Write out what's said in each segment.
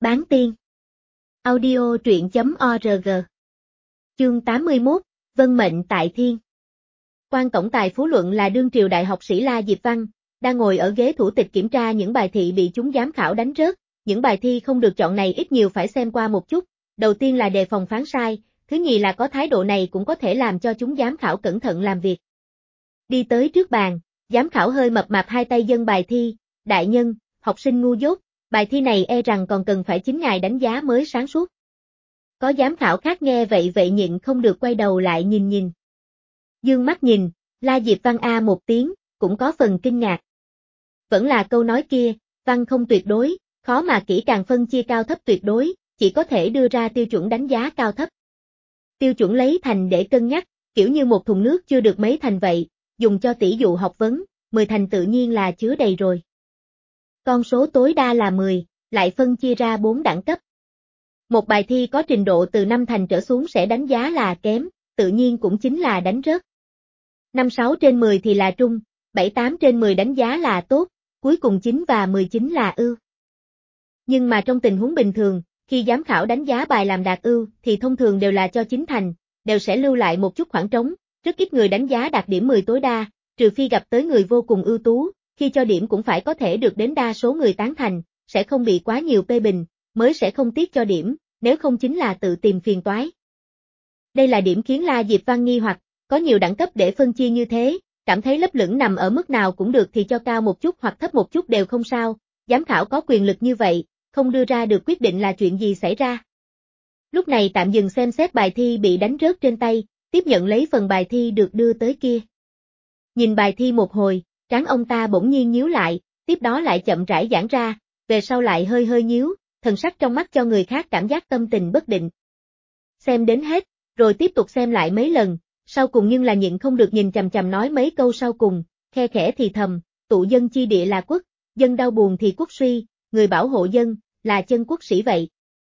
Bán tiên. Audio truyện.org. Chương 81, Vân mệnh tại thiên. Quan tổng tài Phú Luận là đương triều đại học sĩ La Diệp Văn, đang ngồi ở ghế thủ tịch kiểm tra những bài thi bị chúng giám khảo đánh rớt. Những bài thi không được chọn này ít nhiều phải xem qua một chút, đầu tiên là đề phòng phán sai, thứ nhì là có thái độ này cũng có thể làm cho chúng giám khảo cẩn thận làm việc. Đi tới trước bàn, giám khảo hơi mập mạp hai tay dâng bài thi, đại nhân, học sinh ngu dốt, bài thi này e rằng còn cần phải chính ngài đánh giá mới sáng suốt. Có giám khảo khác nghe vậy nhịn không được quay đầu lại nhìn. Dương mắt nhìn, La Diệp Văn a một tiếng, cũng có phần kinh ngạc. Vẫn là câu nói kia, văn không tuyệt đối, khó mà kỹ càng phân chia cao thấp tuyệt đối, chỉ có thể đưa ra tiêu chuẩn đánh giá cao thấp. Tiêu chuẩn lấy thành để cân nhắc, kiểu như một thùng nước chưa được mấy thành vậy, dùng cho tỷ dụ học vấn, 10 thành tự nhiên là chứa đầy rồi. Con số tối đa là 10, lại phân chia ra 4 đẳng cấp. Một bài thi có trình độ từ 5 thành trở xuống sẽ đánh giá là kém, tự nhiên cũng chính là đánh rớt. 5-6 trên 10 thì là trung, 7-8 trên 10 đánh giá là tốt, cuối cùng 9 và 19 là ưu. Nhưng mà trong tình huống bình thường, khi giám khảo đánh giá bài làm đạt ưu thì thông thường đều là cho 9 thành, đều sẽ lưu lại một chút khoảng trống, rất ít người đánh giá đạt điểm 10 tối đa, trừ phi gặp tới người vô cùng ưu tú, khi cho điểm cũng phải có thể được đến đa số người tán thành, sẽ không bị quá nhiều phê bình, mới sẽ không tiếc cho điểm, nếu không chính là tự tìm phiền toái. Đây là điểm khiến La Diệp Văn nghi hoặc, có nhiều đẳng cấp để phân chia như thế, cảm thấy lấp lửng nằm ở mức nào cũng được thì cho cao một chút hoặc thấp một chút đều không sao, giám khảo có quyền lực như vậy, không đưa ra được quyết định là chuyện gì xảy ra. Lúc này tạm dừng xem xét bài thi bị đánh rớt trên tay, tiếp nhận lấy phần bài thi được đưa tới kia. Nhìn bài thi một hồi, trán ông ta bỗng nhiên nhíu lại, tiếp đó lại chậm rãi giãn ra, về sau lại hơi nhíu, thần sắc trong mắt cho người khác cảm giác tâm tình bất định. Xem đến hết, rồi tiếp tục xem lại mấy lần, sau cùng nhưng là nhịn không được nhìn chằm nói mấy câu sau cùng, khe khẽ thì thầm, tụ dân chi địa là quốc, dân đau buồn thì quốc suy, người bảo hộ dân, là chân quốc sĩ vậy.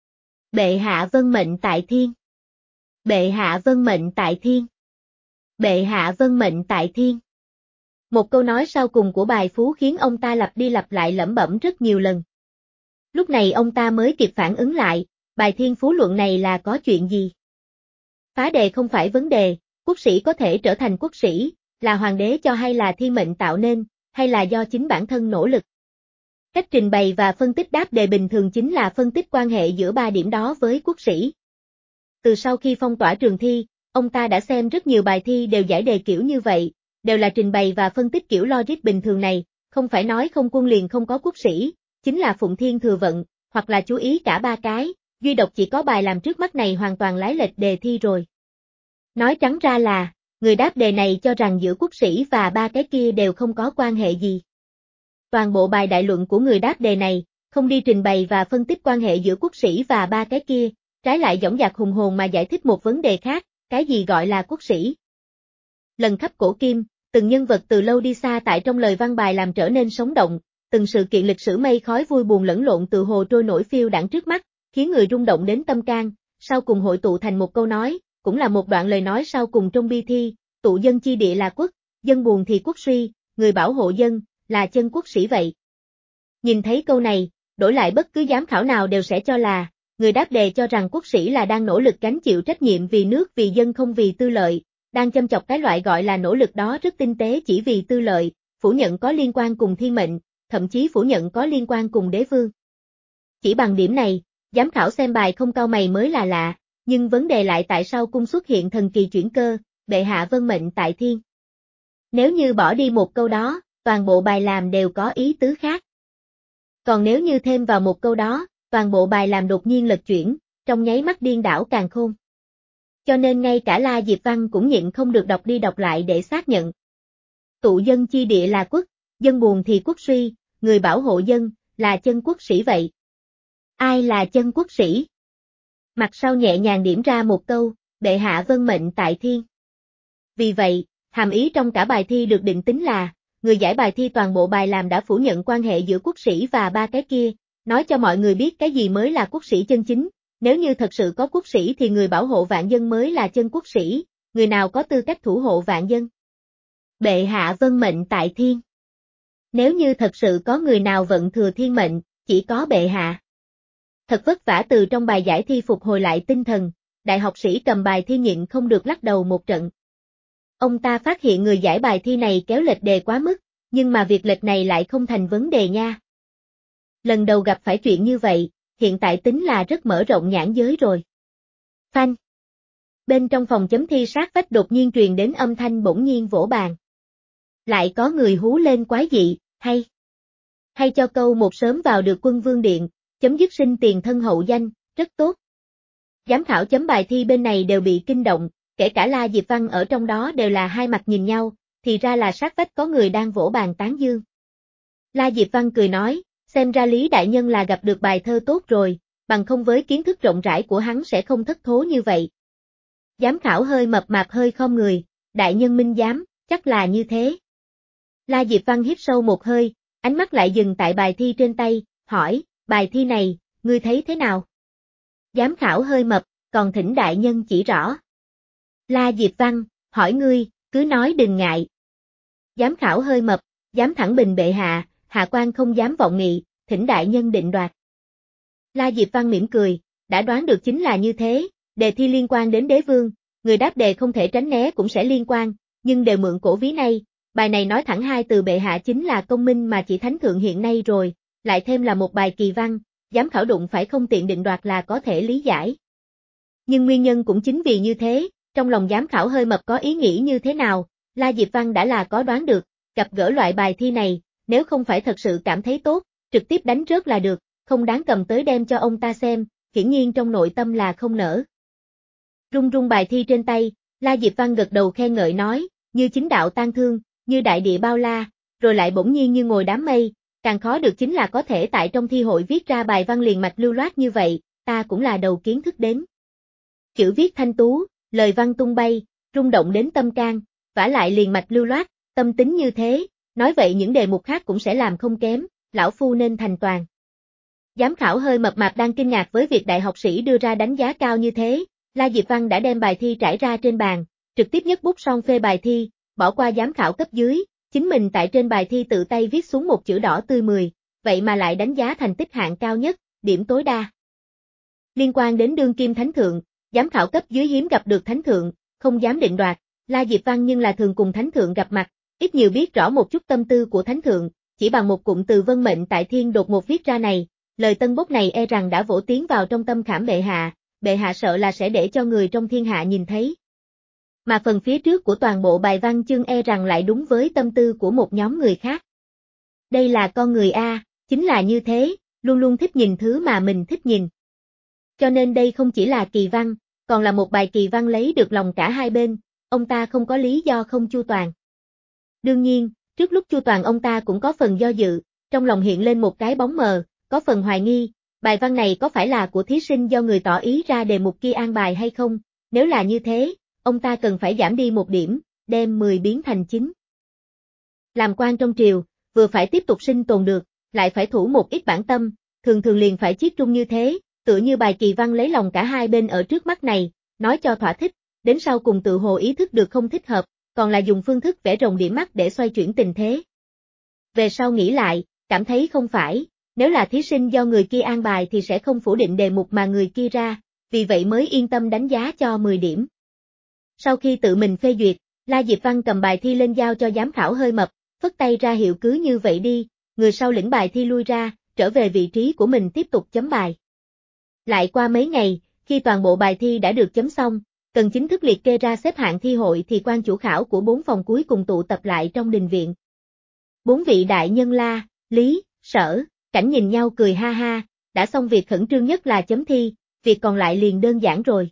Bệ hạ vân mệnh tại thiên. Bệ hạ vân mệnh tại thiên. Bệ hạ vân mệnh tại thiên. Một câu nói sau cùng của bài phú khiến ông ta lặp đi lặp lại lẩm bẩm rất nhiều lần. Lúc này ông ta mới kịp phản ứng lại, bài thiên phú luận này là có chuyện gì? Phá đề không phải vấn đề, quốc sĩ có thể trở thành quốc sĩ, là hoàng đế cho hay là thiên mệnh tạo nên, hay là do chính bản thân nỗ lực. Cách trình bày và phân tích đáp đề bình thường chính là phân tích quan hệ giữa ba điểm đó với quốc sĩ. Từ sau khi phong tỏa trường thi, ông ta đã xem rất nhiều bài thi đều giải đề kiểu như vậy, đều là trình bày và phân tích kiểu logic bình thường này, không phải nói không quân liền không có quốc sĩ, chính là phụng thiên thừa vận, hoặc là chú ý cả ba cái, duy độc chỉ có bài làm trước mắt này hoàn toàn lái lệch đề thi rồi. Nói trắng ra là, người đáp đề này cho rằng giữa quốc sĩ và ba cái kia đều không có quan hệ gì. Toàn bộ bài đại luận của người đáp đề này, không đi trình bày và phân tích quan hệ giữa quốc sĩ và ba cái kia, trái lại dõng dạc hùng hồn mà giải thích một vấn đề khác, cái gì gọi là quốc sĩ. Lần khắp cổ kim, từng nhân vật từ lâu đi xa tại trong lời văn bài làm trở nên sống động, từng sự kiện lịch sử mây khói vui buồn lẫn lộn từ hồ trôi nổi phiêu đãng trước mắt, khiến người rung động đến tâm can, sau cùng hội tụ thành một câu nói, cũng là một đoạn lời nói sau cùng trong bi thi, tụ dân chi địa là quốc, dân buồn thì quốc suy, người bảo hộ dân, là chân quốc sĩ vậy. Nhìn thấy câu này, đổi lại bất cứ giám khảo nào đều sẽ cho là, người đáp đề cho rằng quốc sĩ là đang nỗ lực gánh chịu trách nhiệm vì nước vì dân không vì tư lợi, đang châm chọc cái loại gọi là nỗ lực đó rất tinh tế chỉ vì tư lợi, phủ nhận có liên quan cùng thiên mệnh, thậm chí phủ nhận có liên quan cùng đế vương. Chỉ bằng điểm này, giám khảo xem bài không cau mày mới là lạ, nhưng vấn đề lại tại sao cung xuất hiện thần kỳ chuyển cơ, bệ hạ vân mệnh tại thiên. Nếu như bỏ đi một câu đó, toàn bộ bài làm đều có ý tứ khác. Còn nếu như thêm vào một câu đó, toàn bộ bài làm đột nhiên lật chuyển, trong nháy mắt điên đảo càn khôn. Cho nên ngay cả La Diệp Văn cũng nhịn không được đọc đi đọc lại để xác nhận. Tụ dân chi địa là quốc, dân buồn thì quốc suy, người bảo hộ dân, là chân quốc sĩ vậy. Ai là chân quốc sĩ? Mặt sau nhẹ nhàng điểm ra một câu, bệ hạ vân mệnh tại thiên. Vì vậy, hàm ý trong cả bài thi được định tính là, người giải bài thi toàn bộ bài làm đã phủ nhận quan hệ giữa quốc sĩ và ba cái kia, nói cho mọi người biết cái gì mới là quốc sĩ chân chính, nếu như thật sự có quốc sĩ thì người bảo hộ vạn dân mới là chân quốc sĩ, người nào có tư cách thủ hộ vạn dân. Bệ hạ vân mệnh tại thiên. Nếu như thật sự có người nào vận thừa thiên mệnh, chỉ có bệ hạ. Thật vất vả từ trong bài giải thi phục hồi lại tinh thần, đại học sĩ cầm bài thi nhịn không được lắc đầu một trận. Ông ta phát hiện người giải bài thi này kéo lệch đề quá mức, nhưng mà việc lệch này lại không thành vấn đề nha. Lần đầu gặp phải chuyện như vậy, hiện tại tính là rất mở rộng nhãn giới rồi. Phanh. Bên trong phòng chấm thi sát vách đột nhiên truyền đến âm thanh bỗng nhiên vỗ bàn. Lại có người hú lên quái dị, hay cho câu một sớm vào được Quân Vương Điện, chấm dứt sinh tiền thân hậu danh, rất tốt. Giám khảo chấm bài thi bên này đều bị kinh động, kể cả La Diệp Văn ở trong đó đều là hai mặt nhìn nhau, thì ra là sát vách có người đang vỗ bàn tán dương. La Diệp Văn cười nói, xem ra Lý Đại Nhân là gặp được bài thơ tốt rồi, bằng không với kiến thức rộng rãi của hắn sẽ không thất thố như vậy. Giám khảo hơi mập mạp hơi khom người, Đại Nhân minh giám, chắc là như thế. La Diệp Văn hít sâu một hơi, ánh mắt lại dừng tại bài thi trên tay, hỏi, bài thi này, ngươi thấy thế nào? Giám khảo hơi mập, còn thỉnh Đại Nhân chỉ rõ. La Diệp Văn, hỏi ngươi, cứ nói đừng ngại. Giám khảo hơi mập, dám thẳng bình bệ hạ, hạ quan không dám vọng nghị, thỉnh Đại Nhân định đoạt. La Diệp Văn mỉm cười, đã đoán được chính là như thế, đề thi liên quan đến đế vương, người đáp đề không thể tránh né cũng sẽ liên quan, nhưng đều mượn cổ ví này, bài này nói thẳng hai từ bệ hạ chính là công minh mà chỉ thánh thượng hiện nay rồi, lại thêm là một bài kỳ văn, giám khảo đụng phải không tiện định đoạt là có thể lý giải. Nhưng nguyên nhân cũng chính vì như thế, trong lòng giám khảo hơi mập có ý nghĩ như thế nào, La Diệp Văn đã là có đoán được, gặp gỡ loại bài thi này, nếu không phải thật sự cảm thấy tốt, trực tiếp đánh rớt là được, không đáng cầm tới đem cho ông ta xem, hiển nhiên trong nội tâm là không nỡ. Rung rung bài thi trên tay, La Diệp Văn gật đầu khen ngợi nói, như chính đạo tan thương, như đại địa bao la, rồi lại bỗng nhiên như ngồi đám mây, càng khó được chính là có thể tại trong thi hội viết ra bài văn liền mạch lưu loát như vậy, ta cũng là đầu kiến thức đến. Chữ viết thanh tú, lời văn tung bay, rung động đến tâm can, vả lại liền mạch lưu loát, tâm tính như thế, nói vậy những đề mục khác cũng sẽ làm không kém, lão phu nên thành toàn. Giám khảo hơi mập mạp đang kinh ngạc với việc đại học sĩ đưa ra đánh giá cao như thế, La Diệp Văn đã đem bài thi trải ra trên bàn, trực tiếp nhấc bút son phê bài thi, bỏ qua giám khảo cấp dưới, chính mình tại trên bài thi tự tay viết xuống một chữ đỏ tươi 10, vậy mà lại đánh giá thành tích hạng cao nhất, điểm tối đa. Liên quan đến đương kim thánh thượng, giám khảo cấp dưới hiếm gặp được thánh thượng, không dám định đoạt, La Diệp Văn nhưng là thường cùng thánh thượng gặp mặt, ít nhiều biết rõ một chút tâm tư của thánh thượng, chỉ bằng một cụm từ vân mệnh tại thiên đột ngột viết ra này, lời tân bốc này e rằng đã vỗ tiến vào trong tâm khảm bệ hạ sợ là sẽ để cho người trong thiên hạ nhìn thấy. Mà phần phía trước của toàn bộ bài văn chương e rằng lại đúng với tâm tư của một nhóm người khác. Đây là con người A, chính là như thế, luôn luôn thích nhìn thứ mà mình thích nhìn. Cho nên đây không chỉ là kỳ văn, còn là một bài kỳ văn lấy được lòng cả hai bên, ông ta không có lý do không chu toàn. Đương nhiên, trước lúc chu toàn ông ta cũng có phần do dự, trong lòng hiện lên một cái bóng mờ, có phần hoài nghi, bài văn này có phải là của thí sinh do người tỏ ý ra đề mục kia an bài hay không, nếu là như thế, ông ta cần phải giảm đi một điểm, đem 10 biến thành 9. Làm quan trong triều, vừa phải tiếp tục sinh tồn được, lại phải thủ một ít bản tâm, thường thường liền phải chiết trung như thế, tựa như bài kỳ văn lấy lòng cả hai bên ở trước mắt này, nói cho thỏa thích, đến sau cùng tự hồ ý thức được không thích hợp, còn là dùng phương thức vẽ rồng điểm mắt để xoay chuyển tình thế. Về sau nghĩ lại, cảm thấy không phải, nếu là thí sinh do người kia an bài thì sẽ không phủ định đề mục mà người kia ra, vì vậy mới yên tâm đánh giá cho 10 điểm. Sau khi tự mình phê duyệt, La Diệp Văn cầm bài thi lên giao cho giám khảo hơi mập, phất tay ra hiệu cứ như vậy đi, người sau lĩnh bài thi lui ra, trở về vị trí của mình tiếp tục chấm bài. Lại qua mấy ngày, khi toàn bộ bài thi đã được chấm xong, cần chính thức liệt kê ra xếp hạng thi hội thì quan chủ khảo của 4 phòng cuối cùng tụ tập lại trong đình viện. 4 vị đại nhân La, Lý, Sở, Cảnh nhìn nhau cười ha ha, đã xong việc khẩn trương nhất là chấm thi, việc còn lại liền đơn giản rồi.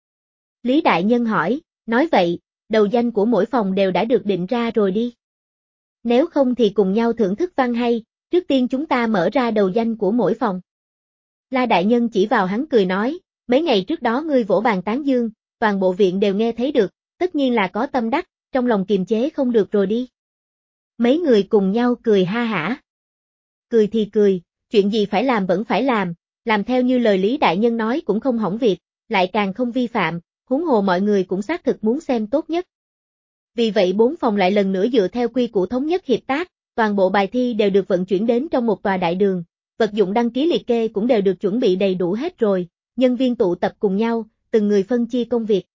Lý đại nhân hỏi, nói vậy, đầu danh của mỗi phòng đều đã được định ra rồi đi. Nếu không thì cùng nhau thưởng thức văn hay, trước tiên chúng ta mở ra đầu danh của mỗi phòng. La đại nhân chỉ vào hắn cười nói, mấy ngày trước đó ngươi vỗ bàn tán dương, toàn bộ viện đều nghe thấy được, tất nhiên là có tâm đắc, trong lòng kiềm chế không được rồi đi. Mấy người cùng nhau cười ha hả. Cười thì cười, chuyện gì phải làm vẫn phải làm theo như lời Lý đại nhân nói cũng không hỏng việc, lại càng không vi phạm, huống hồ mọi người cũng xác thực muốn xem tốt nhất. Vì vậy 4 phòng lại lần nữa dựa theo quy củ thống nhất hiệp tác, toàn bộ bài thi đều được vận chuyển đến trong một tòa đại đường, vật dụng đăng ký liệt kê cũng đều được chuẩn bị đầy đủ hết rồi, nhân viên tụ tập cùng nhau, từng người phân chia công việc.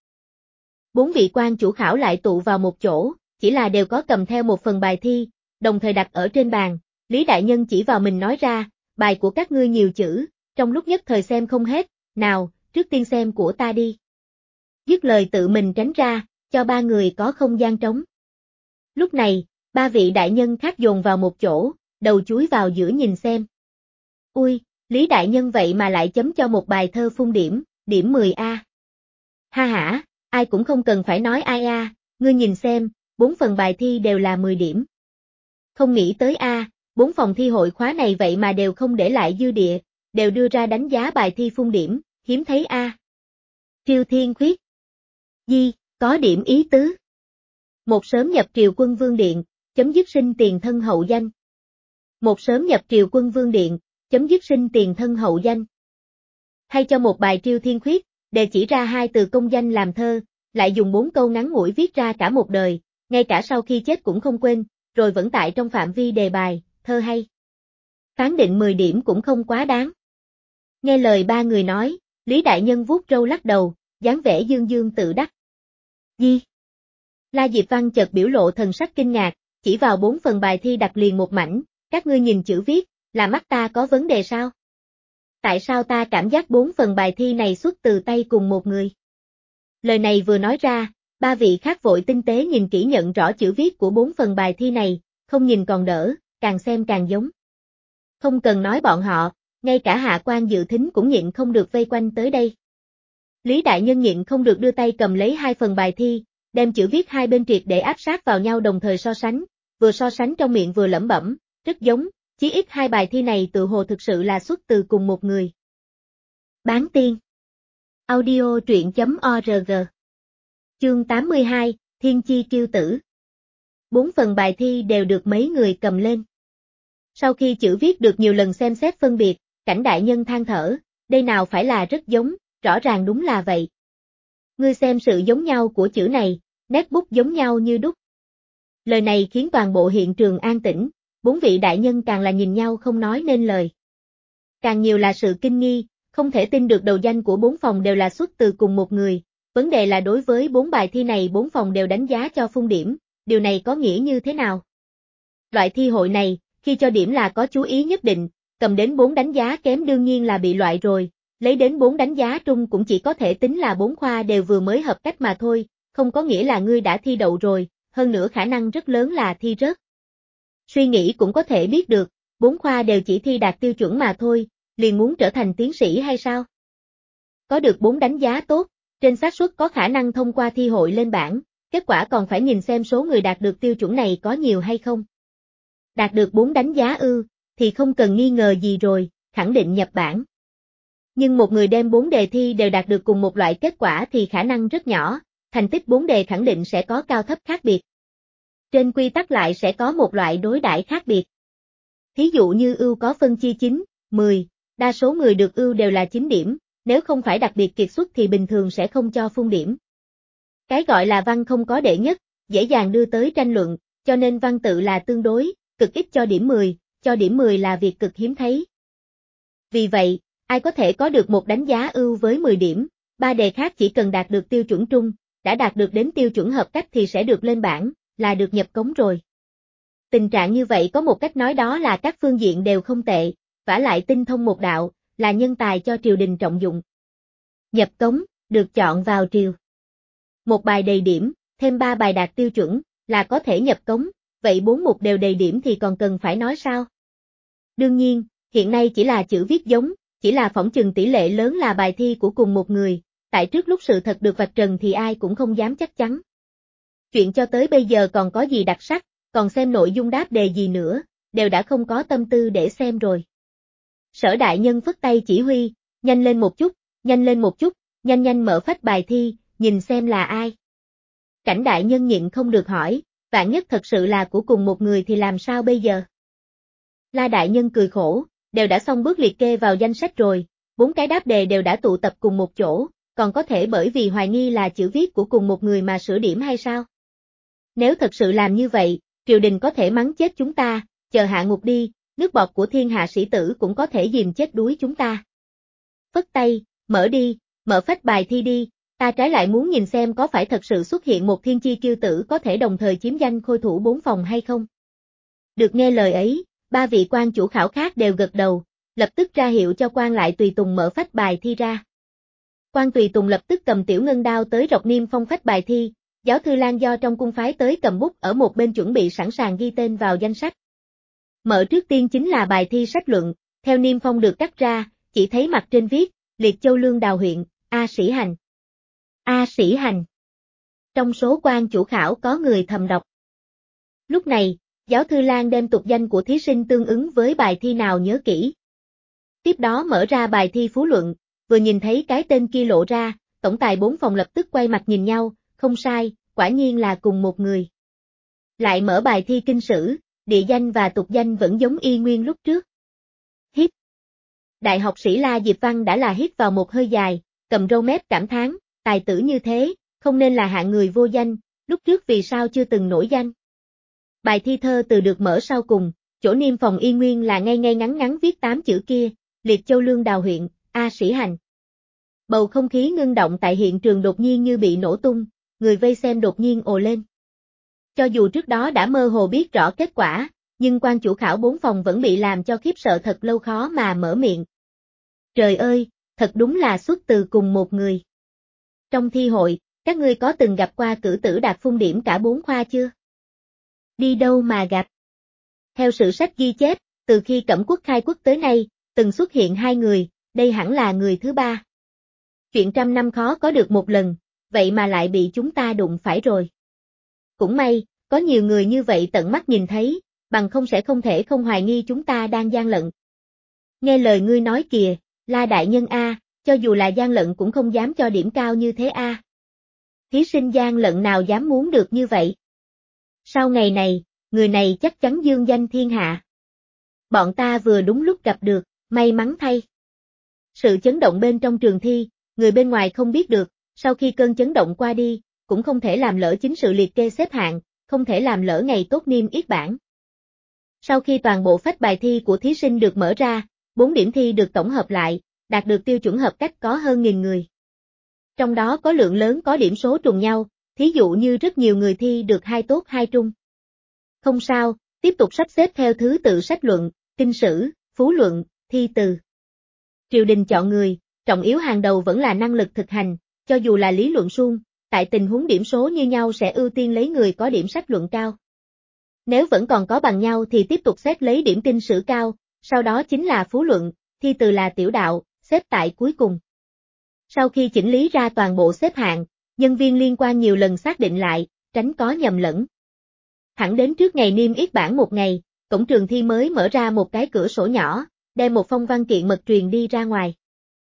4 vị quan chủ khảo lại tụ vào một chỗ, chỉ là đều có cầm theo một phần bài thi, đồng thời đặt ở trên bàn. Lý đại nhân chỉ vào mình nói ra, bài của các ngươi nhiều chữ, trong lúc nhất thời xem không hết, nào, trước tiên xem của ta đi. Dứt lời tự mình tránh ra, cho 3 người có không gian trống. Lúc này, 3 vị đại nhân khác dồn vào một chỗ, đầu chúi vào giữa nhìn xem. Ui, Lý đại nhân vậy mà lại chấm cho một bài thơ phung điểm, điểm 10A. Ha hả, ai cũng không cần phải nói ai a, ngươi nhìn xem, 4 phần bài thi đều là 10 điểm. Không nghĩ tới a, 4 phòng thi hội khóa này vậy mà đều không để lại dư địa, đều đưa ra đánh giá bài thi phung điểm, hiếm thấy a. Triều Thiên Khuyết. Di, có điểm ý tứ. Một sớm nhập triều quân vương điện, chấm dứt sinh tiền thân hậu danh. Một sớm nhập triều quân vương điện, chấm dứt sinh tiền thân hậu danh. Hay cho một bài Triều Thiên Khuyết, đề chỉ ra 2 từ công danh làm thơ, lại dùng 4 câu ngắn ngủi viết ra cả một đời, ngay cả sau khi chết cũng không quên, rồi vẫn tại trong phạm vi đề bài, thơ hay. Phán định 10 điểm cũng không quá đáng. Nghe lời 3 người nói, Lý đại nhân vuốt râu lắc đầu, dáng vẻ dương dương tự đắc. Gì? La Diệp Văn chợt biểu lộ thần sắc kinh ngạc, chỉ vào 4 phần bài thi đặt liền một mảnh, các ngươi nhìn chữ viết, là mắt ta có vấn đề sao? Tại sao ta cảm giác 4 phần bài thi này xuất từ tay cùng một người? Lời này vừa nói ra, 3 vị khác vội tinh tế nhìn kỹ nhận rõ chữ viết của 4 phần bài thi này, không nhìn còn đỡ, càng xem càng giống. Không cần nói bọn họ, ngay cả hạ quan dự thính cũng nhịn không được vây quanh tới đây. Lý đại nhân nhịn không được đưa tay cầm lấy 2 phần bài thi, đem chữ viết hai bên triệt để áp sát vào nhau đồng thời vừa so sánh trong miệng vừa lẩm bẩm, rất giống, chí ít 2 bài thi này tự hồ thực sự là xuất từ cùng một người. Bán tiên. Audio truyện.org. Chương 82, Thiên Chi Kiêu Tử. 4 phần bài thi đều được mấy người cầm lên. Sau khi chữ viết được nhiều lần xem xét phân biệt, Cảnh đại nhân than thở, đây nào phải là rất giống, rõ ràng đúng là vậy. Ngươi xem sự giống nhau của chữ này, nét bút giống nhau như đúc. Lời này khiến toàn bộ hiện trường an tĩnh, 4 vị đại nhân càng là nhìn nhau không nói nên lời. Càng nhiều là sự kinh nghi, không thể tin được đầu danh của 4 phòng đều là xuất từ cùng một người. Vấn đề là đối với 4 bài thi này 4 phòng đều đánh giá cho phung điểm, điều này có nghĩa như thế nào? Loại thi hội này, khi cho điểm là có chú ý nhất định, cầm đến 4 đánh giá kém đương nhiên là bị loại rồi, lấy đến 4 đánh giá trung cũng chỉ có thể tính là 4 khoa đều vừa mới hợp cách mà thôi, không có nghĩa là ngươi đã thi đậu rồi, hơn nữa khả năng rất lớn là thi rớt. Suy nghĩ cũng có thể biết được, 4 khoa đều chỉ thi đạt tiêu chuẩn mà thôi, liền muốn trở thành tiến sĩ hay sao? Có được 4 đánh giá tốt, trên xác suất có khả năng thông qua thi hội lên bảng, kết quả còn phải nhìn xem số người đạt được tiêu chuẩn này có nhiều hay không. Đạt được 4 đánh giá ư, thì không cần nghi ngờ gì rồi, khẳng định nhập bảng. Nhưng một người đem 4 đề thi đều đạt được cùng một loại kết quả thì khả năng rất nhỏ, thành tích 4 đề khẳng định sẽ có cao thấp khác biệt. Trên quy tắc lại sẽ có một loại đối đãi khác biệt. Thí dụ như ưu có phân chia 9, 10, đa số người được ưu đều là 9 điểm, nếu không phải đặc biệt kiệt xuất thì bình thường sẽ không cho phung điểm. Cái gọi là văn không có đệ nhất, dễ dàng đưa tới tranh luận, cho nên văn tự là tương đối, cực ít cho điểm 10 là việc cực hiếm thấy. Vì vậy, ai có thể có được một đánh giá ưu với 10 điểm, 3 đề khác chỉ cần đạt được tiêu chuẩn trung, đã đạt được đến tiêu chuẩn hợp cách thì sẽ được lên bảng, là được nhập cống rồi. Tình trạng như vậy có một cách nói đó là các phương diện đều không tệ, vả lại tinh thông một đạo, là nhân tài cho triều đình trọng dụng. Nhập cống, được chọn vào triều. Một bài đầy điểm, thêm 3 bài đạt tiêu chuẩn, là có thể nhập cống, vậy 4 mục đều đầy điểm thì còn cần phải nói sao? Đương nhiên, hiện nay chỉ là chữ viết giống, chỉ là phỏng chừng tỷ lệ lớn là bài thi của cùng một người, tại trước lúc sự thật được vạch trần thì ai cũng không dám chắc chắn. Chuyện cho tới bây giờ còn có gì đặc sắc, còn xem nội dung đáp đề gì nữa, đều đã không có tâm tư để xem rồi. Sở đại nhân phất tay chỉ huy, nhanh lên một chút, nhanh nhanh mở phách bài thi, nhìn xem là ai. Cảnh đại nhân nhịn không được hỏi, vạn nhất thật sự là của cùng một người thì làm sao bây giờ? La đại nhân cười khổ, đều đã xong bước liệt kê vào danh sách rồi, 4 cái đáp đề đều đã tụ tập cùng một chỗ, còn có thể bởi vì hoài nghi là chữ viết của cùng một người mà sửa điểm hay sao? Nếu thật sự làm như vậy, triều đình có thể mắng chết chúng ta, chờ hạ ngục đi, nước bọt của thiên hạ sĩ tử cũng có thể dìm chết đuối chúng ta. Phất tay, mở đi, mở phách bài thi đi, ta trái lại muốn nhìn xem có phải thật sự xuất hiện một thiên chi kiêu tử có thể đồng thời chiếm danh khôi thủ 4 phòng hay không. Được nghe lời ấy, 3 vị quan chủ khảo khác đều gật đầu, lập tức ra hiệu cho quan lại tùy tùng mở phách bài thi ra. Quan tùy tùng lập tức cầm tiểu ngân đao tới rọc Niêm Phong phách bài thi, giáo thư Lan do trong cung phái tới cầm bút ở một bên chuẩn bị sẵn sàng ghi tên vào danh sách. Mở trước tiên chính là bài thi sách luận, theo Niêm Phong được cắt ra, chỉ thấy mặt trên viết, Liệt Châu Lương Đào huyện, A Sĩ Hành. A Sĩ Hành. Trong số quan chủ khảo có người thầm đọc. Lúc này, giáo thư Lan đem tục danh của thí sinh tương ứng với bài thi nào nhớ kỹ. Tiếp đó mở ra bài thi phú luận, vừa nhìn thấy cái tên kia lộ ra, tổng tài 4 phòng lập tức quay mặt nhìn nhau, không sai, quả nhiên là cùng một người. Lại mở bài thi kinh sử, địa danh và tục danh vẫn giống y nguyên lúc trước. Hít. Đại học sĩ La Diệp Văn đã là hít vào một hơi dài, cầm râu mép cảm thán, tài tử như thế, không nên là hạng người vô danh, lúc trước vì sao chưa từng nổi danh. Bài thi thơ từ được mở sau cùng, chỗ Niêm Phòng y nguyên là ngay ngay ngắn ngắn viết 8 chữ kia, Liệt Châu Lương Đào huyện, A Sĩ Hành. Bầu không khí ngưng động tại hiện trường đột nhiên như bị nổ tung, người vây xem đột nhiên ồ lên. Cho dù trước đó đã mơ hồ biết rõ kết quả, nhưng quan chủ khảo 4 phòng vẫn bị làm cho khiếp sợ thật lâu khó mà mở miệng. Trời ơi, thật đúng là xuất từ cùng một người. Trong thi hội, các ngươi có từng gặp qua cử tử đạt phung điểm cả 4 khoa chưa? Đi đâu mà gặp? Theo sử sách ghi chép, từ khi Cẩm Quốc khai quốc tới nay, từng xuất hiện 2 người, đây hẳn là người thứ 3. Chuyện trăm năm khó có được một lần, vậy mà lại bị chúng ta đụng phải rồi. Cũng may, có nhiều người như vậy tận mắt nhìn thấy, bằng không sẽ không thể không hoài nghi chúng ta đang gian lận. Nghe lời ngươi nói kìa, La đại nhân a, cho dù là gian lận cũng không dám cho điểm cao như thế a. Thí sinh gian lận nào dám muốn được như vậy? Sau ngày này, người này chắc chắn dương danh thiên hạ. Bọn ta vừa đúng lúc gặp được, may mắn thay. Sự chấn động bên trong trường thi, người bên ngoài không biết được, sau khi cơn chấn động qua đi, cũng không thể làm lỡ chính sự liệt kê xếp hạng, không thể làm lỡ ngày tốt niêm yết bảng. Sau khi toàn bộ phách bài thi của thí sinh được mở ra, 4 điểm thi được tổng hợp lại, đạt được tiêu chuẩn hợp cách có hơn 1000 người. Trong đó có lượng lớn có điểm số trùng nhau, thí dụ như rất nhiều người thi được 2 tốt 2 trung. Không sao, tiếp tục sắp xếp theo thứ tự sách luận, kinh sử, phú luận, thi từ. Triều đình chọn người, trọng yếu hàng đầu vẫn là năng lực thực hành, cho dù là lý luận suông, tại tình huống điểm số như nhau sẽ ưu tiên lấy người có điểm sách luận cao. Nếu vẫn còn có bằng nhau thì tiếp tục xét lấy điểm kinh sử cao, sau đó chính là phú luận, thi từ là tiểu đạo, xếp tại cuối cùng. Sau khi chỉnh lý ra toàn bộ xếp hạng, nhân viên liên quan nhiều lần xác định lại, tránh có nhầm lẫn. Thẳng đến trước ngày niêm yết bảng một ngày, cổng trường thi mới mở ra một cái cửa sổ nhỏ, đem một phong văn kiện mật truyền đi ra ngoài.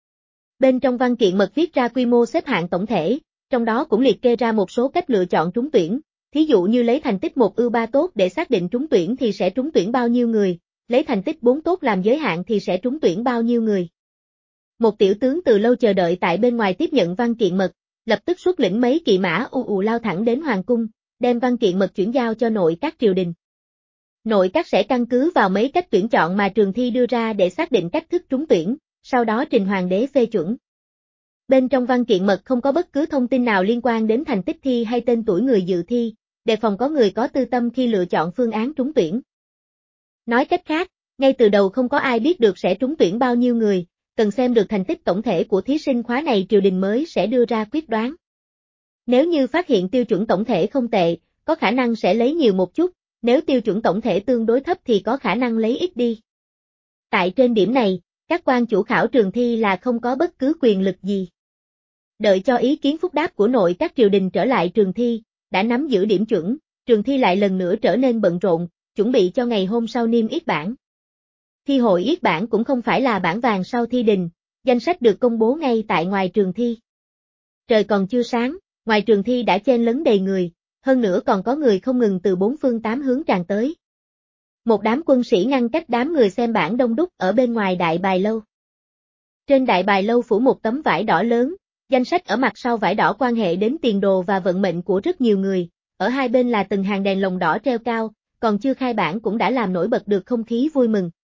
Bên trong văn kiện mật viết ra quy mô xếp hạng tổng thể, trong đó cũng liệt kê ra một số cách lựa chọn trúng tuyển, thí dụ như lấy thành tích 1 ưu 3 tốt để xác định trúng tuyển thì sẽ trúng tuyển bao nhiêu người, lấy thành tích 4 tốt làm giới hạn thì sẽ trúng tuyển bao nhiêu người. Một tiểu tướng từ lâu chờ đợi tại bên ngoài tiếp nhận văn kiện mật, lập tức xuất lĩnh mấy kỵ mã lao thẳng đến hoàng cung, đem văn kiện mật chuyển giao cho nội các triều đình. Nội các sẽ căn cứ vào mấy cách tuyển chọn mà trường thi đưa ra để xác định cách thức trúng tuyển, sau đó trình hoàng đế phê chuẩn. Bên trong văn kiện mật không có bất cứ thông tin nào liên quan đến thành tích thi hay tên tuổi người dự thi, đề phòng có người có tư tâm khi lựa chọn phương án trúng tuyển. Nói cách khác, ngay từ đầu không có ai biết được sẽ trúng tuyển bao nhiêu người, cần xem được thành tích tổng thể của thí sinh khóa này triều đình mới sẽ đưa ra quyết đoán. Nếu như phát hiện tiêu chuẩn tổng thể không tệ, có khả năng sẽ lấy nhiều một chút, nếu tiêu chuẩn tổng thể tương đối thấp thì có khả năng lấy ít đi. Tại trên điểm này, các quan chủ khảo trường thi là không có bất cứ quyền lực gì. Đợi cho ý kiến phúc đáp của nội các triều đình trở lại trường thi, đã nắm giữ điểm chuẩn, trường thi lại lần nữa trở nên bận rộn, chuẩn bị cho ngày hôm sau niêm yết bảng. Thi hội yết bảng cũng không phải là bảng vàng sau thi đình, danh sách được công bố ngay tại ngoài trường thi. Trời còn chưa sáng, ngoài trường thi đã chen lấn đầy người, hơn nữa còn có người không ngừng từ 4 phương 8 hướng tràn tới. Một đám quân sĩ ngăn cách đám người xem bảng đông đúc ở bên ngoài đại bài lâu. Trên đại bài lâu phủ một tấm vải đỏ lớn, danh sách ở mặt sau vải đỏ quan hệ đến tiền đồ và vận mệnh của rất nhiều người, ở hai bên là từng hàng đèn lồng đỏ treo cao, còn chưa khai bảng cũng đã làm nổi bật được không khí vui mừng.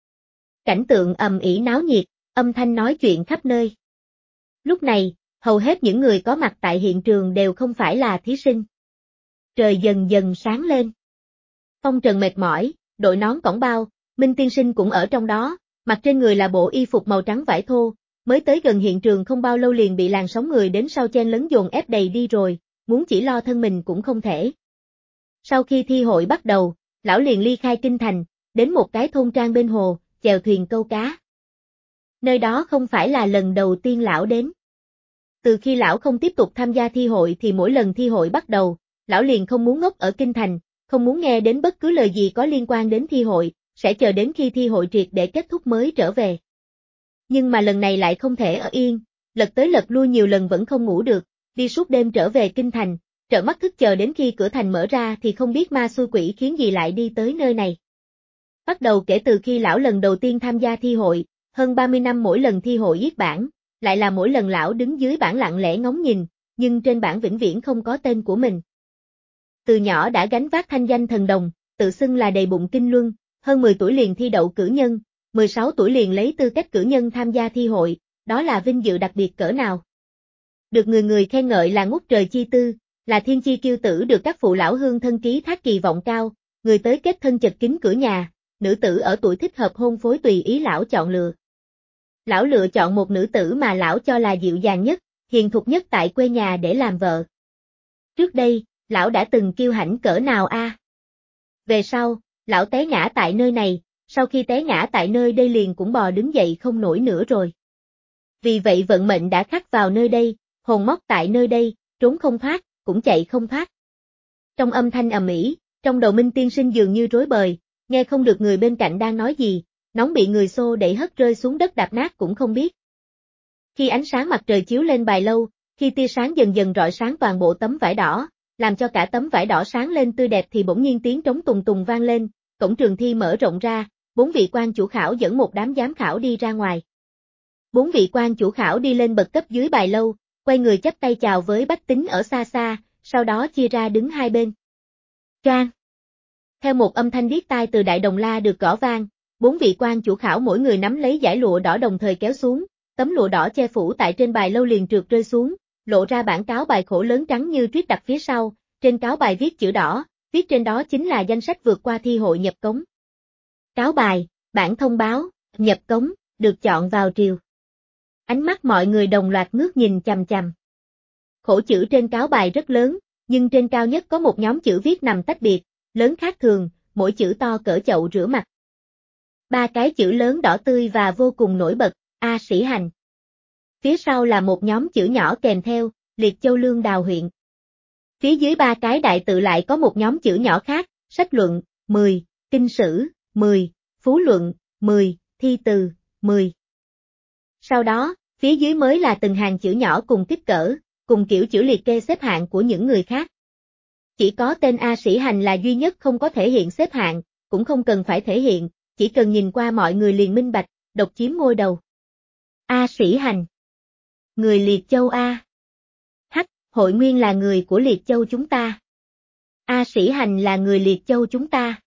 Cảnh tượng ầm ĩ náo nhiệt, âm thanh nói chuyện khắp nơi. Lúc này, hầu hết những người có mặt tại hiện trường đều không phải là thí sinh. Trời dần dần sáng lên. Phong Trần mệt mỏi, đội nón cỏng bao, Minh Tiên Sinh cũng ở trong đó, mặc trên người là bộ y phục màu trắng vải thô, mới tới gần hiện trường không bao lâu liền bị làn sóng người đến sau chen lấn dồn ép đầy đi rồi, muốn chỉ lo thân mình cũng không thể. Sau khi thi hội bắt đầu, lão liền ly khai kinh thành, đến một cái thôn trang bên hồ, chèo thuyền câu cá. Nơi đó không phải là lần đầu tiên lão đến. Từ khi lão không tiếp tục tham gia thi hội thì mỗi lần thi hội bắt đầu, lão liền không muốn ngốc ở kinh thành, không muốn nghe đến bất cứ lời gì có liên quan đến thi hội, sẽ chờ đến khi thi hội triệt để kết thúc mới trở về. Nhưng mà lần này lại không thể ở yên, lật tới lật lui nhiều lần vẫn không ngủ được, đi suốt đêm trở về kinh thành, trợn mắt thức chờ đến khi cửa thành mở ra thì không biết ma xui quỷ khiến gì lại đi tới nơi này. Bắt đầu kể từ khi lão lần đầu tiên tham gia thi hội, hơn 30 năm mỗi lần thi hội yết bảng, lại là mỗi lần lão đứng dưới bảng lặng lẽ ngóng nhìn, nhưng trên bảng vĩnh viễn không có tên của mình. Từ nhỏ đã gánh vác thanh danh thần đồng, tự xưng là đầy bụng kinh luân, hơn 10 tuổi liền thi đậu cử nhân, 16 tuổi liền lấy tư cách cử nhân tham gia thi hội, đó là vinh dự đặc biệt cỡ nào. Được người người khen ngợi là ngút trời chi tư, là thiên chi kiêu tử được các phụ lão hương thân ký thác kỳ vọng cao, người tới kết thân chật kín cửa nhà, nữ tử ở tuổi thích hợp hôn phối tùy ý lão chọn lựa. Lão lựa chọn một nữ tử mà lão cho là dịu dàng nhất, hiền thục nhất tại quê nhà để làm vợ. Trước đây, lão đã từng kiêu hãnh cỡ nào a? Về sau, lão té ngã tại nơi này, sau khi té ngã tại nơi đây liền cũng bò đứng dậy không nổi nữa rồi. Vì vậy vận mệnh đã khắc vào nơi đây, hồn móc tại nơi đây, trốn không thoát, cũng chạy không thoát. Trong âm thanh ầm ĩ, trong đầu Minh Tiên Sinh dường như rối bời, nghe không được người bên cạnh đang nói gì, nóng bị người xô đẩy hất rơi xuống đất đạp nát cũng không biết. Khi ánh sáng mặt trời chiếu lên bài lâu, khi tia sáng dần dần rọi sáng toàn bộ tấm vải đỏ, làm cho cả tấm vải đỏ sáng lên tươi đẹp thì bỗng nhiên tiếng trống tùng tùng vang lên, cổng trường thi mở rộng ra, 4 vị quan chủ khảo dẫn một đám giám khảo đi ra ngoài. 4 vị quan chủ khảo đi lên bậc cấp dưới bài lâu, quay người chắp tay chào với bách tính ở xa xa, sau đó chia ra đứng hai bên. Choang. Theo một âm thanh điếc tai từ đại đồng la được gõ vang, 4 vị quan chủ khảo mỗi người nắm lấy dải lụa đỏ đồng thời kéo xuống, tấm lụa đỏ che phủ tại trên bài lâu liền trượt rơi xuống, lộ ra bản cáo bài khổ lớn trắng như tuyết đặt phía sau, trên cáo bài viết chữ đỏ, viết trên đó chính là danh sách vượt qua thi hội nhập cống. Cáo bài, bản thông báo, nhập cống, được chọn vào triều. Ánh mắt mọi người đồng loạt ngước nhìn chằm chằm. Khổ chữ trên cáo bài rất lớn, nhưng trên cao nhất có một nhóm chữ viết nằm tách biệt, lớn khác thường, mỗi chữ to cỡ chậu rửa mặt. 3 cái chữ lớn đỏ tươi và vô cùng nổi bật, A Sĩ Hành. Phía sau là một nhóm chữ nhỏ kèm theo, Liệt Châu Lương Đào huyện. Phía dưới 3 cái đại tự lại có một nhóm chữ nhỏ khác, sách luận, 10, kinh sử, 10, phú luận, 10, thi từ, 10. Sau đó, phía dưới mới là từng hàng chữ nhỏ cùng kích cỡ, cùng kiểu chữ liệt kê xếp hạng của những người khác. Chỉ có tên A Sĩ Hành là duy nhất không có thể hiện xếp hạng, cũng không cần phải thể hiện, chỉ cần nhìn qua mọi người liền minh bạch, độc chiếm ngôi đầu. A Sĩ Hành. Người Liệt Châu A. Hắc, Hội Nguyên là người của Liệt Châu chúng ta. A Sĩ Hành là người Liệt Châu chúng ta.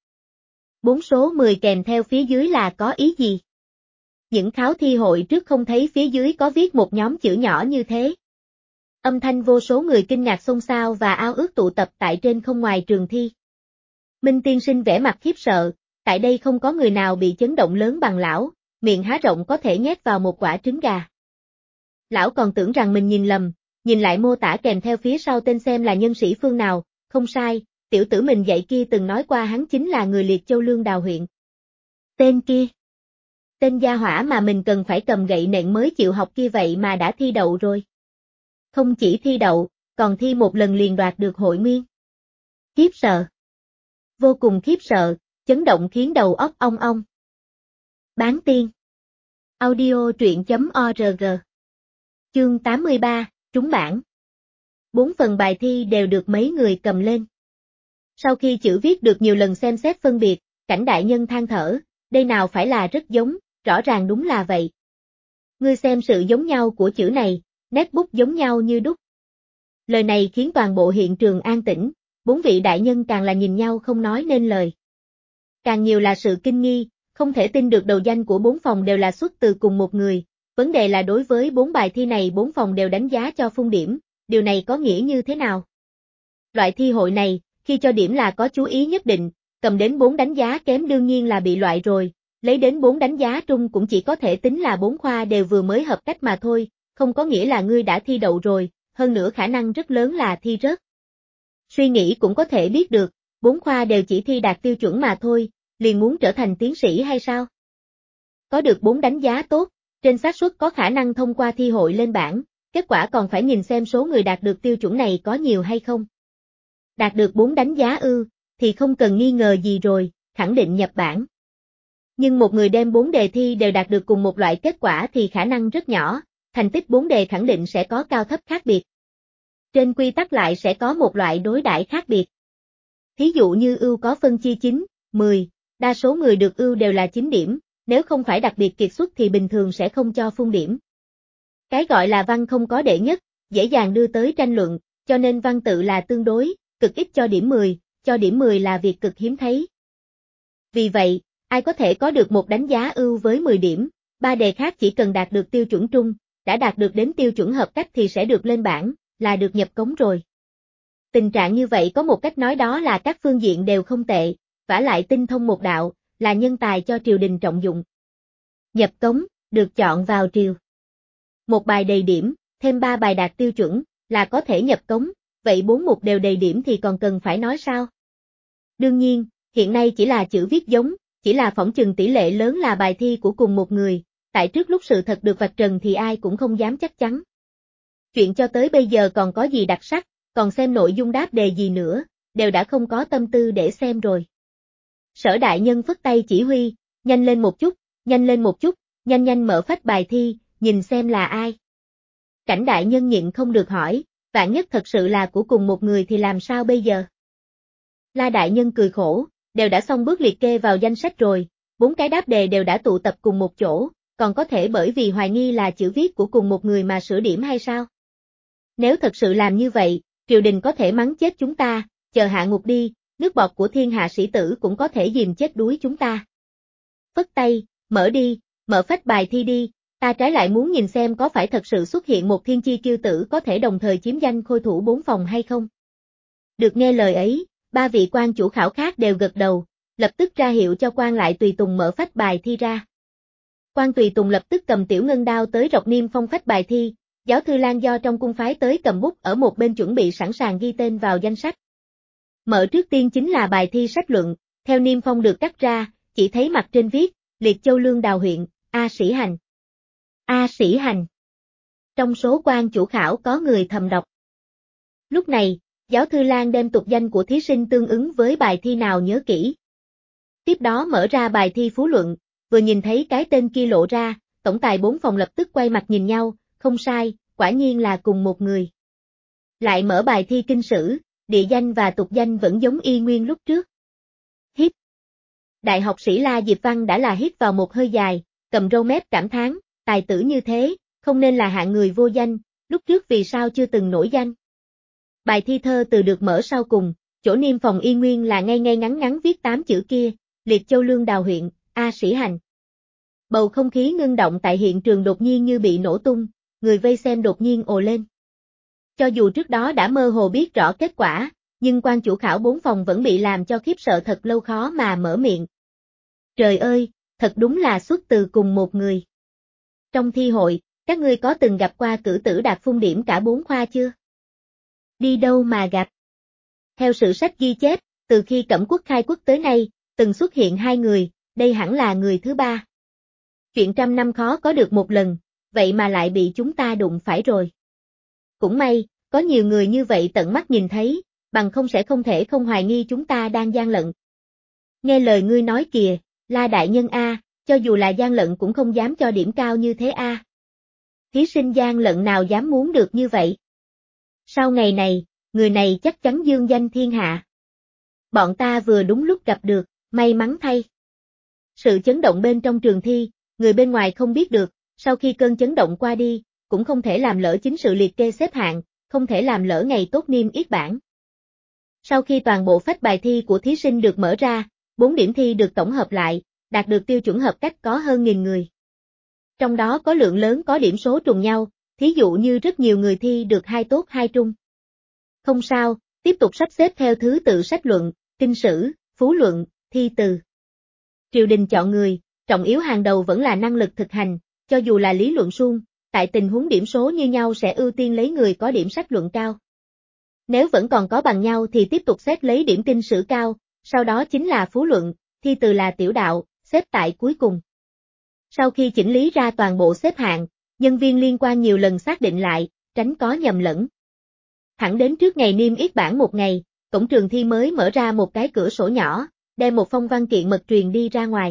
4 số 10 kèm theo phía dưới là có ý gì? Những kháo thi hội trước không thấy phía dưới có viết một nhóm chữ nhỏ như thế. Âm thanh vô số người kinh ngạc xôn xao và ao ước tụ tập tại trên không ngoài trường thi. Minh Tiên Sinh vẻ mặt khiếp sợ, tại đây không có người nào bị chấn động lớn bằng lão, miệng há rộng có thể nhét vào một quả trứng gà. Lão còn tưởng rằng mình nhìn lầm, nhìn lại mô tả kèm theo phía sau tên xem là nhân sĩ phương nào, không sai, tiểu tử mình dạy kia từng nói qua hắn chính là người Liệt Châu Lương Đào huyện. Tên kia. Tên gia hỏa mà mình cần phải cầm gậy nện mới chịu học kia vậy mà đã thi đậu rồi. Không chỉ thi đậu, còn thi một lần liền đoạt được hội nguyên. Khiếp sợ. Vô cùng khiếp sợ, chấn động khiến đầu óc ong ong. Bán tiên. Audio truyện.org. Chương 83, trúng bảng. 4 phần bài thi đều được mấy người cầm lên. Sau khi chữ viết được nhiều lần xem xét phân biệt, Cảnh đại nhân than thở, đây nào phải là rất giống, rõ ràng đúng là vậy. Ngươi xem sự giống nhau của chữ này, nét bút giống nhau như đúc. Lời này khiến toàn bộ hiện trường an tĩnh, 4 vị đại nhân càng là nhìn nhau không nói nên lời. Càng nhiều là sự kinh nghi, Không thể tin được đầu danh của 4 phòng đều là xuất từ cùng một người, vấn đề là đối với 4 bài thi này 4 phòng đều đánh giá cho phun điểm, điều này có nghĩa như thế nào? Loại thi hội này, khi cho điểm là có chú ý nhất định, cầm đến 4 đánh giá kém đương nhiên là bị loại rồi, lấy đến 4 đánh giá trung cũng chỉ có thể tính là 4 khoa đều vừa mới hợp cách mà thôi, không có nghĩa là ngươi đã thi đậu rồi, hơn nữa khả năng rất lớn là thi rớt. Suy nghĩ cũng có thể biết được, 4 khoa đều chỉ thi đạt tiêu chuẩn mà thôi, liền muốn trở thành tiến sĩ hay sao? Có được 4 đánh giá tốt, trên xác suất có khả năng thông qua thi hội lên bảng, kết quả còn phải nhìn xem số người đạt được tiêu chuẩn này có nhiều hay không. Đạt được 4 đánh giá ư, thì không cần nghi ngờ gì rồi, khẳng định nhập bảng. Nhưng một người đem 4 đề thi đều đạt được cùng một loại kết quả thì khả năng rất nhỏ, thành tích 4 đề khẳng định sẽ có cao thấp khác biệt. Trên quy tắc lại sẽ có một loại đối đãi khác biệt. Thí dụ như ưu có phân chia 9, 10, đa số người được ưu đều là 9 điểm, nếu không phải đặc biệt kiệt xuất thì bình thường sẽ không cho phun điểm. Cái gọi là văn không có đệ nhất, dễ dàng đưa tới tranh luận, cho nên văn tự là tương đối, cực ít cho điểm 10, cho điểm 10 là việc cực hiếm thấy. Vì vậy, ai có thể có được một đánh giá ưu với 10 điểm, 3 đề khác chỉ cần đạt được tiêu chuẩn trung, đã đạt được đến tiêu chuẩn hợp cách thì sẽ được lên bảng, là được nhập cống rồi. Tình trạng như vậy có một cách nói đó là các phương diện đều không tệ, vả lại tinh thông một đạo, là nhân tài cho triều đình trọng dụng. Nhập cống, được chọn vào triều. Một bài đầy điểm, thêm 3 bài đạt tiêu chuẩn, là có thể nhập cống, vậy 4 mục đều đầy điểm thì còn cần phải nói sao? Đương nhiên, hiện nay chỉ là chữ viết giống, chỉ là phỏng chừng tỷ lệ lớn là bài thi của cùng một người, tại trước lúc sự thật được vạch trần thì ai cũng không dám chắc chắn. Chuyện cho tới bây giờ còn có gì đặc sắc, còn xem nội dung đáp đề gì nữa, đều đã không có tâm tư để xem rồi. Sở đại nhân phất tay chỉ huy, nhanh lên một chút, nhanh lên một chút, nhanh nhanh mở phách bài thi, nhìn xem là ai. Cảnh đại nhân nhịn không được hỏi, vạn nhất thật sự là của cùng một người thì làm sao bây giờ? La đại nhân cười khổ, đều đã xong bước liệt kê vào danh sách rồi, 4 cái đáp đề đều đã tụ tập cùng một chỗ, còn có thể bởi vì hoài nghi là chữ viết của cùng một người mà sửa điểm hay sao? Nếu thật sự làm như vậy, triều đình có thể mắng chết chúng ta, chờ hạ ngục đi, nước bọt của thiên hạ sĩ tử cũng có thể dìm chết đuối chúng ta. Phất tay, mở đi, mở phách bài thi đi, ta trái lại muốn nhìn xem có phải thật sự xuất hiện một thiên chi kiêu tử có thể đồng thời chiếm danh khôi thủ 4 phòng hay không. Được nghe lời ấy, 3 vị quan chủ khảo khác đều gật đầu, lập tức ra hiệu cho quan lại tùy tùng mở phách bài thi ra. Quan tùy tùng lập tức cầm tiểu ngân đao tới rọc niêm phong phách bài thi, giáo thư Lan do trong cung phái tới cầm bút ở một bên chuẩn bị sẵn sàng ghi tên vào danh sách. Mở trước tiên chính là bài thi sách luận, theo niêm phong được cắt ra, chỉ thấy mặt trên viết, Liệt Châu Lương Đào huyện, A Sĩ Hành. A Sĩ Hành. Trong số quan chủ khảo có người thầm đọc. Lúc này, giáo thư Lan đem tục danh của thí sinh tương ứng với bài thi nào nhớ kỹ. Tiếp đó mở ra bài thi phú luận, vừa nhìn thấy cái tên kia lộ ra, tổng tài 4 phòng lập tức quay mặt nhìn nhau, không sai, quả nhiên là cùng một người. Lại mở bài thi kinh sử, địa danh và tục danh vẫn giống y nguyên lúc trước. Hít. Đại học sĩ La Diệp Văn đã là hít vào một hơi dài, cầm râu mép cảm thán, tài tử như thế, không nên là hạng người vô danh, lúc trước vì sao chưa từng nổi danh. Bài thi thơ từ được mở sau cùng, chỗ niêm phòng y nguyên là ngay ngay ngắn ngắn viết 8 chữ kia, Liệt Châu Lương Đào huyện, A Sĩ Hành. Bầu không khí ngưng động tại hiện trường đột nhiên như bị nổ tung, người vây xem đột nhiên ồ lên. Cho dù trước đó đã mơ hồ biết rõ kết quả, nhưng quan chủ khảo 4 phòng vẫn bị làm cho khiếp sợ thật lâu khó mà mở miệng. Trời ơi, thật đúng là xuất từ cùng một người. Trong thi hội, các ngươi có từng gặp qua cử tử đạt phun điểm cả 4 khoa chưa? Đi đâu mà gặp? Theo sử sách ghi chép, từ khi Cẩm Quốc khai quốc tới nay, từng xuất hiện 2 người, đây hẳn là người thứ 3. Chuyện trăm năm khó có được một lần, vậy mà lại bị chúng ta đụng phải rồi. Cũng may, có nhiều người như vậy tận mắt nhìn thấy, bằng không sẽ không thể không hoài nghi chúng ta đang gian lận. Nghe lời ngươi nói kìa, La đại nhân a, cho dù là gian lận cũng không dám cho điểm cao như thế a. Thí sinh gian lận nào dám muốn được như vậy? Sau ngày này, người này chắc chắn dương danh thiên hạ. Bọn ta vừa đúng lúc gặp được, may mắn thay. Sự chấn động bên trong trường thi, người bên ngoài không biết được, sau khi cơn chấn động qua đi, cũng không thể làm lỡ chính sự liệt kê xếp hạng, không thể làm lỡ ngày tốt niêm yết bảng. Sau khi toàn bộ phách bài thi của thí sinh được mở ra, 4 điểm thi được tổng hợp lại, đạt được tiêu chuẩn hợp cách có hơn 1000 người. Trong đó có lượng lớn có điểm số trùng nhau, thí dụ như rất nhiều người thi được 2 tốt 2 trung. Không sao, tiếp tục sắp xếp theo thứ tự sách luận, kinh sử, phú luận, thi từ. Triều đình chọn người, trọng yếu hàng đầu vẫn là năng lực thực hành, cho dù là lý luận suông, tại tình huống điểm số như nhau sẽ ưu tiên lấy người có điểm sách luận cao. Nếu vẫn còn có bằng nhau thì tiếp tục xét lấy điểm kinh sử cao, sau đó chính là phú luận, thi từ là tiểu đạo, xếp tại cuối cùng. Sau khi chỉnh lý ra toàn bộ xếp hạng, nhân viên liên quan nhiều lần xác định lại, tránh có nhầm lẫn. Thẳng đến trước ngày niêm yết bảng một ngày, cổng trường thi mới mở ra một cái cửa sổ nhỏ, đem một phong văn kiện mật truyền đi ra ngoài.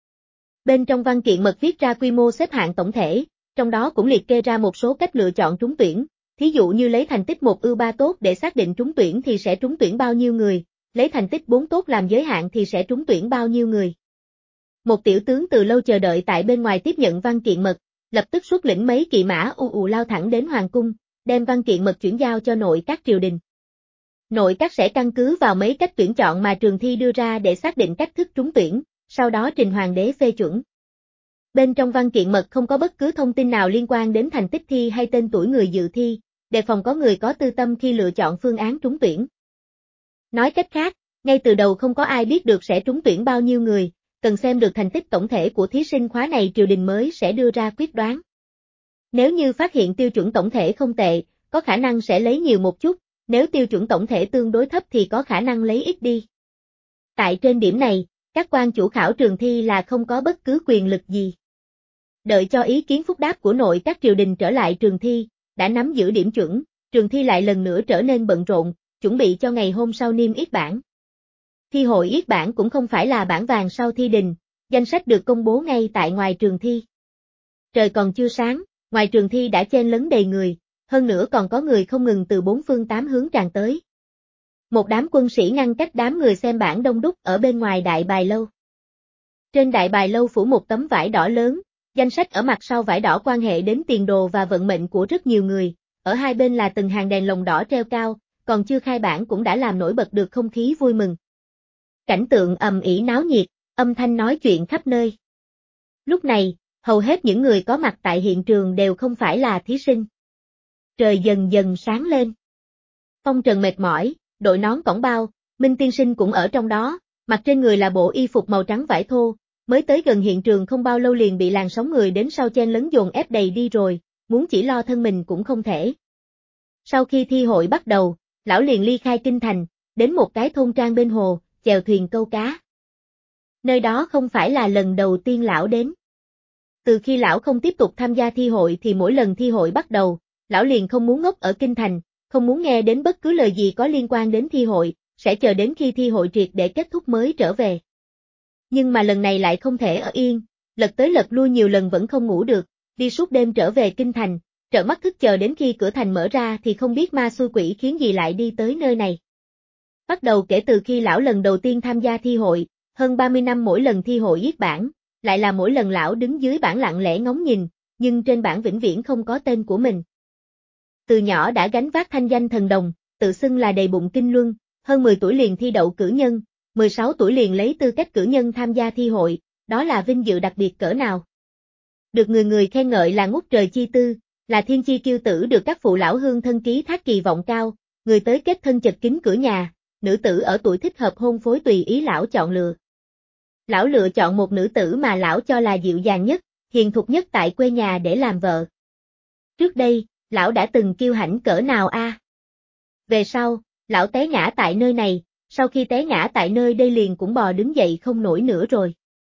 Bên trong văn kiện mật viết ra quy mô xếp hạng tổng thể, trong đó cũng liệt kê ra một số cách lựa chọn trúng tuyển, thí dụ như lấy thành tích 1 ưu 3 tốt để xác định trúng tuyển thì sẽ trúng tuyển bao nhiêu người, lấy thành tích 4 tốt làm giới hạn thì sẽ trúng tuyển bao nhiêu người. Một tiểu tướng từ lâu chờ đợi tại bên ngoài tiếp nhận văn kiện mật, lập tức xuất lĩnh mấy kỵ mã lao thẳng đến hoàng cung, đem văn kiện mật chuyển giao cho nội các triều đình. Nội các sẽ căn cứ vào mấy cách tuyển chọn mà trường thi đưa ra để xác định cách thức trúng tuyển, sau đó trình hoàng đế phê chuẩn. Bên trong văn kiện mật không có bất cứ thông tin nào liên quan đến thành tích thi hay tên tuổi người dự thi, đề phòng có người có tư tâm khi lựa chọn phương án trúng tuyển. Nói cách khác, ngay từ đầu không có ai biết được sẽ trúng tuyển bao nhiêu người, cần xem được thành tích tổng thể của thí sinh khóa này triều đình mới sẽ đưa ra quyết đoán. Nếu như phát hiện tiêu chuẩn tổng thể không tệ, có khả năng sẽ lấy nhiều một chút, nếu tiêu chuẩn tổng thể tương đối thấp thì có khả năng lấy ít đi. Tại trên điểm này, các quan chủ khảo trường thi là không có bất cứ quyền lực gì. Đợi cho ý kiến phúc đáp của nội các triều đình trở lại trường thi, đã nắm giữ điểm chuẩn, trường thi lại lần nữa trở nên bận rộn, chuẩn bị cho ngày hôm sau niêm yết bảng. Thi hội yết bảng cũng không phải là bảng vàng sau thi đình, danh sách được công bố ngay tại ngoài trường thi. Trời còn chưa sáng, ngoài trường thi đã chen lấn đầy người, hơn nữa còn có người không ngừng từ 4 phương 8 hướng tràn tới. Một đám quân sĩ ngăn cách đám người xem bảng đông đúc ở bên ngoài đại bài lâu. Trên đại bài lâu phủ một tấm vải đỏ lớn, danh sách ở mặt sau vải đỏ quan hệ đến tiền đồ và vận mệnh của rất nhiều người, ở hai bên là từng hàng đèn lồng đỏ treo cao, còn chưa khai bảng cũng đã làm nổi bật được không khí vui mừng. Cảnh tượng ầm ĩ náo nhiệt, âm thanh nói chuyện khắp nơi. Lúc này, hầu hết những người có mặt tại hiện trường đều không phải là thí sinh. Trời dần dần sáng lên. Phong trần mệt mỏi, đội nón cổng bao, Minh tiên sinh cũng ở trong đó, mặc trên người là bộ y phục màu trắng vải thô, mới tới gần hiện trường không bao lâu liền bị làn sóng người đến sau chen lấn dồn ép đầy đi rồi, muốn chỉ lo thân mình cũng không thể. Sau khi thi hội bắt đầu, lão liền ly khai kinh thành, đến một cái thôn trang bên hồ, chèo thuyền câu cá. Nơi đó không phải là lần đầu tiên lão đến. Từ khi lão không tiếp tục tham gia thi hội thì mỗi lần thi hội bắt đầu, lão liền không muốn ngốc ở kinh thành, không muốn nghe đến bất cứ lời gì có liên quan đến thi hội, sẽ chờ đến khi thi hội triệt để kết thúc mới trở về. Nhưng mà lần này lại không thể ở yên, lật tới lật lui nhiều lần vẫn không ngủ được, đi suốt đêm trở về kinh thành, trợn mắt thức chờ đến khi cửa thành mở ra thì không biết ma xui quỷ khiến gì lại đi tới nơi này. Bắt đầu kể từ khi lão lần đầu tiên tham gia thi hội, hơn 30 năm mỗi lần thi hội yết bảng, lại là mỗi lần lão đứng dưới bảng lặng lẽ ngóng nhìn, nhưng trên bảng vĩnh viễn không có tên của mình. Từ nhỏ đã gánh vác thanh danh thần đồng, tự xưng là đầy bụng kinh luân, hơn 10 tuổi liền thi đậu cử nhân, 16 tuổi liền lấy tư cách cử nhân tham gia thi hội, đó là vinh dự đặc biệt cỡ nào. Được người người khen ngợi là ngút trời chi tư, là thiên chi kiêu tử được các phụ lão hương thân ký thác kỳ vọng cao, người tới kết thân chật kín cửa nhà, nữ tử ở tuổi thích hợp hôn phối tùy ý lão chọn lựa. Lão lựa chọn một nữ tử mà lão cho là dịu dàng nhất, hiền thục nhất tại quê nhà để làm vợ. Trước đây, lão đã từng kiêu hãnh cỡ nào a? Về sau, lão té ngã tại nơi này, sau khi té ngã tại nơi đây liền cũng bò đứng dậy không nổi nữa rồi.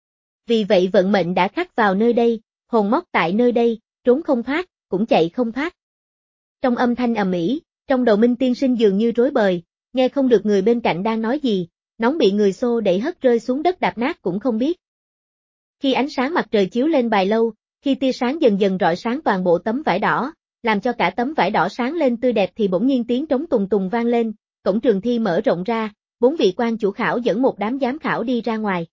Vì vậy vận mệnh đã khắc vào nơi đây, hồn móc tại nơi đây, trốn không thoát, cũng chạy không thoát. Trong âm thanh ầm ĩ, trong đầu Minh tiên sinh dường như rối bời, nghe không được người bên cạnh đang nói gì, nóng bị người xô đẩy hất rơi xuống đất đạp nát cũng không biết. Khi ánh sáng mặt trời chiếu lên bài lâu, khi tia sáng dần dần rọi sáng toàn bộ tấm vải đỏ, làm cho cả tấm vải đỏ sáng lên tươi đẹp thì bỗng nhiên tiếng trống tùng tùng vang lên, cổng trường thi mở rộng ra, 4 vị quan chủ khảo dẫn một đám giám khảo đi ra ngoài.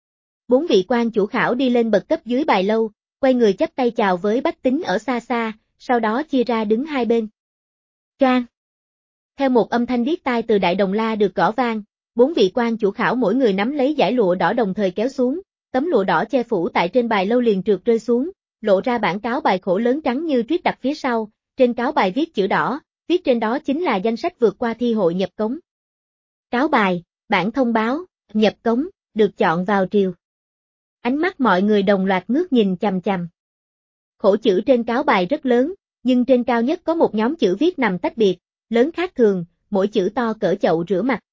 4 vị quan chủ khảo đi lên bậc cấp dưới bài lâu, quay người chắp tay chào với bách tính ở xa xa, sau đó chia ra đứng hai bên. Choang! Theo một âm thanh điếc tai từ đại đồng la được gõ vang, 4 vị quan chủ khảo mỗi người nắm lấy dải lụa đỏ đồng thời kéo xuống, tấm lụa đỏ che phủ tại trên bài lâu liền trượt rơi xuống, lộ ra bản cáo bài khổ lớn trắng như tuyết đặt phía sau, trên cáo bài viết chữ đỏ, viết trên đó chính là danh sách vượt qua thi hội nhập cống. Cáo bài, bản thông báo, nhập cống, được chọn vào triều. Ánh mắt mọi người đồng loạt ngước nhìn chằm chằm. Khổ chữ trên cáo bài rất lớn, nhưng trên cao nhất có một nhóm chữ viết nằm tách biệt, lớn khác thường, mỗi chữ to cỡ chậu rửa mặt.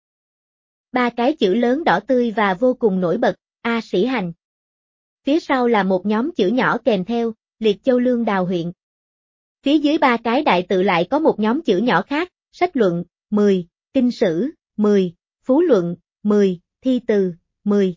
3 cái chữ lớn đỏ tươi và vô cùng nổi bật, A Sĩ Hành. Phía sau là một nhóm chữ nhỏ kèm theo, Liệt Châu Lương Đào huyện. Phía dưới 3 cái đại tự lại có một nhóm chữ nhỏ khác, sách luận, 10, kinh sử, 10, phú luận, 10, thi từ, 10.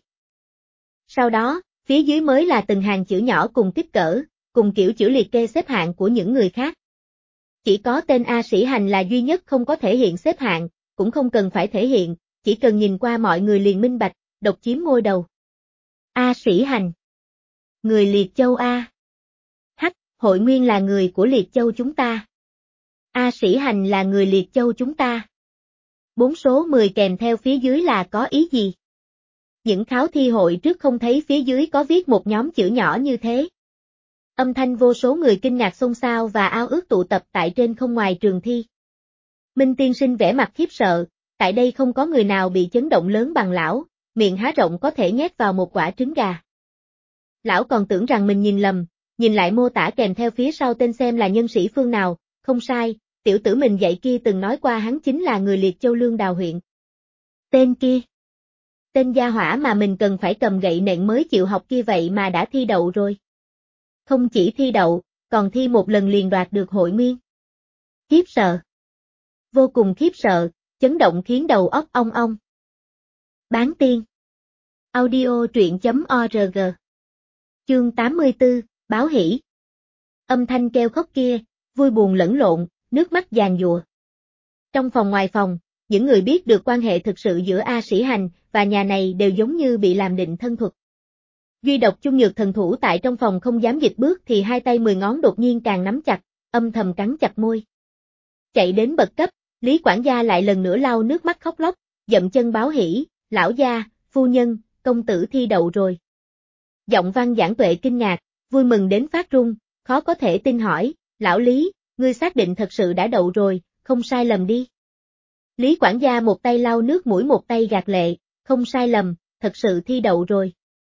Sau đó, phía dưới mới là từng hàng chữ nhỏ cùng kích cỡ, cùng kiểu chữ liệt kê xếp hạng của những người khác. Chỉ có tên A Sĩ Hành là duy nhất không có thể hiện xếp hạng, cũng không cần phải thể hiện, chỉ cần nhìn qua mọi người liền minh bạch, độc chiếm ngôi đầu. A Sĩ Hành. Người Liệt Châu A. Hắc, Hội Nguyên là người của Liệt Châu chúng ta. A Sĩ Hành là người Liệt Châu chúng ta. 4 số 10 kèm theo phía dưới là có ý gì? Những kháo thi hội trước không thấy phía dưới có viết một nhóm chữ nhỏ như thế. Âm thanh vô số người kinh ngạc xôn xao và ao ước tụ tập tại trên không ngoài trường thi. Minh tiên sinh vẻ mặt khiếp sợ, tại đây không có người nào bị chấn động lớn bằng lão, miệng há rộng có thể nhét vào một quả trứng gà. Lão còn tưởng rằng mình nhìn lầm, nhìn lại mô tả kèm theo phía sau tên xem là nhân sĩ phương nào, không sai, tiểu tử mình dạy kia từng nói qua hắn chính là người Liệt Châu Lương Đào huyện. Tên kia. Tên gia hỏa mà mình cần phải cầm gậy nện mới chịu học kia vậy mà đã thi đậu rồi. Không chỉ thi đậu, còn thi một lần liền đoạt được hội nguyên. Khiếp sợ. Vô cùng khiếp sợ, chấn động khiến đầu óc ong ong. Bán tiên. Audio truyện.org. Chương 84, báo hỷ. Âm thanh kêu khóc kia, vui buồn lẫn lộn, nước mắt giàn giụa. Trong phòng ngoài phòng, những người biết được quan hệ thực sự giữa A Sĩ Hành và nhà này đều giống như bị làm định thân thuật. Duy độc Chung Nhược thần thủ tại trong phòng không dám dịch bước thì hai tay 10 ngón đột nhiên càng nắm chặt, âm thầm cắn chặt môi. Chạy đến bậc cấp, Lý quản gia lại lần nữa lau nước mắt khóc lóc, dậm chân báo hỷ, lão gia, phu nhân, công tử thi đậu rồi. Giọng Văn Giảng Tuệ kinh ngạc, vui mừng đến phát run, khó có thể tin hỏi, lão Lý, ngươi xác định thật sự đã đậu rồi, không sai lầm đi. Lý quản gia một tay lau nước mũi một tay gạt lệ, không sai lầm, thật sự thi đậu rồi.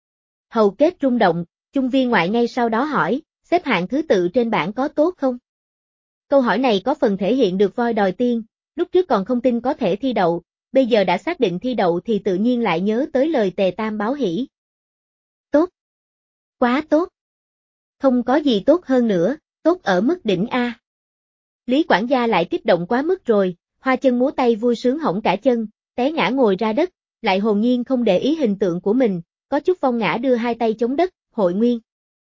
Hầu kết rung động, Chung Viên Ngoại ngay sau đó hỏi, xếp hạng thứ tự trên bảng có tốt không? Câu hỏi này có phần thể hiện được voi đòi tiên, lúc trước còn không tin có thể thi đậu, bây giờ đã xác định thi đậu thì tự nhiên lại nhớ tới lời Tề Tam báo hỷ. Tốt. Quá tốt. Không có gì tốt hơn nữa, tốt ở mức đỉnh A. Lý quản gia lại kích động quá mức rồi, hoa chân múa tay vui sướng hỏng cả chân, té ngã ngồi ra đất, lại hồn nhiên không để ý hình tượng của mình, có chút phong ngã đưa hai tay chống đất, hội nguyên.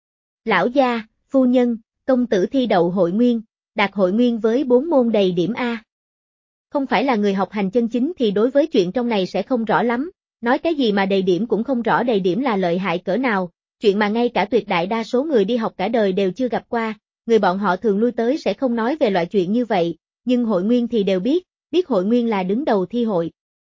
Lão gia, phu nhân, công tử thi đậu hội nguyên, đạt hội nguyên với 4 môn đầy điểm A. Không phải là người học hành chân chính thì đối với chuyện trong này sẽ không rõ lắm, nói cái gì mà đầy điểm cũng không rõ đầy điểm là lợi hại cỡ nào, chuyện mà ngay cả tuyệt đại đa số người đi học cả đời đều chưa gặp qua, người bọn họ thường lui tới sẽ không nói về loại chuyện như vậy, nhưng hội nguyên thì đều biết hội nguyên là đứng đầu thi hội.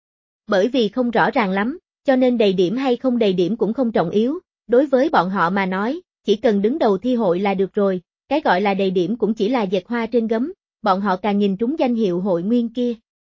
Bởi vì không rõ ràng lắm, cho nên đầy điểm hay không đầy điểm cũng không trọng yếu, đối với bọn họ mà nói, chỉ cần đứng đầu thi hội là được rồi, cái gọi là đầy điểm cũng chỉ là dệt hoa trên gấm, bọn họ càng nhìn trúng danh hiệu hội nguyên kia.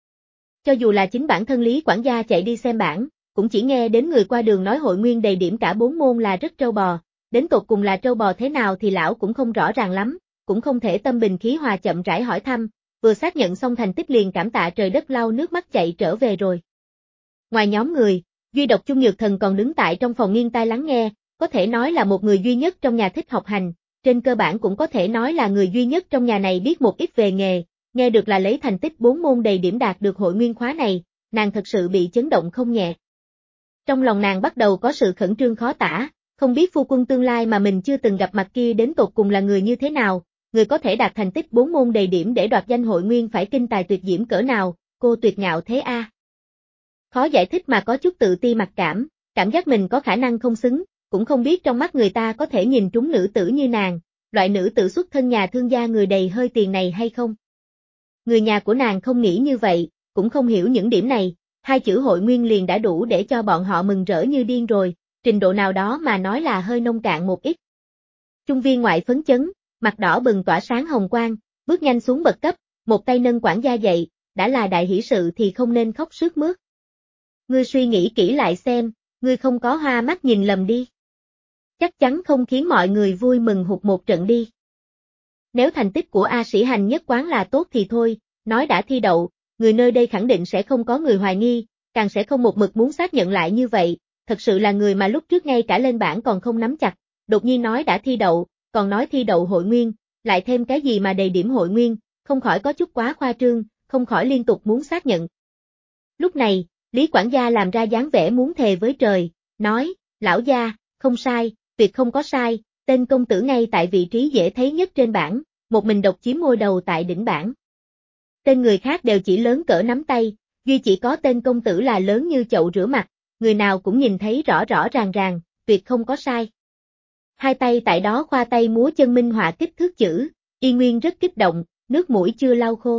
Cho dù là chính bản thân Lý quản gia chạy đi xem bảng, cũng chỉ nghe đến người qua đường nói hội nguyên đầy điểm cả 4 môn là rất trâu bò, đến tột cùng là trâu bò thế nào thì lão cũng không rõ ràng lắm, cũng không thể tâm bình khí hòa chậm rãi hỏi thăm, vừa xác nhận xong thành tích liền cảm tạ trời đất lau nước mắt chạy trở về rồi. Ngoài nhóm người, duy độc Chung Nhược Thần còn đứng tại trong phòng nghiêng tai lắng nghe, có thể nói là một người duy nhất trong nhà thích học hành, trên cơ bản cũng có thể nói là người duy nhất trong nhà này biết một ít về nghề, nghe được là lấy thành tích 4 môn đầy điểm đạt được hội nguyên khóa này, nàng thật sự bị chấn động không nhẹ. Trong lòng nàng bắt đầu có sự khẩn trương khó tả, không biết phu quân tương lai mà mình chưa từng gặp mặt kia đến tột cùng là người như thế nào, người có thể đạt thành tích 4 môn đầy điểm để đoạt danh hội nguyên phải kinh tài tuyệt diễm cỡ nào, cô tuyệt ngạo thế a. Khó giải thích mà có chút tự ti mặc cảm giác mình có khả năng không xứng, cũng không biết trong mắt người ta có thể nhìn trúng nữ tử như nàng, loại nữ tử xuất thân nhà thương gia người đầy hơi tiền này hay không. Người nhà của nàng không nghĩ như vậy, cũng không hiểu những điểm này, hai chữ hội nguyên liền đã đủ để cho bọn họ mừng rỡ như điên rồi, trình độ nào đó mà nói là hơi nông cạn một ít. Trung viên ngoại phấn chấn, mặt đỏ bừng tỏa sáng hồng quang, bước nhanh xuống bậc cấp, một tay nâng quản gia dậy, đã là đại hỷ sự thì không nên khóc sướt mướt. Ngươi suy nghĩ kỹ lại xem, ngươi không có hoa mắt nhìn lầm đi. Chắc chắn không khiến mọi người vui mừng hụt một trận đi. Nếu thành tích của A Sĩ Hành nhất quán là tốt thì thôi, nói đã thi đậu, người nơi đây khẳng định sẽ không có người hoài nghi, càng sẽ không một mực muốn xác nhận lại như vậy, thật sự là người mà lúc trước ngay cả lên bảng còn không nắm chặt, đột nhiên nói đã thi đậu, còn nói thi đậu hội nguyên, lại thêm cái gì mà đầy điểm hội nguyên, không khỏi có chút quá khoa trương, không khỏi liên tục muốn xác nhận. Lúc này, Lý quản gia làm ra dáng vẻ muốn thề với trời, nói, lão gia, không sai, tuyệt không có sai, tên công tử ngay tại vị trí dễ thấy nhất trên bảng, một mình độc chiếm ngôi đầu tại đỉnh bảng. Tên người khác đều chỉ lớn cỡ nắm tay, duy chỉ có tên công tử là lớn như chậu rửa mặt, người nào cũng nhìn thấy rõ rõ ràng ràng, tuyệt không có sai. Hai tay tại đó khoa tay múa chân minh họa kích thước chữ, Y Nguyên rất kích động, nước mũi chưa lau khô.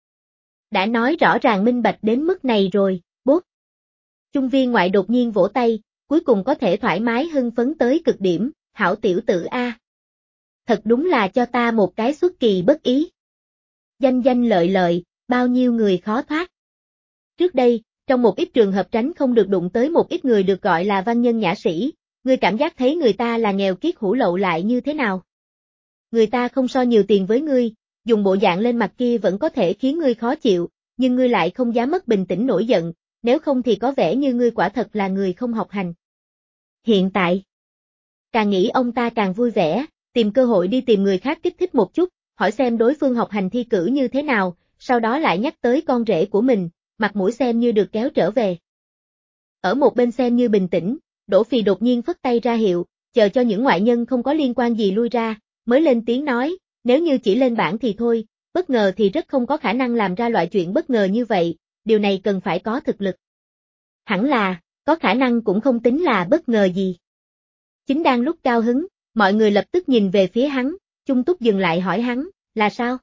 Đã nói rõ ràng minh bạch đến mức này rồi, bốp. Trung viên ngoại đột nhiên vỗ tay, cuối cùng có thể thoải mái hưng phấn tới cực điểm, hảo tiểu tử A. Thật đúng là cho ta một cái xuất kỳ bất ý. Danh danh lợi lợi, bao nhiêu người khó thoát. Trước đây, trong một ít trường hợp tránh không được đụng tới một ít người được gọi là văn nhân nhã sĩ, ngươi cảm giác thấy người ta là nghèo kiết hủ lậu lại như thế nào? Người ta không so nhiều tiền với ngươi, dùng bộ dạng lên mặt kia vẫn có thể khiến ngươi khó chịu, nhưng ngươi lại không dám mất bình tĩnh nổi giận, nếu không thì có vẻ như ngươi quả thật là người không học hành. Hiện tại, càng nghĩ ông ta càng vui vẻ, tìm cơ hội đi tìm người khác kích thích một chút, hỏi xem đối phương học hành thi cử như thế nào, sau đó lại nhắc tới con rể của mình, mặt mũi xem như được kéo trở về. Ở một bên xem như bình tĩnh, Đỗ Phì đột nhiên phất tay ra hiệu, chờ cho những ngoại nhân không có liên quan gì lui ra, mới lên tiếng nói, nếu như chỉ lên bảng thì thôi, bất ngờ thì rất không có khả năng làm ra loại chuyện bất ngờ như vậy, điều này cần phải có thực lực. Hẳn là, có khả năng cũng không tính là bất ngờ gì. Chính đang lúc cao hứng, mọi người lập tức nhìn về phía hắn, Trung Túc dừng lại hỏi hắn, là sao?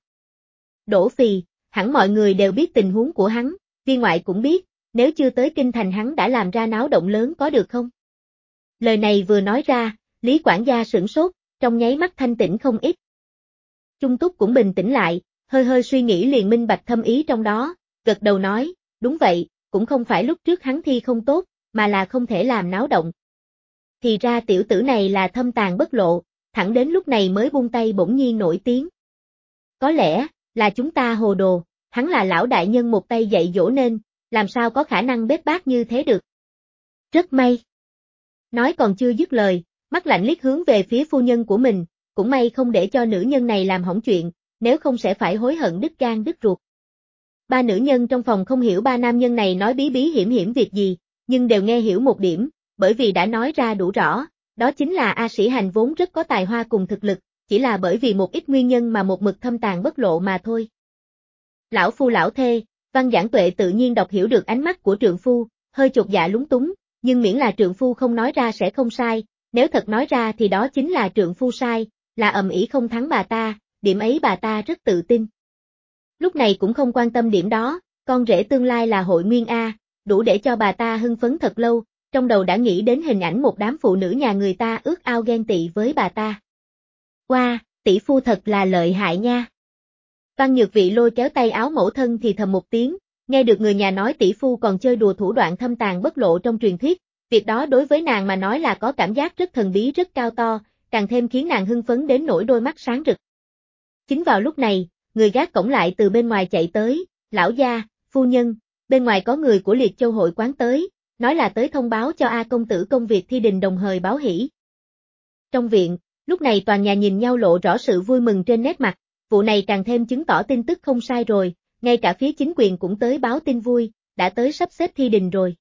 Đỗ Phì, hẳn mọi người đều biết tình huống của hắn, viên ngoại cũng biết, nếu chưa tới kinh thành hắn đã làm ra náo động lớn có được không? Lời này vừa nói ra, Lý quản gia sửng sốt, trong nháy mắt thanh tĩnh không ít. Trung Túc cũng bình tĩnh lại, hơi hơi suy nghĩ liền minh bạch thâm ý trong đó, gật đầu nói, đúng vậy, cũng không phải lúc trước hắn thi không tốt, mà là không thể làm náo động. Thì ra tiểu tử này là thâm tàn bất lộ, thẳng đến lúc này mới buông tay bỗng nhiên nổi tiếng. Có lẽ, là chúng ta hồ đồ, hắn là lão đại nhân một tay dạy dỗ nên, làm sao có khả năng bết bát như thế được. Rất may. Nói còn chưa dứt lời, mắt lạnh liếc hướng về phía phu nhân của mình, cũng may không để cho nữ nhân này làm hỏng chuyện, nếu không sẽ phải hối hận đứt gan đứt ruột. Ba nữ nhân trong phòng không hiểu ba nam nhân này nói bí bí hiểm hiểm việc gì, nhưng đều nghe hiểu một điểm, bởi vì đã nói ra đủ rõ, đó chính là A Sĩ Hành vốn rất có tài hoa cùng thực lực, chỉ là bởi vì một ít nguyên nhân mà một mực thâm tàn bất lộ mà thôi. Lão phu lão thê, Văn Giảng Tuệ tự nhiên đọc hiểu được ánh mắt của trượng phu, hơi chột dạ lúng túng, nhưng miễn là trượng phu không nói ra sẽ không sai, nếu thật nói ra thì đó chính là trượng phu sai, là ầm ĩ không thắng bà ta, điểm ấy bà ta rất tự tin. Lúc này cũng không quan tâm điểm đó, con rể tương lai là hội nguyên A, đủ để cho bà ta hưng phấn thật lâu, trong đầu đã nghĩ đến hình ảnh một đám phụ nữ nhà người ta ước ao ghen tị với bà ta. Wow, tỷ phu thật là lợi hại nha. Văn Nhược Vị lôi kéo tay áo mẫu thân thì thầm một tiếng, nghe được người nhà nói tỷ phu còn chơi đùa thủ đoạn thâm tàn bất lộ trong truyền thuyết, việc đó đối với nàng mà nói là có cảm giác rất thần bí rất cao to, càng thêm khiến nàng hưng phấn đến nỗi đôi mắt sáng rực. Chính vào lúc này, người gác cổng lại từ bên ngoài chạy tới, lão gia, phu nhân, bên ngoài có người của Liệt Châu hội quán tới, nói là tới thông báo cho A công tử công việc thi đình đồng hời báo hỷ. Trong viện, lúc này toàn nhà nhìn nhau lộ rõ sự vui mừng trên nét mặt, vụ này càng thêm chứng tỏ tin tức không sai rồi, ngay cả phía chính quyền cũng tới báo tin vui, đã tới sắp xếp thi đình rồi.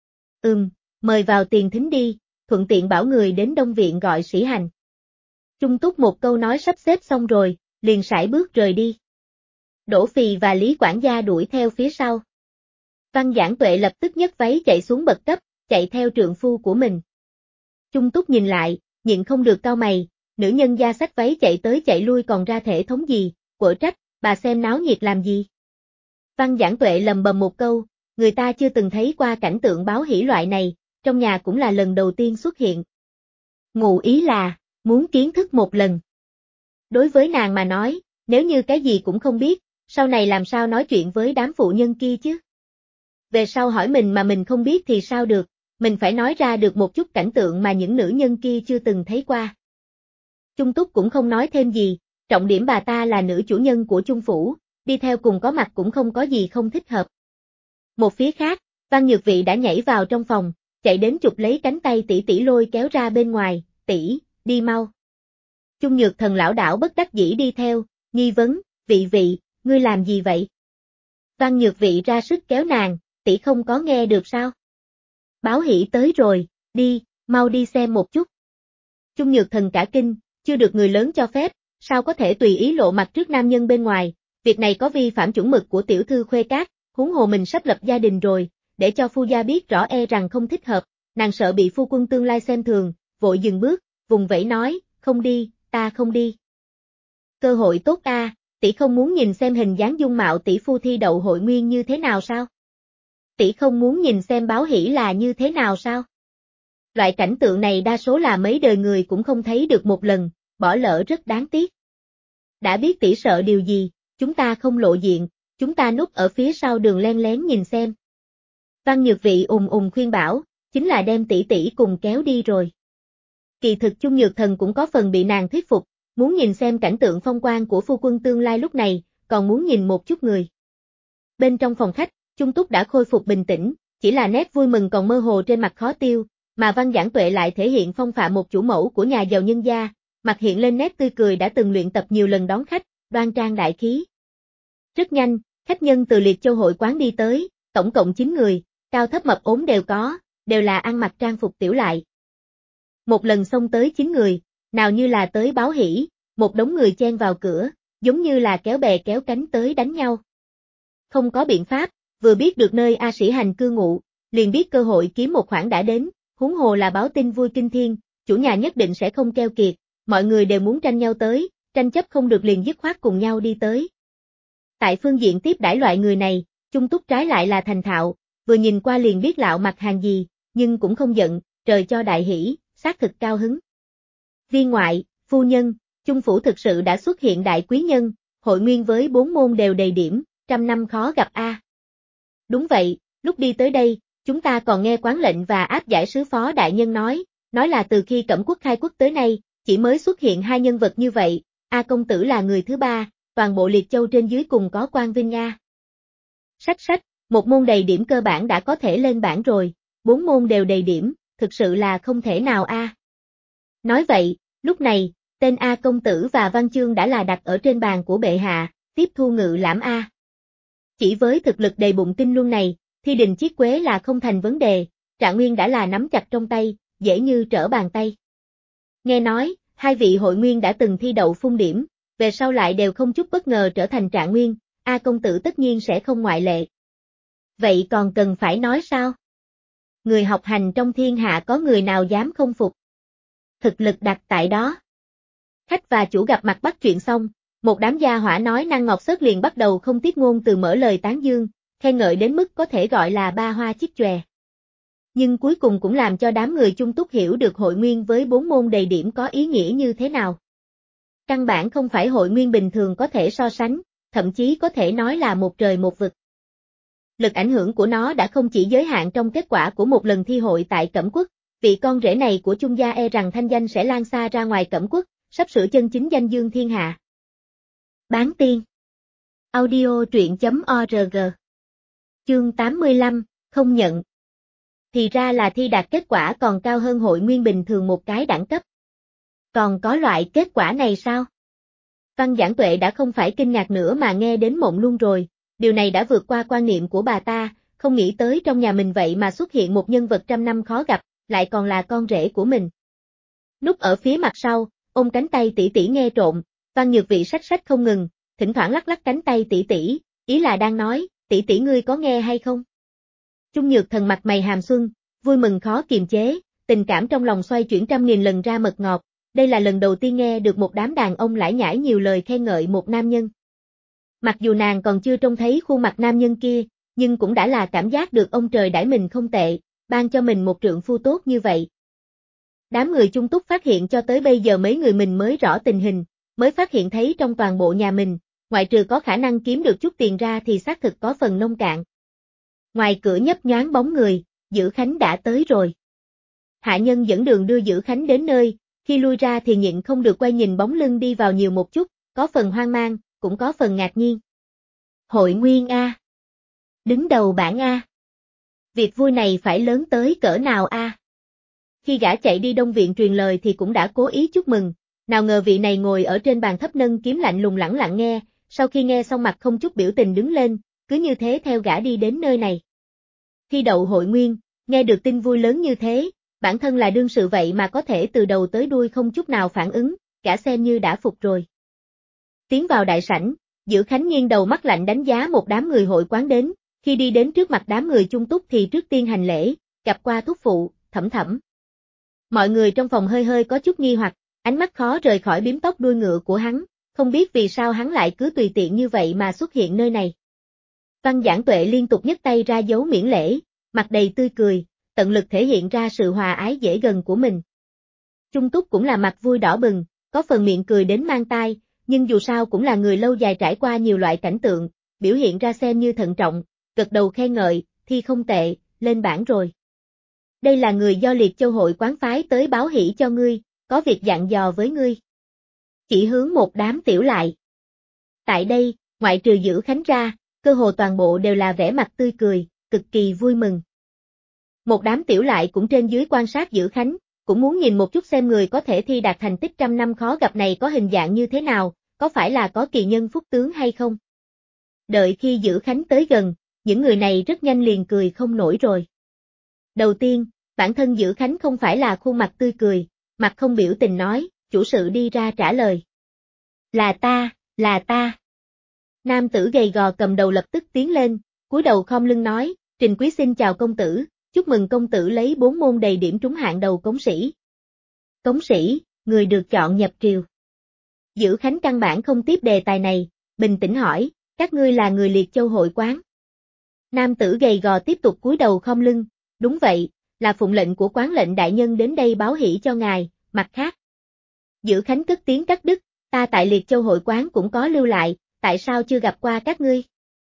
Mời vào tiền thính đi, thuận tiện bảo người đến Đông Viện gọi Sĩ Hành. Trung Túc một câu nói sắp xếp xong rồi, liền sải bước rời đi. Đỗ Phì và Lý quản gia đuổi theo phía sau. Văn Giảng Tuệ lập tức nhấc váy chạy xuống bậc cấp, chạy theo trượng phu của mình. Trung Túc nhìn lại, nhịn không được cau mày, nữ nhân gia xách váy chạy tới chạy lui còn ra thể thống gì, quở trách, bà xem náo nhiệt làm gì. Văn Giảng Tuệ lầm bầm một câu, người ta chưa từng thấy qua cảnh tượng báo hỷ loại này, trong nhà cũng là lần đầu tiên xuất hiện. Ngụ ý là, muốn kiến thức một lần. Đối với nàng mà nói, nếu như cái gì cũng không biết, sau này làm sao nói chuyện với đám phụ nhân kia chứ? Về sau hỏi mình mà mình không biết thì sao được, mình phải nói ra được một chút cảnh tượng mà những nữ nhân kia chưa từng thấy qua. Chung Túc cũng không nói thêm gì, trọng điểm bà ta là nữ chủ nhân của Chung phủ, đi theo cùng có mặt cũng không có gì không thích hợp. Một phía khác, Văn Nhược Vị đã nhảy vào trong phòng, chạy đến chụp lấy cánh tay tỷ tỷ lôi kéo ra bên ngoài, tỷ, đi mau. Chung Nhược Thần lão đảo bất đắc dĩ đi theo, nghi vấn, Vị, ngươi làm gì vậy? Văn Nhược Vị ra sức kéo nàng, tỷ không có nghe được sao? Báo hỷ tới rồi, đi, mau đi xem một chút. Chung Nhược Thần cả kinh, chưa được người lớn cho phép, sao có thể tùy ý lộ mặt trước nam nhân bên ngoài, việc này có vi phạm chuẩn mực của tiểu thư Khuê Cát, huống hồ mình sắp lập gia đình rồi, để cho phu gia biết rõ e rằng không thích hợp, nàng sợ bị phu quân tương lai xem thường, vội dừng bước, vùng vẫy nói, không đi, ta không đi. Cơ hội tốt a, tỷ không muốn nhìn xem hình dáng dung mạo tỷ phu thi đậu hội nguyên như thế nào sao? Tỷ không muốn nhìn xem báo hỷ là như thế nào sao? Loại cảnh tượng này đa số là mấy đời người cũng không thấy được một lần, bỏ lỡ rất đáng tiếc. Đã biết tỷ sợ điều gì, chúng ta không lộ diện, chúng ta núp ở phía sau đường len lén nhìn xem. Văn Nhược Vị khuyên bảo, chính là đem tỷ tỷ cùng kéo đi rồi. Kỳ thực Chung Nhược Thần cũng có phần bị nàng thuyết phục, muốn nhìn xem cảnh tượng phong quang của phu quân tương lai lúc này, còn muốn nhìn một chút người. Bên trong phòng khách, Chung Túc đã khôi phục bình tĩnh, chỉ là nét vui mừng còn mơ hồ trên mặt khó tiêu, mà Văn Giảng Tuệ lại thể hiện phong phạm một chủ mẫu của nhà giàu nhân gia, mặt hiện lên nét tươi cười đã từng luyện tập nhiều lần đón khách, đoan trang đại khí. Rất nhanh, khách nhân từ Liệt Châu hội quán đi tới, tổng cộng 9 người, cao thấp mập ốm đều có, đều là ăn mặc trang phục tiểu lại. Một lần xông tới 9 người, nào như là tới báo hỷ, một đống người chen vào cửa, giống như là kéo bè kéo cánh tới đánh nhau. Không có biện pháp, vừa biết được nơi A Sĩ Hành cư ngụ, liền biết cơ hội kiếm một khoản đã đến, huống hồ là báo tin vui kinh thiên, chủ nhà nhất định sẽ không keo kiệt, mọi người đều muốn tranh nhau tới, tranh chấp không được liền dứt khoát cùng nhau đi tới. Tại phương diện tiếp đãi loại người này, Chung Túc trái lại là thành thạo, vừa nhìn qua liền biết lạo mặt hàng gì, nhưng cũng không giận, trời cho đại hỷ, xác thực cao hứng. Viên ngoại, phu nhân, Chung phủ thực sự đã xuất hiện đại quý nhân, hội nguyên với 4 môn đều đầy điểm, 100 năm khó gặp a. Đúng vậy, lúc đi tới đây, chúng ta còn nghe quán lệnh và áp giải sứ phó đại nhân nói là từ khi Cẩm quốc khai quốc tới nay, chỉ mới xuất hiện 2 nhân vật như vậy, A công tử là người thứ 3, toàn bộ Liệt Châu trên dưới cùng có quan vinh a. Sách, một môn đầy điểm cơ bản đã có thể lên bảng rồi, 4 môn đều đầy điểm, thực sự là không thể nào a. Nói vậy, lúc này, tên A công tử và văn chương đã là đặt ở trên bàn của bệ hạ, tiếp thu ngự lãm a. Chỉ với thực lực đầy bụng tinh luân này, thi đình chiết quế là không thành vấn đề, Trạng Nguyên đã là nắm chặt trong tay, dễ như trở bàn tay. Nghe nói, 2 vị hội nguyên đã từng thi đậu phung điểm, về sau lại đều không chút bất ngờ trở thành Trạng Nguyên, A công tử tất nhiên sẽ không ngoại lệ. Vậy còn cần phải nói sao? Người học hành trong thiên hạ có người nào dám không phục? Thực lực đặt tại đó. Khách và chủ gặp mặt bắt chuyện xong, một đám gia hỏa nói năng ngọt xớt liền bắt đầu không tiếc ngôn từ mở lời tán dương, khen ngợi đến mức có thể gọi là ba hoa chiếc chòe. Nhưng cuối cùng cũng làm cho đám người Chung Túc hiểu được hội nguyên với 4 môn đầy điểm có ý nghĩa như thế nào. Căn bản không phải hội nguyên bình thường có thể so sánh, thậm chí có thể nói là một trời một vực. Lực ảnh hưởng của nó đã không chỉ giới hạn trong kết quả của một lần thi hội tại Cẩm quốc, vị con rể này của Chung gia e rằng thanh danh sẽ lan xa ra ngoài Cẩm quốc, sắp sửa chân chính danh dương thiên hạ. Bán tiên. Audio truyện.org. Chương 85, không nhận. Thì ra là thi đạt kết quả còn cao hơn hội nguyên bình thường một cái đẳng cấp. Còn có loại kết quả này sao? Văn Giảng Tuệ đã không phải kinh ngạc nữa mà nghe đến mộng luôn rồi, điều này đã vượt qua quan niệm của bà ta, không nghĩ tới trong nhà mình vậy mà xuất hiện một nhân vật 100 năm khó gặp, lại còn là con rể của mình. Núp ở phía mặt sau, ôm cánh tay tỷ tỷ nghe trộm, Văn Nhược Vị sách không ngừng, thỉnh thoảng lắc cánh tay tỷ tỷ, ý là đang nói, tỷ tỷ ngươi có nghe hay không? Chung Nhược Thần mặt mày hàm xuân, vui mừng khó kiềm chế, tình cảm trong lòng xoay chuyển 100.000 lần ra mật ngọt, đây là lần đầu tiên nghe được một đám đàn ông lải nhải nhiều lời khen ngợi một nam nhân. Mặc dù nàng còn chưa trông thấy khuôn mặt nam nhân kia, nhưng cũng đã là cảm giác được ông trời đãi mình không tệ, ban cho mình một trượng phu tốt như vậy. Đám người chung túc phát hiện cho tới bây giờ mấy người mình mới rõ tình hình, mới phát hiện thấy trong toàn bộ nhà mình, ngoại trừ có khả năng kiếm được chút tiền ra thì xác thực có phần nông cạn. Ngoài cửa nhấp nhoáng bóng người, Dữ Khánh đã tới rồi. Hạ nhân dẫn đường đưa Dữ Khánh đến nơi, khi lui ra thì nhịn không được quay nhìn bóng lưng đi vào nhiều một chút, có phần hoang mang, cũng có phần ngạc nhiên. Hội Nguyên A. Đứng đầu bảng A. Việc vui này phải lớn tới cỡ nào A. Khi gã chạy đi Đông Viện truyền lời thì cũng đã cố ý chúc mừng, nào ngờ vị này ngồi ở trên bàn thấp nâng kiếm lạnh lùng lẳng lặng nghe, sau khi nghe xong mặt không chút biểu tình đứng lên, cứ như thế theo gã đi đến nơi này. Khi đậu Hội Nguyên, nghe được tin vui lớn như thế, bản thân là đương sự vậy mà có thể từ đầu tới đuôi không chút nào phản ứng, gã xem như đã phục rồi. Tiến vào đại sảnh, Dữ Khánh nghiêng đầu mắt lạnh đánh giá một đám người hội quán đến, khi đi đến trước mặt đám người chung túc thì trước tiên hành lễ, gặp qua thúc phụ, Thẩm Thẩm. Mọi người trong phòng hơi hơi có chút nghi hoặc, ánh mắt khó rời khỏi bím tóc đuôi ngựa của hắn, không biết vì sao hắn lại cứ tùy tiện như vậy mà xuất hiện nơi này. Văn Giảng Tuệ liên tục nhấc tay ra dấu miễn lễ, mặt đầy tươi cười, tận lực thể hiện ra sự hòa ái dễ gần của mình. Chung túc cũng là mặt vui đỏ bừng, có phần miệng cười đến mang tai, nhưng dù sao cũng là người lâu dài trải qua nhiều loại cảnh tượng, biểu hiện ra xem như thận trọng, gật đầu khen ngợi, thi không tệ, lên bảng rồi. Đây là người do Liệt Châu hội quán phái tới báo hỷ cho ngươi, có việc dặn dò với ngươi. Chỉ hướng một đám tiểu lại. Tại đây, ngoại trừ Dữ Khánh ra, cơ hồ toàn bộ đều là vẻ mặt tươi cười, cực kỳ vui mừng. Một đám tiểu lại cũng trên dưới quan sát Dữ Khánh, cũng muốn nhìn một chút xem người có thể thi đạt thành tích trăm năm khó gặp này có hình dạng như thế nào, có phải là có kỳ nhân phúc tướng hay không. Đợi khi Dữ Khánh tới gần, những người này rất nhanh liền cười không nổi rồi. Đầu tiên, bản thân Dữ Khánh không phải là khuôn mặt tươi cười, mặt không biểu tình nói, chủ sự đi ra trả lời. Là ta, là ta. Nam tử gầy gò cầm đầu lập tức tiến lên, cúi đầu khom lưng nói, Trình Quý xin chào công tử, chúc mừng công tử lấy 4 môn đầy điểm trúng hạng đầu cống sĩ. Cống sĩ, người được chọn nhập triều. Dữ Khánh căn bản không tiếp đề tài này, bình tĩnh hỏi, các ngươi là người Liệt Châu hội quán. Nam tử gầy gò tiếp tục cúi đầu khom lưng, đúng vậy, là phụng lệnh của quán lệnh đại nhân đến đây báo hỷ cho ngài, mặt khác. Dữ Khánh cất tiếng cắt đứt, ta tại Liệt Châu hội quán cũng có lưu lại, tại sao chưa gặp qua các ngươi?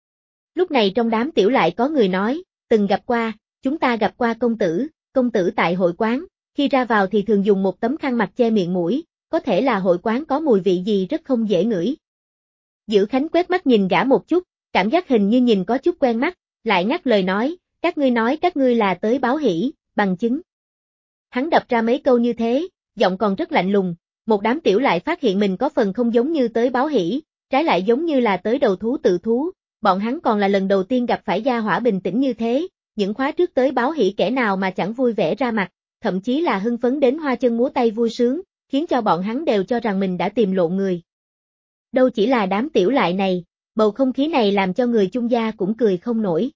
Lúc này trong đám tiểu lại có người nói, từng gặp qua, chúng ta gặp qua công tử tại hội quán, khi ra vào thì thường dùng một tấm khăn mặt che miệng mũi, có thể là hội quán có mùi vị gì rất không dễ ngửi. Dữ Khánh quét mắt nhìn gã một chút, cảm giác hình như nhìn có chút quen mắt, lại ngắt lời nói các ngươi là tới báo hỷ, bằng chứng. Hắn đập ra mấy câu như thế, giọng còn rất lạnh lùng, một đám tiểu lại phát hiện mình có phần không giống như tới báo hỷ, trái lại giống như là tới đầu thú tự thú, bọn hắn còn là lần đầu tiên gặp phải gia hỏa bình tĩnh như thế, những khóa trước tới báo hỷ kẻ nào mà chẳng vui vẻ ra mặt, thậm chí là hưng phấn đến hoa chân múa tay vui sướng, khiến cho bọn hắn đều cho rằng mình đã tìm lộn người. Đâu chỉ là đám tiểu lại này, bầu không khí này làm cho người chung gia cũng cười không nổi.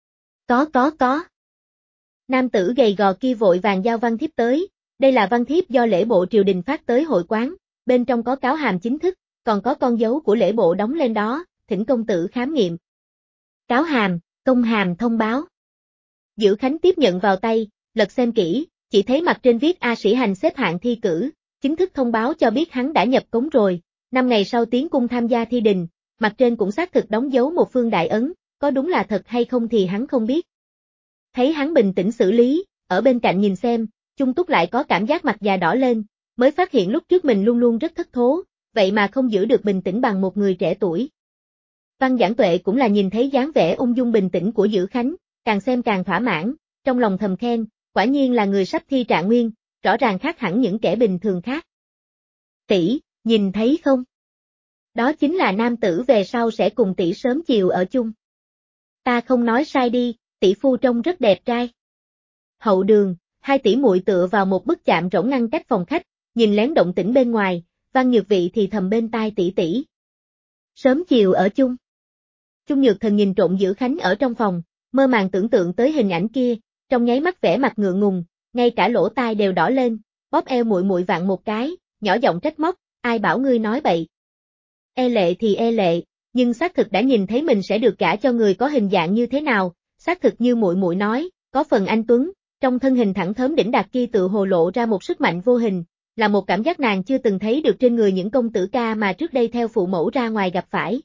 Có. Nam tử gầy gò kia vội vàng giao văn thiếp tới, đây là văn thiếp do lễ bộ triều đình phát tới hội quán, bên trong có cáo hàm chính thức, còn có con dấu của lễ bộ đóng lên đó, thỉnh công tử khám nghiệm. Cáo hàm, công hàm thông báo. Dữ Khánh tiếp nhận vào tay, lật xem kỹ, chỉ thấy mặt trên viết A Sĩ Hành xếp hạng thi cử, chính thức thông báo cho biết hắn đã nhập cống rồi, 5 ngày sau tiến cung tham gia thi đình, mặt trên cũng xác thực đóng dấu một phương đại ấn, có đúng là thật hay không thì hắn không biết. Thấy hắn bình tĩnh xử lý, ở bên cạnh nhìn xem, Chung Túc lại có cảm giác mặt già đỏ lên, mới phát hiện lúc trước mình luôn luôn rất thất thố, vậy mà không giữ được bình tĩnh bằng một người trẻ tuổi. Văn Giảng Tuệ cũng là nhìn thấy dáng vẻ ung dung bình tĩnh của Dữ Khánh, càng xem càng thỏa mãn, trong lòng thầm khen, quả nhiên là người sắp thi trạng nguyên, rõ ràng khác hẳn những kẻ bình thường khác. Tỷ, nhìn thấy không? Đó chính là nam tử về sau sẽ cùng tỷ sớm chiều ở chung. Ta không nói sai đi, tỷ phu trông rất đẹp trai. Hậu đường, hai tỷ muội tựa vào một bức chạm rỗng ngăn cách phòng khách, nhìn lén động tĩnh bên ngoài, Văn Nhược Vị thì thầm bên tai tỷ. Sớm chiều ở chung. Chung Nhược Thần nhìn trộm Dữ Khánh ở trong phòng, mơ màng tưởng tượng tới hình ảnh kia, trong nháy mắt vẻ mặt ngượng ngùng, ngay cả lỗ tai đều đỏ lên, bóp eo muội vặn một cái, nhỏ giọng trách móc, ai bảo ngươi nói bậy. E lệ thì e lệ, nhưng xác thực đã nhìn thấy mình sẽ được gả cho người có hình dạng như thế nào, xác thực như muội nói, có phần anh tuấn, Trong thân hình thẳng thớm đỉnh đạt kia tự hồ lộ ra một sức mạnh vô hình, là một cảm giác nàng chưa từng thấy được trên người những công tử ca mà trước đây theo phụ mẫu ra ngoài gặp phải.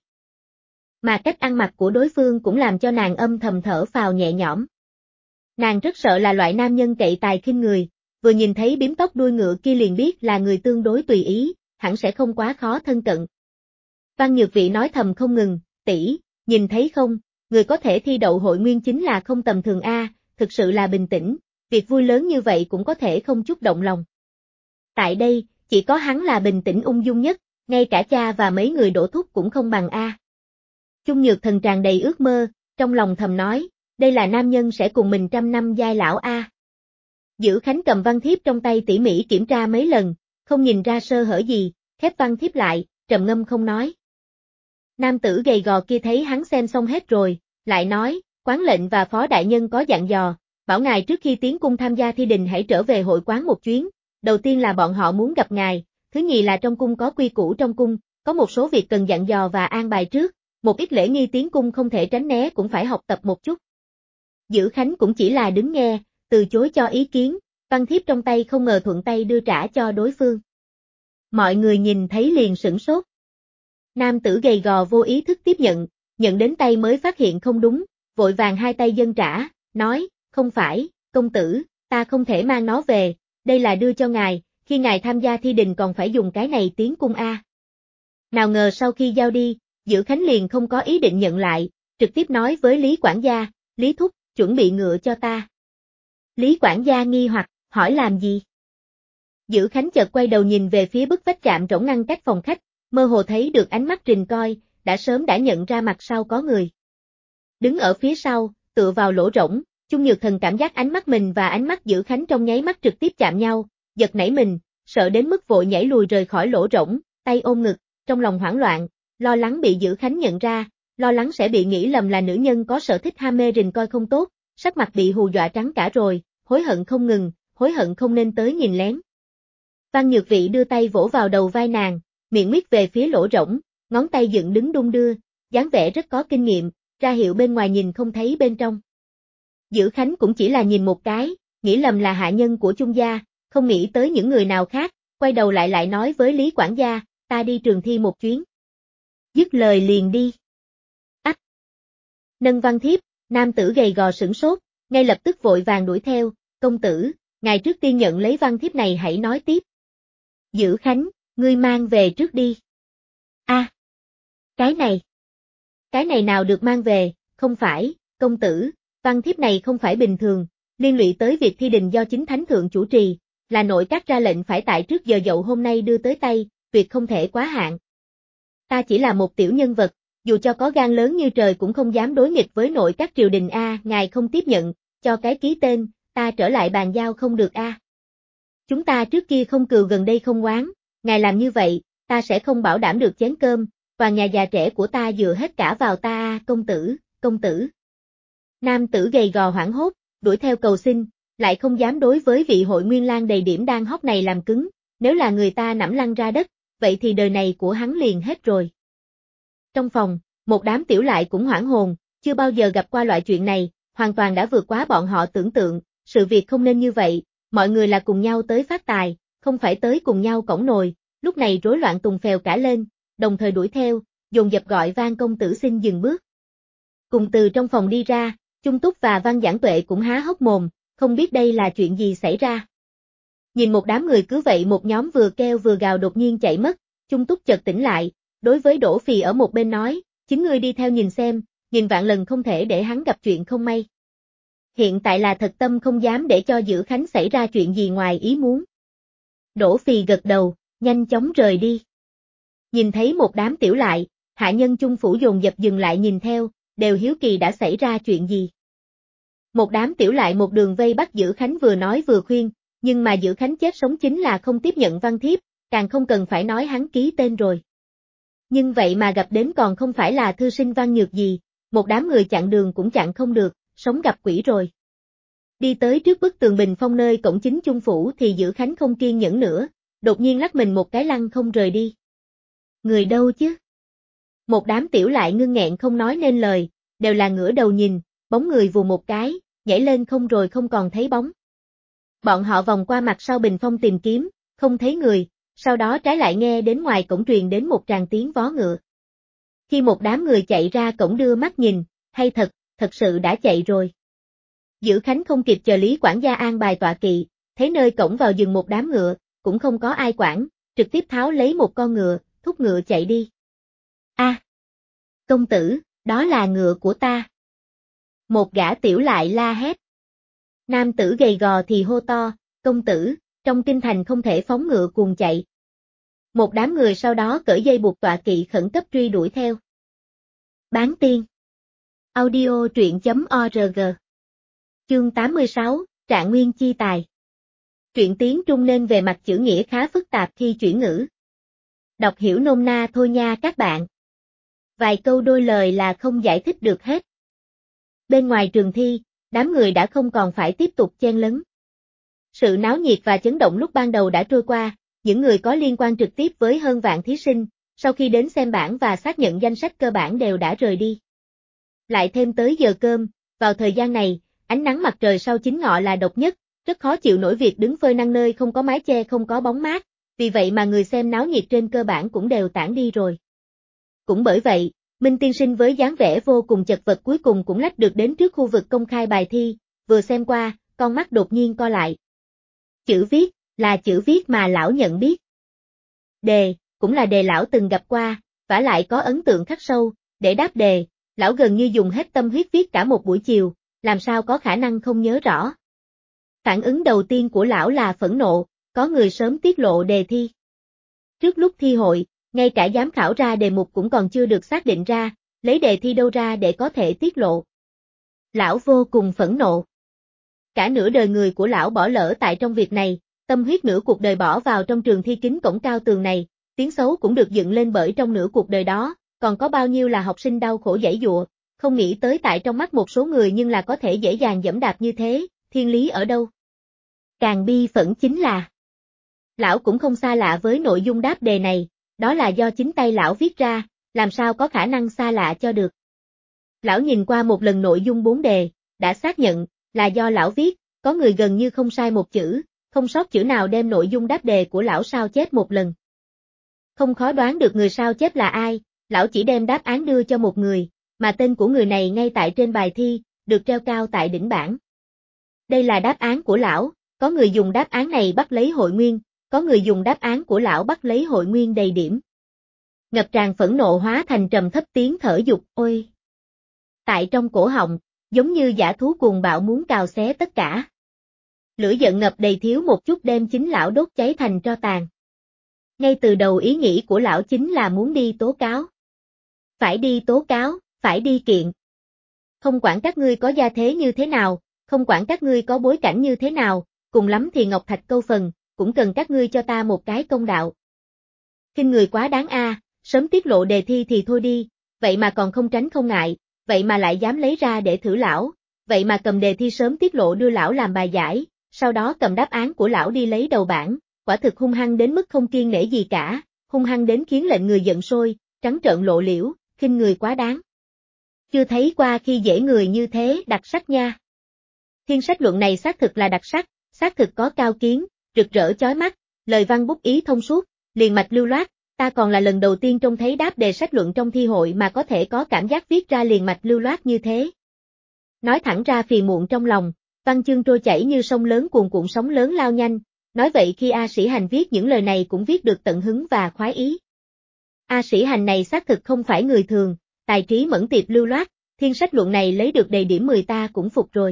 Mà cách ăn mặc của đối phương cũng làm cho nàng âm thầm thở phào nhẹ nhõm. Nàng rất sợ là loại nam nhân cậy tài khinh người, vừa nhìn thấy bím tóc đuôi ngựa kia liền biết là người tương đối tùy ý, hẳn sẽ không quá khó thân cận. Văn Nhược Vị nói thầm không ngừng, tỷ, nhìn thấy không, người có thể thi đậu hội nguyên chính là không tầm thường a, thực sự là bình tĩnh, việc vui lớn như vậy cũng có thể không chút động lòng. Tại đây, chỉ có hắn là bình tĩnh ung dung nhất, ngay cả cha và mấy người đổ thúc cũng không bằng a. Chung Nhược Thần tràn đầy ước mơ, trong lòng thầm nói, đây là nam nhân sẽ cùng mình 100 năm giai lão a. Dữ Khánh cầm văn thiếp trong tay tỉ mỉ kiểm tra mấy lần, không nhìn ra sơ hở gì, khép văn thiếp lại, trầm ngâm không nói. Nam tử gầy gò kia thấy hắn xem xong hết rồi, lại nói, quán lệnh và phó đại nhân có dặn dò, bảo ngài trước khi tiến cung tham gia thi đình hãy trở về hội quán một chuyến, đầu tiên là bọn họ muốn gặp ngài, thứ nhì là trong cung có quy củ trong cung, có một số việc cần dặn dò và an bài trước, một ít lễ nghi tiến cung không thể tránh né cũng phải học tập một chút. Dữ Khánh cũng chỉ là đứng nghe, từ chối cho ý kiến, văn thiếp trong tay không ngờ thuận tay đưa trả cho đối phương. Mọi người nhìn thấy liền sửng sốt. Nam tử gầy gò vô ý thức tiếp nhận đến tay mới phát hiện không đúng, vội vàng hai tay dâng trả, nói, không phải, công tử, ta không thể mang nó về, đây là đưa cho ngài, khi ngài tham gia thi đình còn phải dùng cái này tiến cung a. Nào ngờ sau khi giao đi, Dữ Khánh liền không có ý định nhận lại, trực tiếp nói với Lý quản gia, Lý thúc, chuẩn bị ngựa cho ta. Lý quản gia nghi hoặc, hỏi làm gì? Dữ Khánh chợt quay đầu nhìn về phía bức vách chạm rỗng ngăn cách phòng khách, mơ hồ thấy được ánh mắt rình coi, sớm đã nhận ra mặt sau có người. Đứng ở phía sau, tựa vào lỗ rỗng, Chung Nhược Thần cảm giác ánh mắt mình và ánh mắt Dữ Khánh trong nháy mắt trực tiếp chạm nhau, giật nảy mình, sợ đến mức vội nhảy lùi rời khỏi lỗ rỗng, tay ôm ngực, trong lòng hoảng loạn, lo lắng bị Dữ Khánh nhận ra, lo lắng sẽ bị nghĩ lầm là nữ nhân có sở thích ham mê rình coi không tốt, sắc mặt bị hù dọa trắng cả rồi, hối hận không ngừng, hối hận không nên tới nhìn lén. Văn Nhược Vị đưa tay vỗ vào đầu vai nàng, miệng miết về phía lỗ rỗng, ngón tay dựng đứng đung đưa, dáng vẻ rất có kinh nghiệm, ra hiệu bên ngoài nhìn không thấy bên trong. Dữ Khánh cũng chỉ là nhìn một cái, nghĩ lầm là hạ nhân của Chung gia, không nghĩ tới những người nào khác, quay đầu lại nói với Lý quản gia, ta đi trường thi một chuyến. Dứt lời liền đi. Ách! Nâng văn thiếp, nam tử gầy gò sửng sốt, ngay lập tức vội vàng đuổi theo, công tử, ngài trước tiên nhận lấy văn thiếp này hãy nói tiếp. Dữ Khánh, ngươi mang về trước đi. A, cái này nào được mang về, không phải, công tử, văn thiếp này không phải bình thường, liên lụy tới việc thi đình do chính thánh thượng chủ trì, là nội các ra lệnh phải tại trước giờ dậu hôm nay đưa tới tay, tuyệt không thể quá hạn. Ta chỉ là một tiểu nhân vật, dù cho có gan lớn như trời cũng không dám đối nghịch với nội các triều đình a, ngài không tiếp nhận, cho cái ký tên, ta trở lại bàn giao không được a. Chúng ta trước kia không cừu gần đây không oán, ngài làm như vậy, ta sẽ không bảo đảm được chén cơm, và nhà già trẻ của ta dựa hết cả vào ta a, công tử. Nam tử gầy gò hoảng hốt, đuổi theo cầu xin, lại không dám đối với vị hội nguyên lang đầy điểm đang hóc này làm cứng, nếu là người ta nằm lăn ra đất, vậy thì đời này của hắn liền hết rồi. Trong phòng, một đám tiểu lại cũng hoảng hồn, chưa bao giờ gặp qua loại chuyện này, hoàn toàn đã vượt quá bọn họ tưởng tượng, sự việc không nên như vậy, mọi người là cùng nhau tới phát tài, không phải tới cùng nhau cõng nồi, lúc này rối loạn tùng phèo cả lên, đồng thời đuổi theo, dồn dập gọi Van công tử xin dừng bước. Cùng từ trong phòng đi ra, Chung Túc và Văn Giảng Tuệ cũng há hốc mồm, không biết đây là chuyện gì xảy ra. Nhìn một đám người cứ vậy một nhóm vừa kêu vừa gào đột nhiên chạy mất, Chung Túc chợt tỉnh lại, đối với Đỗ Phì ở một bên nói, chính ngươi đi theo nhìn xem, nghìn vạn lần không thể để hắn gặp chuyện không may. Hiện tại là thật tâm không dám để cho Dữ Khánh xảy ra chuyện gì ngoài ý muốn. Đỗ Phì gật đầu, nhanh chóng rời đi. Nhìn thấy một đám tiểu lại, hạ nhân Chung phủ dồn dập dừng lại nhìn theo, đều hiếu kỳ đã xảy ra chuyện gì. Một đám tiểu lại một đường vây bắt Dữ Khánh vừa nói vừa khuyên, nhưng mà Dữ Khánh chết sống chính là không tiếp nhận văn thiếp, càng không cần phải nói hắn ký tên rồi. Nhưng vậy mà gặp đến còn không phải là thư sinh Văn Nhược gì, một đám người chặn đường cũng chặn không được, sống gặp quỷ rồi. Đi tới trước bức tường bình phong nơi cổng chính Chung phủ thì Dữ Khánh không kiên nhẫn nữa, đột nhiên lắc mình một cái lăn không rời đi. Người đâu chứ? Một đám tiểu lại ngưng nghẹn không nói nên lời, đều là ngửa đầu nhìn, bóng người vù một cái, nhảy lên không rồi không còn thấy bóng. Bọn họ vòng qua mặt sau bình phong tìm kiếm, không thấy người, sau đó trái lại nghe đến ngoài cổng truyền đến một tràng tiếng vó ngựa. Khi một đám người chạy ra cổng đưa mắt nhìn, hay thật sự đã chạy rồi. Dữ Khánh không kịp chờ Lý quản gia an bài tọa kỵ, thấy nơi cổng vào dừng một đám ngựa, cũng không có ai quản, trực tiếp tháo lấy một con ngựa, thúc ngựa chạy đi. Công tử, đó là ngựa của ta. Một gã tiểu lại la hét. Nam tử gầy gò thì hô to, công tử, trong kinh thành không thể phóng ngựa cuồng chạy. Một đám người sau đó cởi dây buộc tọa kỵ khẩn cấp truy đuổi theo. Bán tiên. Audio truyện.org. Chương 86, Trạng Nguyên chi tài. Truyện tiếng Trung nên về mặt chữ nghĩa khá phức tạp khi chuyển ngữ. Đọc hiểu nôm na thôi nha các bạn. Vài câu đôi lời là không giải thích được hết. Bên ngoài trường thi, đám người đã không còn phải tiếp tục chen lấn. Sự náo nhiệt và chấn động lúc ban đầu đã trôi qua, những người có liên quan trực tiếp với hơn vạn thí sinh, sau khi đến xem bảng và xác nhận danh sách cơ bản đều đã rời đi. Lại thêm tới giờ cơm, vào thời gian này, ánh nắng mặt trời sau chính ngọ là độc nhất, rất khó chịu nổi việc đứng phơi nắng nơi không có mái che không có bóng mát, vì vậy mà người xem náo nhiệt trên cơ bản cũng đều tản đi rồi. Cũng bởi vậy, Minh tiên sinh với dáng vẻ vô cùng chật vật cuối cùng cũng lách được đến trước khu vực công khai bài thi, vừa xem qua, con mắt đột nhiên co lại. Chữ viết, là chữ viết mà lão nhận biết. Đề, cũng là đề lão từng gặp qua, vả lại có ấn tượng khắc sâu, để đáp đề, lão gần như dùng hết tâm huyết viết cả một buổi chiều, làm sao có khả năng không nhớ rõ. Phản ứng đầu tiên của lão là phẫn nộ, có người sớm tiết lộ đề thi. Trước lúc thi hội, ngay cả giám khảo ra đề mục cũng còn chưa được xác định ra, lấy đề thi đâu ra để có thể tiết lộ. Lão vô cùng phẫn nộ. Cả nửa đời người của lão bỏ lỡ tại trong việc này, tâm huyết nửa cuộc đời bỏ vào trong trường thi kính cổng cao tường này, tiếng xấu cũng được dựng lên bởi trong nửa cuộc đời đó, còn có bao nhiêu là học sinh đau khổ giãy giụa, không nghĩ tới tại trong mắt một số người nhưng là có thể dễ dàng giẫm đạp như thế, thiên lý ở đâu? Càng bi phẫn chính là, lão cũng không xa lạ với nội dung đáp đề này, đó là do chính tay lão viết ra, làm sao có khả năng xa lạ cho được. Lão nhìn qua một lần nội dung 4 đề, đã xác nhận, là do lão viết, có người gần như không sai một chữ, không sót chữ nào đem nội dung đáp đề của lão sao chép một lần. Không khó đoán được người sao chép là ai, lão chỉ đem đáp án đưa cho một người, mà tên của người này ngay tại trên bài thi, được treo cao tại đỉnh bảng. Đây là đáp án của lão, có người dùng đáp án này bắt lấy hội nguyên, có người dùng đáp án của lão bắt lấy hội nguyên đầy điểm. Ngập tràn phẫn nộ hóa thành trầm thấp tiếng thở dục, ôi! Tại trong cổ họng, giống như dã thú cuồng bạo muốn cào xé tất cả. Lửa giận ngập đầy thiếu một chút đem chính lão đốt cháy thành tro tàn. Ngay từ đầu ý nghĩ của lão chính là muốn đi tố cáo. Phải đi tố cáo, phải đi kiện. Không quản các ngươi có gia thế như thế nào, không quản các ngươi có bối cảnh như thế nào, cùng lắm thì ngọc thạch câu phần, cũng cần các ngươi cho ta một cái công đạo. Khinh người quá đáng a, sớm tiết lộ đề thi thì thôi đi, vậy mà còn không tránh không ngại, vậy mà lại dám lấy ra để thử lão, vậy mà cầm đề thi sớm tiết lộ đưa lão làm bài giải, sau đó cầm đáp án của lão đi lấy đầu bảng, quả thực hung hăng đến mức không kiêng nể gì cả, hung hăng đến khiến lệnh người giận sôi, trắng trợn lộ liễu, khinh người quá đáng. Chưa thấy qua khi dễ người như thế đặc sắc nha. Thiên sách luận này xác thực là đặc sắc, xác thực có cao kiến, rực rỡ chói mắt, lời văn bút ý thông suốt, liền mạch lưu loát, ta còn là lần đầu tiên trông thấy đáp đề sách luận trong thi hội mà có thể có cảm giác viết ra liền mạch lưu loát như thế. Nói thẳng ra phiền muộn trong lòng, văn chương trôi chảy như sông lớn cuồn cuộn sóng lớn lao nhanh, nói vậy khi A Sĩ Hành viết những lời này cũng viết được tận hứng và khoái ý. A Sĩ Hành này xác thực không phải người thường, tài trí mẫn tiệp lưu loát, thiên sách luận này lấy được đầy điểm 10 ta cũng phục rồi.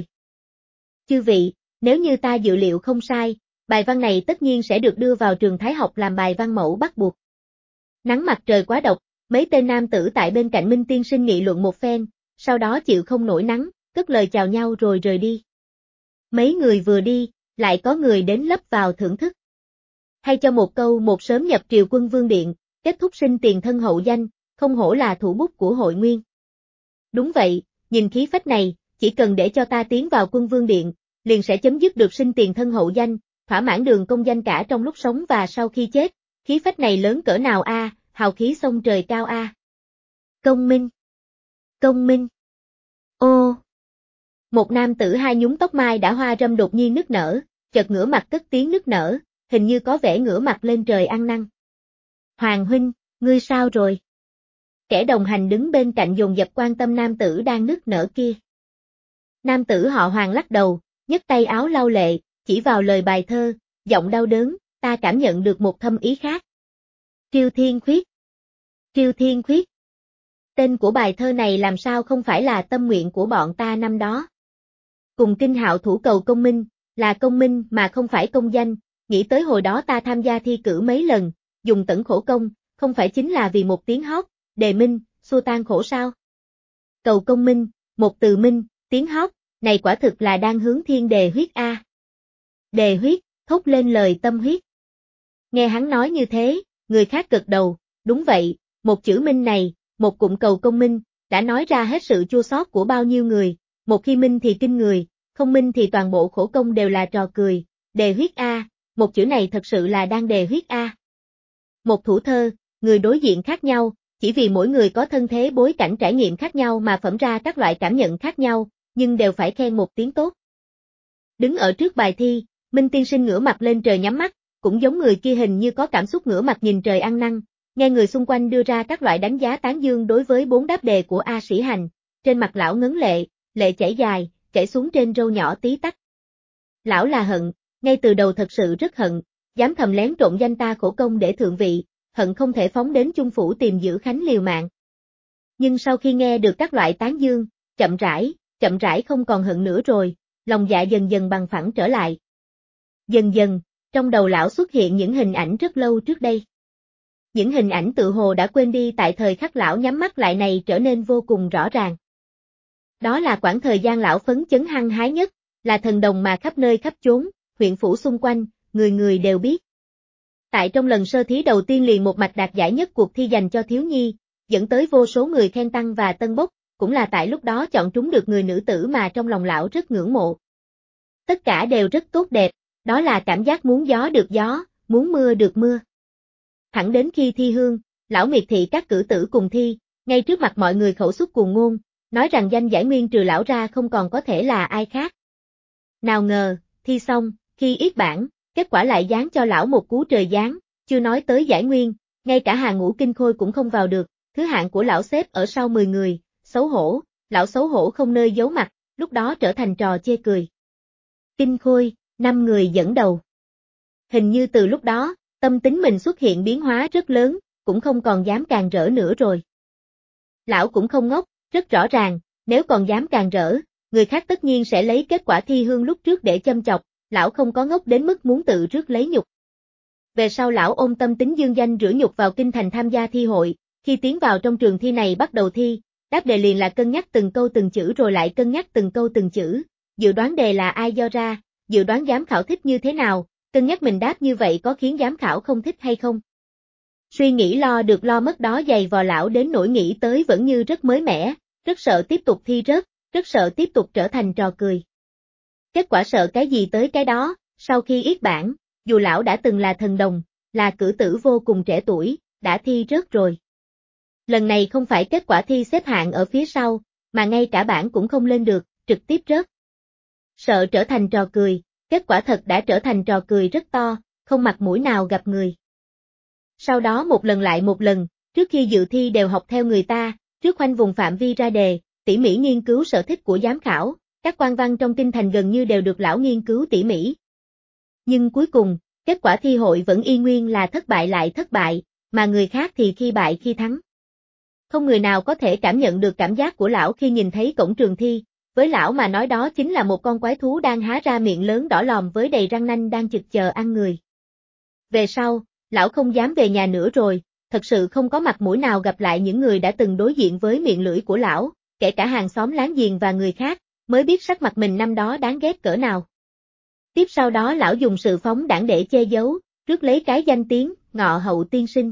Chư vị, nếu như ta dự liệu không sai, bài văn này tất nhiên sẽ được đưa vào trường Thái học làm bài văn mẫu bắt buộc. Nắng mặt trời quá độc, mấy tên nam tử tại bên cạnh Minh tiên sinh nghị luận một phen, sau đó chịu không nổi nắng, cất lời chào nhau rồi rời đi. Mấy người vừa đi, lại có người đến lấp vào thưởng thức. Hay cho một câu một sớm nhập triều quân vương điện, kết thúc sinh tiền thân hậu danh, không hổ là thủ bút của hội nguyên. Đúng vậy, nhìn khí phách này, chỉ cần để cho ta tiến vào quân vương điện, liền sẽ chấm dứt được sinh tiền thân hậu danh, thỏa mãn đường công danh cả trong lúc sống và sau khi chết, khí phách này lớn cỡ nào a, hào khí sông trời cao a. Công minh. Công minh. Ô. Một nam tử hai nhúng tóc mai đã hoa râm đột nhiên nức nở, chợt ngửa mặt cất tiếng nức nở, hình như có vẻ ngửa mặt lên trời ăn năn. Hoàng huynh, ngươi sao rồi? Kẻ đồng hành đứng bên cạnh dồn dập quan tâm nam tử đang nức nở kia. Nam tử họ Hoàng lắc đầu, nhấc tay áo lau lệ, chỉ vào lời bài thơ, giọng đau đớn, ta cảm nhận được một thâm ý khác. Triêu Thiên Khuyết. Triêu Thiên Khuyết. Tên của bài thơ này làm sao không phải là tâm nguyện của bọn ta năm đó. Cùng Kinh Hạo thủ cầu công minh, là công minh mà không phải công danh, nghĩ tới hồi đó ta tham gia thi cử mấy lần, dùng tẩn khổ công, không phải chính là vì một tiếng hót, đề minh, xua tan khổ sao. Cầu công minh, một từ minh, tiếng hót, này quả thực là đang hướng thiên đề huyết a. Đề huyết, thốt lên lời tâm huyết. Nghe hắn nói như thế, người khác gật đầu, đúng vậy, một chữ minh này, một cụm cầu công minh, đã nói ra hết sự chua xót của bao nhiêu người, một khi minh thì kinh người, không minh thì toàn bộ khổ công đều là trò cười, đề huyết a, một chữ này thật sự là đang đề huyết a. Một thủ thơ, người đối diện khác nhau, chỉ vì mỗi người có thân thế bối cảnh trải nghiệm khác nhau mà phẩm ra các loại cảm nhận khác nhau, nhưng đều phải khen một tiếng tốt. Đứng ở trước bài thi, Minh tiên sinh ngửa mặt lên trời nhắm mắt, cũng giống người kia hình như có cảm xúc ngửa mặt nhìn trời ăn năn, nghe người xung quanh đưa ra các loại đánh giá tán dương đối với 4 đáp đề của A Sĩ Hành, trên mặt lão ngấn lệ, lệ chảy dài, chảy xuống trên râu nhỏ tí tách. Lão là hận, ngay từ đầu thật sự rất hận, dám thầm lén trộn danh ta khổ công để thượng vị, hận không thể phóng đến Chung Phủ tìm giữ Khánh liều mạng. Nhưng sau khi nghe được các loại tán dương, chậm rãi không còn hận nữa rồi, lòng dạ dần dần bằng phẳng trở lại. Dần dần, trong đầu lão xuất hiện những hình ảnh rất lâu trước đây. Những hình ảnh tự hồ đã quên đi tại thời khắc lão nhắm mắt lại này trở nên vô cùng rõ ràng. Đó là quãng thời gian lão phấn chấn hăng hái nhất, là thần đồng mà khắp nơi khắp chốn, huyện phủ xung quanh, người người đều biết. Tại trong lần sơ thí đầu tiên liền một mạch đạt giải nhất cuộc thi dành cho thiếu nhi, dẫn tới vô số người khen tăng và tân bốc, cũng là tại lúc đó chọn trúng được người nữ tử mà trong lòng lão rất ngưỡng mộ. Tất cả đều rất tốt đẹp, đó là cảm giác muốn gió được gió, muốn mưa được mưa. Thẳng đến khi thi hương, lão miệt thị các cử tử cùng thi, ngay trước mặt mọi người khẩu xuất cuồng ngôn, nói rằng danh giải nguyên trừ lão ra không còn có thể là ai khác. Nào ngờ, thi xong, khi yết bảng, kết quả lại giáng cho lão một cú trời giáng, chưa nói tới giải nguyên, ngay cả hàng ngũ kinh khôi cũng không vào được, thứ hạng của lão xếp ở sau 10 người, xấu hổ, lão xấu hổ không nơi giấu mặt, lúc đó trở thành trò chê cười. Kinh khôi, 5 người dẫn đầu. Hình như từ lúc đó, tâm tính mình xuất hiện biến hóa rất lớn, cũng không còn dám càng rỡ nữa rồi. Lão cũng không ngốc, rất rõ ràng, nếu còn dám càng rỡ, người khác tất nhiên sẽ lấy kết quả thi hương lúc trước để châm chọc, lão không có ngốc đến mức muốn tự rước lấy nhục. Về sau lão ôm tâm tính dương danh rửa nhục vào kinh thành tham gia thi hội, khi tiến vào trong trường thi này bắt đầu thi, đáp đề liền là cân nhắc từng câu từng chữ rồi lại cân nhắc từng câu từng chữ, dự đoán đề là ai do ra, dự đoán giám khảo thích như thế nào, cân nhắc mình đáp như vậy có khiến giám khảo không thích hay không. Suy nghĩ lo được lo mất đó dày vò lão đến nỗi nghĩ tới vẫn như rất mới mẻ, rất sợ tiếp tục thi rớt, rất sợ tiếp tục trở thành trò cười. Kết quả sợ cái gì tới cái đó, sau khi yết bảng, dù lão đã từng là thần đồng, là cử tử vô cùng trẻ tuổi, đã thi rớt rồi. Lần này không phải kết quả thi xếp hạng ở phía sau, mà ngay cả bảng cũng không lên được, trực tiếp rớt. Sợ trở thành trò cười, kết quả thật đã trở thành trò cười rất to, không mặt mũi nào gặp người. Sau đó một lần lại một lần, trước khi dự thi đều học theo người ta, trước khoanh vùng phạm vi ra đề, tỉ mỉ nghiên cứu sở thích của giám khảo, các quan văn trong kinh thành gần như đều được lão nghiên cứu tỉ mỉ. Nhưng cuối cùng, kết quả thi hội vẫn y nguyên là thất bại lại thất bại, mà người khác thì khi bại khi thắng. Không người nào có thể cảm nhận được cảm giác của lão khi nhìn thấy cổng trường thi, với lão mà nói đó chính là một con quái thú đang há ra miệng lớn đỏ lòm với đầy răng nanh đang chực chờ ăn người. Về sau, lão không dám về nhà nữa rồi, thật sự không có mặt mũi nào gặp lại những người đã từng đối diện với miệng lưỡi của lão, kể cả hàng xóm láng giềng và người khác, mới biết sắc mặt mình năm đó đáng ghét cỡ nào. Tiếp sau đó lão dùng sự phóng đãng để che giấu, rước lấy cái danh tiếng, Ngọ Hậu tiên sinh.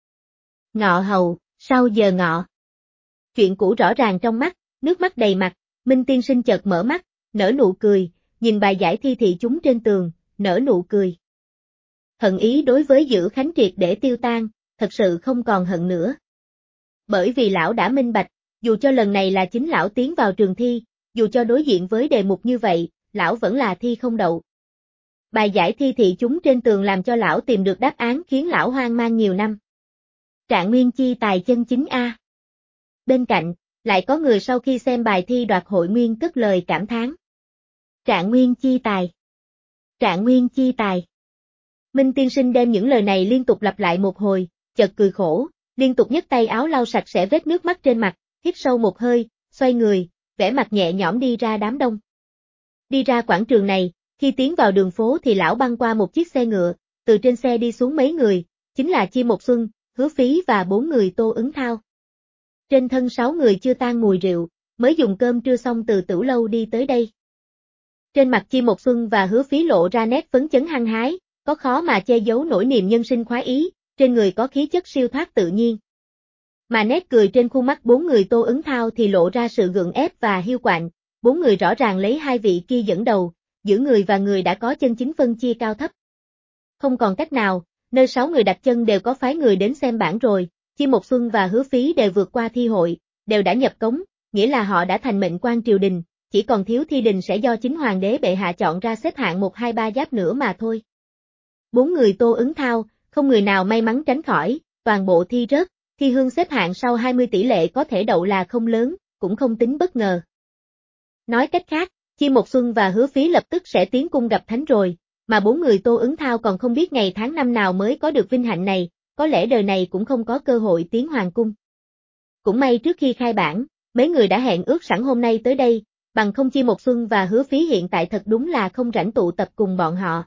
Ngọ Hậu, sau giờ ngọ. Chuyện cũ rõ ràng trong mắt, nước mắt đầy mặt, Minh tiên sinh chợt mở mắt, nở nụ cười, nhìn bài giải thi thị chúng trên tường, nở nụ cười. Hận ý đối với Giữ Khánh triệt để tiêu tan, thật sự không còn hận nữa. Bởi vì lão đã minh bạch, dù cho lần này là chính lão tiến vào trường thi, dù cho đối diện với đề mục như vậy, lão vẫn là thi không đậu. Bài giải thi thị chúng trên tường làm cho lão tìm được đáp án khiến lão hoang mang nhiều năm. Trạng nguyên chi tài chân chính a. Bên cạnh, lại có người sau khi xem bài thi đoạt hội nguyên cất lời cảm thán. Trạng nguyên chi tài. Trạng nguyên chi tài. Minh tiên sinh đem những lời này liên tục lặp lại một hồi, chợt cười khổ, liên tục nhấc tay áo lau sạch sẽ vết nước mắt trên mặt, hít sâu một hơi, xoay người, vẻ mặt nhẹ nhõm đi ra đám đông. Đi ra quảng trường này, khi tiến vào đường phố thì lão băng qua một chiếc xe ngựa, từ trên xe đi xuống mấy người, chính là Chi Một Xuân, Hứa Phí và 4 người Tô Ứng Thao. Trên thân 6 người chưa tan mùi rượu, mới dùng cơm trưa xong từ Tửu Lâu đi tới đây. Trên mặt Chi Một Xuân và Hứa Phí lộ ra nét phấn chấn hăng hái, có khó mà che giấu nổi niềm nhân sinh khoái ý, trên người có khí chất siêu thoát tự nhiên. Mà nét cười trên khuôn mắt 4 người Tô Ứng Thao thì lộ ra sự gượng ép và hiu quạnh, 4 người rõ ràng lấy 2 vị kia dẫn đầu, giữa người và người đã có chân chính phân chia cao thấp. Không còn cách nào, nơi 6 người đặt chân đều có phái người đến xem bảng rồi, Chi Một Xuân và Hứa Phí đều vượt qua thi hội, đều đã nhập cống, nghĩa là họ đã thành mệnh quan triều đình, chỉ còn thiếu thi đình sẽ do chính hoàng đế bệ hạ chọn ra xếp hạng 1 2 3 giáp nữa mà thôi. 4 người Tô Ứng Thao, không người nào may mắn tránh khỏi, toàn bộ thi rớt, thi hương xếp hạng sau 20 tỷ lệ có thể đậu là không lớn, cũng không tính bất ngờ. Nói cách khác, Chi Một Xuân và Hứa Phí lập tức sẽ tiến cung gặp thánh rồi, mà 4 người Tô Ứng Thao còn không biết ngày tháng năm nào mới có được vinh hạnh này, có lẽ đời này cũng không có cơ hội tiến hoàng cung. Cũng may trước khi khai bảng, mấy người đã hẹn ước sẵn hôm nay tới đây, bằng không Chi Một Xuân và Hứa Phí hiện tại thật đúng là không rảnh tụ tập cùng bọn họ.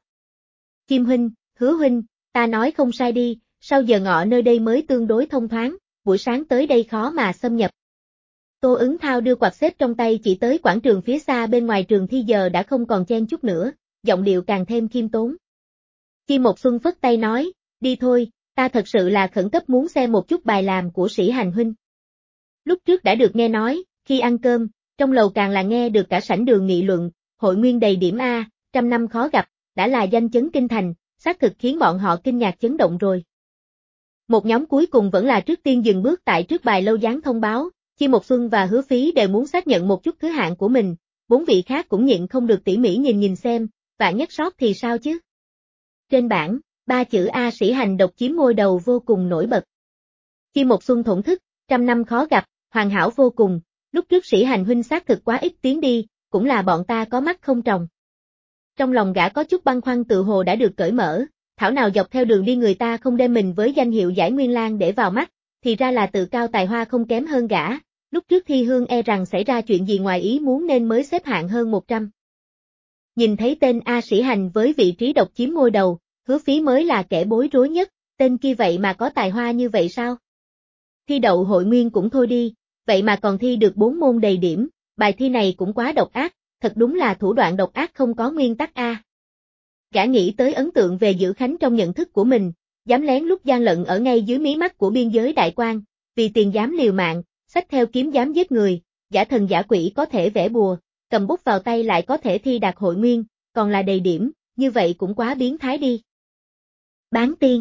Kim huynh, Hứa huynh, ta nói không sai đi, sau giờ ngọ nơi đây mới tương đối thông thoáng, buổi sáng tới đây khó mà xâm nhập. Tô Ứng Thao đưa quạt xếp trong tay chỉ tới quảng trường phía xa bên ngoài trường thi giờ đã không còn chen chút nữa, giọng điệu càng thêm khiêm tốn. Chi Một Xuân phất tay nói, đi thôi, ta thật sự là khẩn cấp muốn xem một chút bài làm của Sĩ Hành huynh. Lúc trước đã được nghe nói, khi ăn cơm, trong lầu càng là nghe được cả sảnh đường nghị luận, hội nguyên đầy điểm A, 100 năm khó gặp, đã là danh chấn kinh thành, xác thực khiến bọn họ kinh ngạc chấn động rồi. Một nhóm cuối cùng vẫn là trước tiên dừng bước tại trước bài lâu dán thông báo, Chi Một Xuân và Hứa Phí đều muốn xác nhận một chút thứ hạng của mình, 4 vị khác cũng nhịn không được tỉ mỉ nhìn xem, vạn nhất sót thì sao chứ? Trên bảng, 3 chữ A Sĩ Hành độc chiếm ngôi đầu vô cùng nổi bật. Chi Một Xuân thổn thức, 100 năm khó gặp, hoàn hảo vô cùng, lúc trước Sĩ Hành huynh xác thực quá ít tiếng đi, cũng là bọn ta có mắt không tròng. Trong lòng gã có chút băn khoăn tự hồ đã được cởi mở, thảo nào dọc theo đường đi người ta không đem mình với danh hiệu Giải Nguyên Lang để vào mắt, thì ra là tự cao tài hoa không kém hơn gã, lúc trước thi hương e rằng xảy ra chuyện gì ngoài ý muốn nên mới xếp hạng hơn 100. Nhìn thấy tên A Sĩ Hành với vị trí độc chiếm ngôi đầu, Hứa Phí mới là kẻ bối rối nhất, tên kia vậy mà có tài hoa như vậy sao? Thi đậu hội nguyên cũng thôi đi, vậy mà còn thi được 4 môn đầy điểm, bài thi này cũng quá độc ác, thật đúng là thủ đoạn độc ác không có nguyên tắc a. Gã nghĩ tới ấn tượng về Dữ Khánh trong nhận thức của mình, dám lén lút gian lận ở ngay dưới mí mắt của biên giới đại quan, vì tiền dám liều mạng, xách theo kiếm dám giết người, giả thần giả quỷ có thể vẽ bùa, cầm bút vào tay lại có thể thi đạt hội nguyên, còn là đầy điểm, như vậy cũng quá biến thái đi. Bán tiên.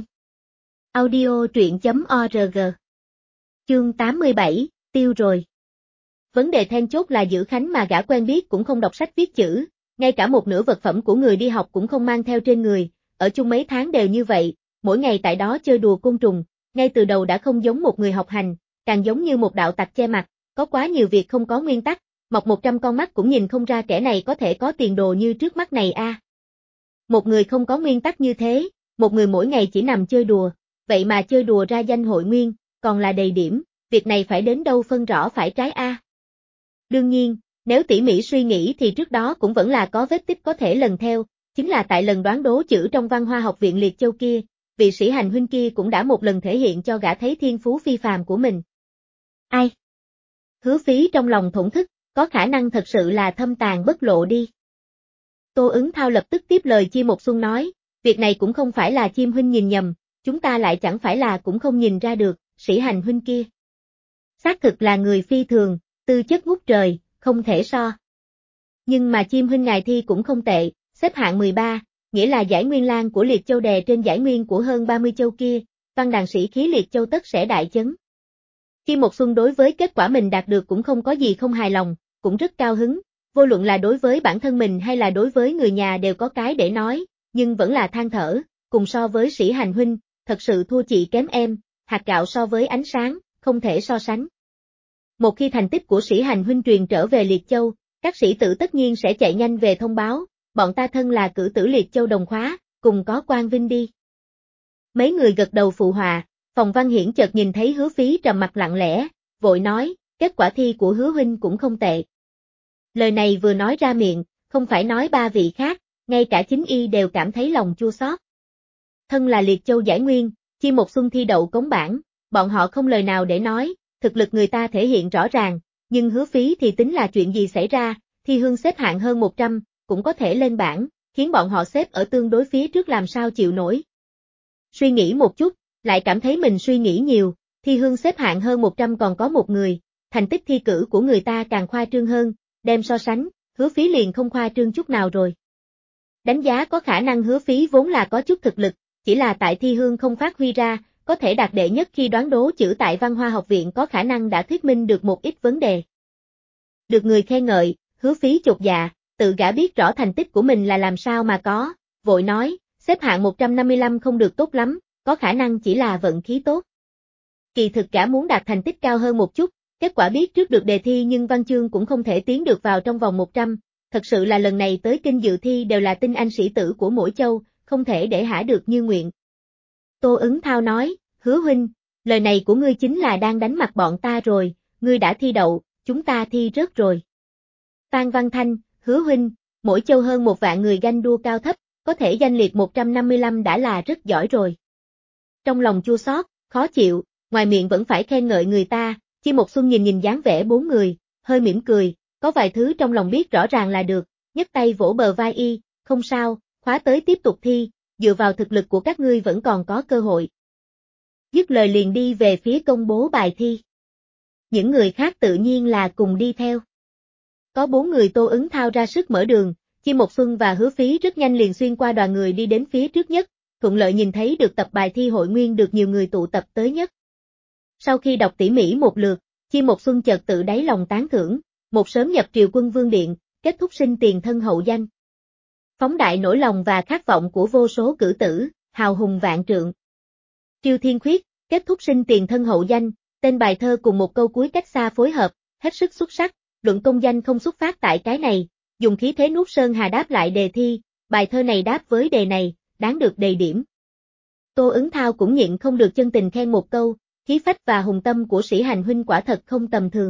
Audio truyện.org. Chương 87, tiêu rồi. Vấn đề then chốt là Dữ Khánh mà gã quen biết cũng không đọc sách viết chữ, ngay cả một nửa vật phẩm của người đi học cũng không mang theo trên người, ở chung mấy tháng đều như vậy, mỗi ngày tại đó chơi đùa côn trùng, ngay từ đầu đã không giống một người học hành, càng giống như một đạo tặc che mặt, có quá nhiều việc không có nguyên tắc, mọc 100 con mắt cũng nhìn không ra kẻ này có thể có tiền đồ như trước mắt này a. Một người không có nguyên tắc như thế, một người mỗi ngày chỉ nằm chơi đùa, vậy mà chơi đùa ra danh hội nguyên, còn là đầy điểm, việc này phải đến đâu phân rõ phải trái a. Đương nhiên, nếu tỉ mỉ suy nghĩ thì trước đó cũng vẫn là có vết tích có thể lần theo, chính là tại lần đoán đố chữ trong Văn Hoa học viện Liệt Châu kia, vị Sĩ Hành huynh kia cũng đã một lần thể hiện cho gã thấy thiên phú phi phàm của mình. Ai? Hứa Phí trong lòng thổn thức, có khả năng thật sự là thâm tàn bất lộ đi. Tô Ứng Thao lập tức tiếp lời Chi Một Xuân nói, việc này cũng không phải là Chim huynh nhìn nhầm, chúng ta lại chẳng phải là cũng không nhìn ra được, Sĩ Hành huynh kia. Xác thực là người phi thường, tư chất ngút trời, không thể so. Nhưng mà Chim huynh ngài thi cũng không tệ, xếp hạng 13, nghĩa là Giải Nguyên Lang của Liệt Châu đè trên Giải Nguyên của hơn 30 châu kia, văn đàn sĩ khí Liệt Châu tất sẽ đại chấn. Chi Một Xuân đối với kết quả mình đạt được cũng không có gì không hài lòng, cũng rất cao hứng, vô luận là đối với bản thân mình hay là đối với người nhà đều có cái để nói, nhưng vẫn là than thở, cùng so với Sĩ Hành huynh, thật sự thua chị kém em, hạt gạo so với ánh sáng, không thể so sánh. Một khi thành tích của Sĩ Hành huynh truyền trở về Liệt Châu, các sĩ tử tất nhiên sẽ chạy nhanh về thông báo, bọn ta thân là cử tử Liệt Châu đồng khóa, cùng có quan vinh đi. Mấy người gật đầu phụ họa, Phòng Văn Hiển chợt nhìn thấy Hứa Phí trầm mặt lặng lẽ, vội nói, kết quả thi của Hứa huynh cũng không tệ. Lời này vừa nói ra miệng, không phải nói ba vị khác, ngay cả chính y đều cảm thấy lòng chua xót. Thân là Liệt Châu giải nguyên, Chi Một Xuân thi đậu cống bảng, bọn họ không lời nào để nói, thực lực người ta thể hiện rõ ràng, nhưng Hứa Phí thì tính là chuyện gì xảy ra, thi hương xếp hạng hơn 100, cũng có thể lên bảng, khiến bọn họ xếp ở tương đối phía trước làm sao chịu nổi. Suy nghĩ một chút, lại cảm thấy mình suy nghĩ nhiều, thi hương xếp hạng hơn 100 còn có một người, thành tích thi cử của người ta càng khoa trương hơn, đem so sánh, Hứa Phí liền không khoa trương chút nào rồi. Đánh giá có khả năng Hứa Phí vốn là có chút thực lực, chỉ là tại thi hương không phát huy ra, có thể đạt đệ nhất khi đoán đố chữ tại Văn Hoa học viện có khả năng đã thuyết minh được một ít vấn đề. Được người khen ngợi, Hứa Phí chột dạ, tự gã biết rõ thành tích của mình là làm sao mà có, vội nói, xếp hạng 155 không được tốt lắm, có khả năng chỉ là vận khí tốt. Kỳ thực gã muốn đạt thành tích cao hơn một chút, kết quả biết trước được đề thi nhưng văn chương cũng không thể tiến được vào trong vòng 100, thật sự là lần này tới kinh dự thi đều là tinh anh sĩ tử của mỗi châu, không thể để hả được như nguyện. Tô Ứng Thao nói, Hứa huynh, lời này của ngươi chính là đang đánh mặt bọn ta rồi, ngươi đã thi đậu, chúng ta thi rớt rồi. Phan Văn Thanh, Hứa huynh, mỗi châu hơn 1 vạn người ganh đua cao thấp, có thể danh liệt 155 đã là rất giỏi rồi. Trong lòng chua xót, khó chịu, ngoài miệng vẫn phải khen ngợi người ta, Chi Một Xuân nhìn dáng vẻ 4 người, hơi mỉm cười, có vài thứ trong lòng biết rõ ràng là được, nhấc tay vỗ bờ vai y, không sao, khóa tới tiếp tục thi, dựa vào thực lực của các ngươi vẫn còn có cơ hội. Dứt lời liền đi về phía công bố bài thi. Những người khác tự nhiên là cùng đi theo. Có 4 người Tô Ứng Thao ra sức mở đường, Chi Một Xuân và Hứa Phí rất nhanh liền xuyên qua đoàn người đi đến phía trước nhất, thuận lợi nhìn thấy được tập bài thi hội nguyên được nhiều người tụ tập tới nhất. Sau khi đọc tỉ mỉ một lượt, Chi Một Xuân chợt tự đáy lòng tán thưởng, một sớm nhập triều quân vương điện, kết thúc sinh tiền thân hậu danh. Phóng đại nỗi lòng và khát vọng của vô số cử tử, hào hùng vạn trượng. Triều Thiên Khuyết, kết thúc sinh tiền thân hậu danh, tên bài thơ cùng một câu cuối cách xa phối hợp, hết sức xuất sắc, luận công danh không xuất phát tại cái này, dùng khí thế nuốt sơn hà đáp lại đề thi, bài thơ này đáp với đề này, đáng được đề điểm. Tô Ứng Thao cũng nhịn không được chân tình khen một câu, khí phách và hùng tâm của Sĩ Hành huynh quả thật không tầm thường.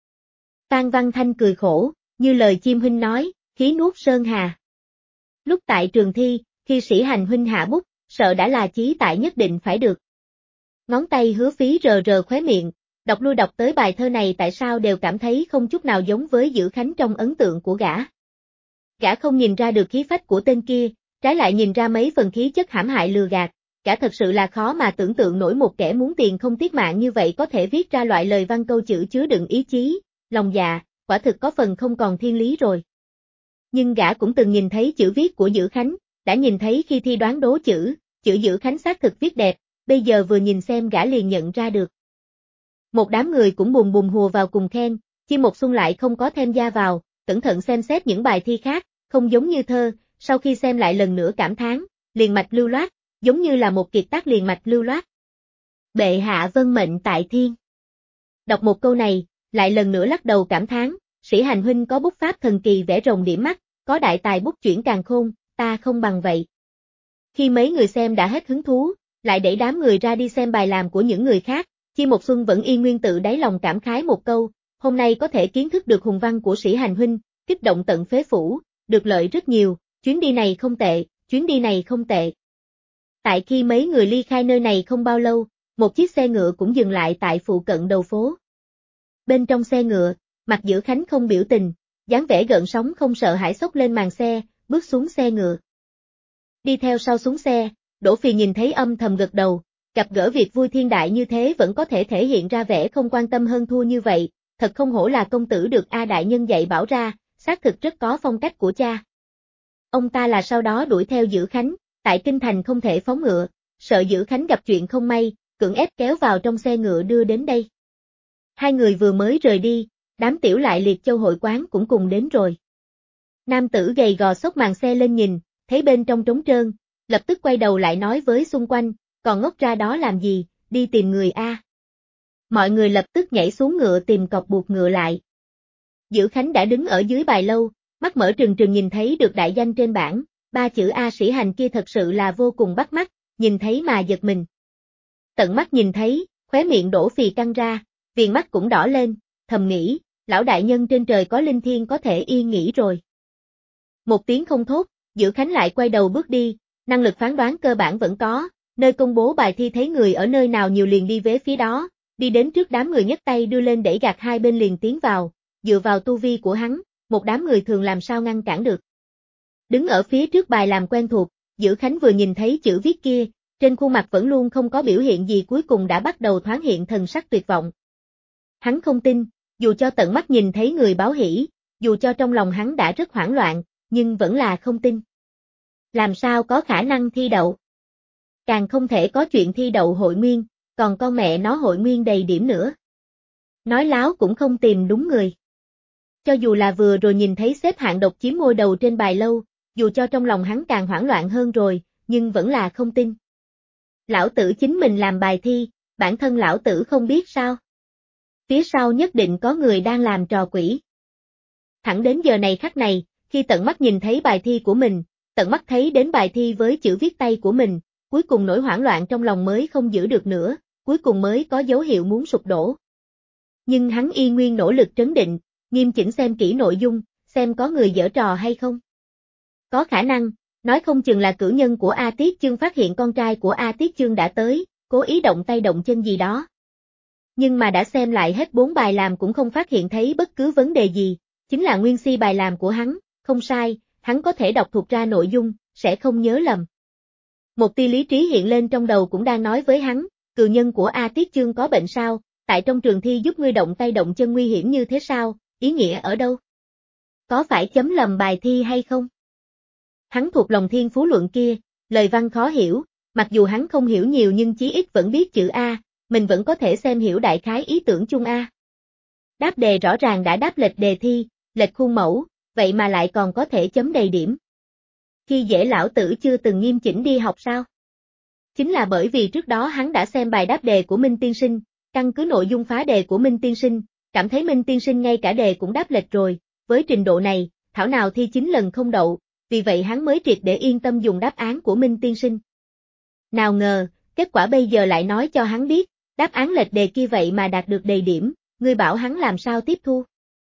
Phan Văn Thanh cười khổ, như lời chim huynh nói, khí nuốt sơn hà. Lúc tại trường thi, khi Sĩ Hành huynh hạ bút, sợ đã là chí tại nhất định phải được. Ngón tay Hứa Phí rờ rờ khóe miệng, đọc lui đọc tới bài thơ này tại sao đều cảm thấy không chút nào giống với Dữ Khánh trong ấn tượng của gã. Gã không nhìn ra được khí phách của tên kia, trái lại nhìn ra mấy phần khí chất hãm hại lừa gạt, gã thật sự là khó mà tưởng tượng nổi một kẻ muốn tiền không tiếc mạng như vậy có thể viết ra loại lời văn câu chữ chứa đựng ý chí, lòng dạ, quả thực có phần không còn thiên lý rồi. Nhưng gã cũng từng nhìn thấy chữ viết của Dữ Khánh, đã nhìn thấy khi thi đoán đố chữ Dữ Khánh xác thực viết đẹp, bây giờ vừa nhìn xem gã liền nhận ra được. Một đám người cũng bùm bùm hùa vào cùng khen, Chi Một Xuân lại không có thêm gia vào, cẩn thận xem xét những bài thi khác, không giống như thơ, sau khi xem lại lần nữa cảm thán, liền mạch lưu loát, giống như là một kiệt tác liền mạch lưu loát. Bệ hạ vân mệnh tại thiên. Đọc một câu này, lại lần nữa lắc đầu cảm thán, Sĩ Hành huynh có bút pháp thần kỳ vẽ rồng điểm mắt, có đại tài bút chuyển càn khôn, ta không bằng vậy. Khi mấy người xem đã hết hứng thú, lại đẩy đám người ra đi xem bài làm của những người khác, Chi Một Xuân vẫn y nguyên tự đáy lòng cảm khái một câu, hôm nay có thể kiến thức được hùng văn của Sĩ Hành huynh, kích động tận phế phủ, được lợi rất nhiều, chuyến đi này không tệ, chuyến đi này không tệ. Tại khi mấy người ly khai nơi này không bao lâu, một chiếc xe ngựa cũng dừng lại tại phụ cận đầu phố. Bên trong xe ngựa, Mặt Dữ Khánh không biểu tình, dáng vẻ gợn sóng không sợ hãi xốc lên màn xe, bước xuống xe ngựa. Đi theo sau xuống xe, Đỗ Phì nhìn thấy âm thầm gật đầu, gặp gỡ việc vui thiên đại như thế vẫn có thể thể hiện ra vẻ không quan tâm hơn thua như vậy, thật không hổ là công tử được A đại nhân dạy bảo ra, xác thực rất có phong cách của cha. Ông ta là sau đó đuổi theo Dữ Khánh, tại kinh thành không thể phóng ngựa, sợ Dữ Khánh gặp chuyện không may, cưỡng ép kéo vào trong xe ngựa đưa đến đây. Hai người vừa mới rời đi, đám tiểu lại Liệt Châu hội quán cũng cùng đến rồi. Nam tử gầy gò xốc màn xe lên nhìn, thấy bên trong trống trơn, lập tức quay đầu lại nói với xung quanh, còn ngốc ra đó làm gì, đi tìm người a. Mọi người lập tức nhảy xuống ngựa tìm cọc buộc ngựa lại. Dữ Khánh đã đứng ở dưới bài lâu, mắt mở trừng trừng nhìn thấy được đại danh trên bảng, 3 chữ A Sĩ Hành kia thật sự là vô cùng bắt mắt, nhìn thấy mà giật mình. Tận mắt nhìn thấy, khóe miệng đổ phì căng ra, viền mắt cũng đỏ lên, thầm nghĩ, lão đại nhân trên trời có linh thiêng có thể yên nghỉ rồi. Một tiếng không thốt, Dữ Khánh lại quay đầu bước đi, năng lực phán đoán cơ bản vẫn có, nơi công bố bài thi thấy người ở nơi nào nhiều liền đi về phía đó, đi đến trước đám người nhấc tay đưa lên đẩy gạt hai bên liền tiến vào, dựa vào tu vi của hắn, một đám người thường làm sao ngăn cản được. Đứng ở phía trước bài làm quen thuộc, Dữ Khánh vừa nhìn thấy chữ viết kia, trên khuôn mặt vẫn luôn không có biểu hiện gì cuối cùng đã bắt đầu thoáng hiện thần sắc tuyệt vọng. Hắn không tin, dù cho tận mắt nhìn thấy người báo hỷ, dù cho trong lòng hắn đã rất hoảng loạn, nhưng vẫn là không tin. Làm sao có khả năng thi đậu? Càng không thể có chuyện thi đậu hội nguyên, còn con mẹ nó hội nguyên đầy điểm nữa. Nói láo cũng không tìm đúng người. Cho dù là vừa rồi nhìn thấy xếp hạng độc chiếm ngôi đầu trên bài lâu, dù cho trong lòng hắn càng hoảng loạn hơn rồi, nhưng vẫn là không tin. Lão tử chính mình làm bài thi, bản thân lão tử không biết sao. Phía sau nhất định có người đang làm trò quỷ. Thẳng đến giờ này khắc này, khi tận mắt nhìn thấy bài thi của mình, tận mắt thấy đến bài thi với chữ viết tay của mình, cuối cùng nỗi hoảng loạn trong lòng mới không giữ được nữa, cuối cùng mới có dấu hiệu muốn sụp đổ. Nhưng hắn y nguyên nỗ lực trấn định, nghiêm chỉnh xem kỹ nội dung, xem có người giở trò hay không. Có khả năng, nói không chừng là cử nhân của A Tiết Chương phát hiện con trai của A Tiết Chương đã tới, cố ý động tay động chân gì đó. Nhưng mà đã xem lại hết 4 bài làm cũng không phát hiện thấy bất cứ vấn đề gì, chính là nguyên si bài làm của hắn, không sai, hắn có thể đọc thuộc ra nội dung, sẽ không nhớ lầm. Một tia lý trí hiện lên trong đầu cũng đang nói với hắn, cử nhân của A Tiết Chương có bệnh sao, tại trong trường thi giúp ngươi động tay động chân nguy hiểm như thế sao, ý nghĩa ở đâu? Có phải chấm lầm bài thi hay không? Hắn thuộc lòng thiên phú luận kia, lời văn khó hiểu, mặc dù hắn không hiểu nhiều nhưng chí ít vẫn biết chữ A, mình vẫn có thể xem hiểu đại khái ý tưởng chung A. Đáp đề rõ ràng đã đáp lệch đề thi, lệch khuôn mẫu, vậy mà lại còn có thể chấm đầy điểm. Khi dễ lão tử chưa từng nghiêm chỉnh đi học sao? Chính là bởi vì trước đó hắn đã xem bài đáp đề của Minh Tiên Sinh, căn cứ nội dung phá đề của Minh Tiên Sinh, cảm thấy Minh Tiên Sinh ngay cả đề cũng đáp lệch rồi, với trình độ này, thảo nào thi 9 lần không đậu, vì vậy hắn mới triệt để yên tâm dùng đáp án của Minh Tiên Sinh. Nào ngờ, kết quả bây giờ lại nói cho hắn biết, đáp án lệch đề kia vậy mà đạt được đầy điểm, ngươi bảo hắn làm sao tiếp thu.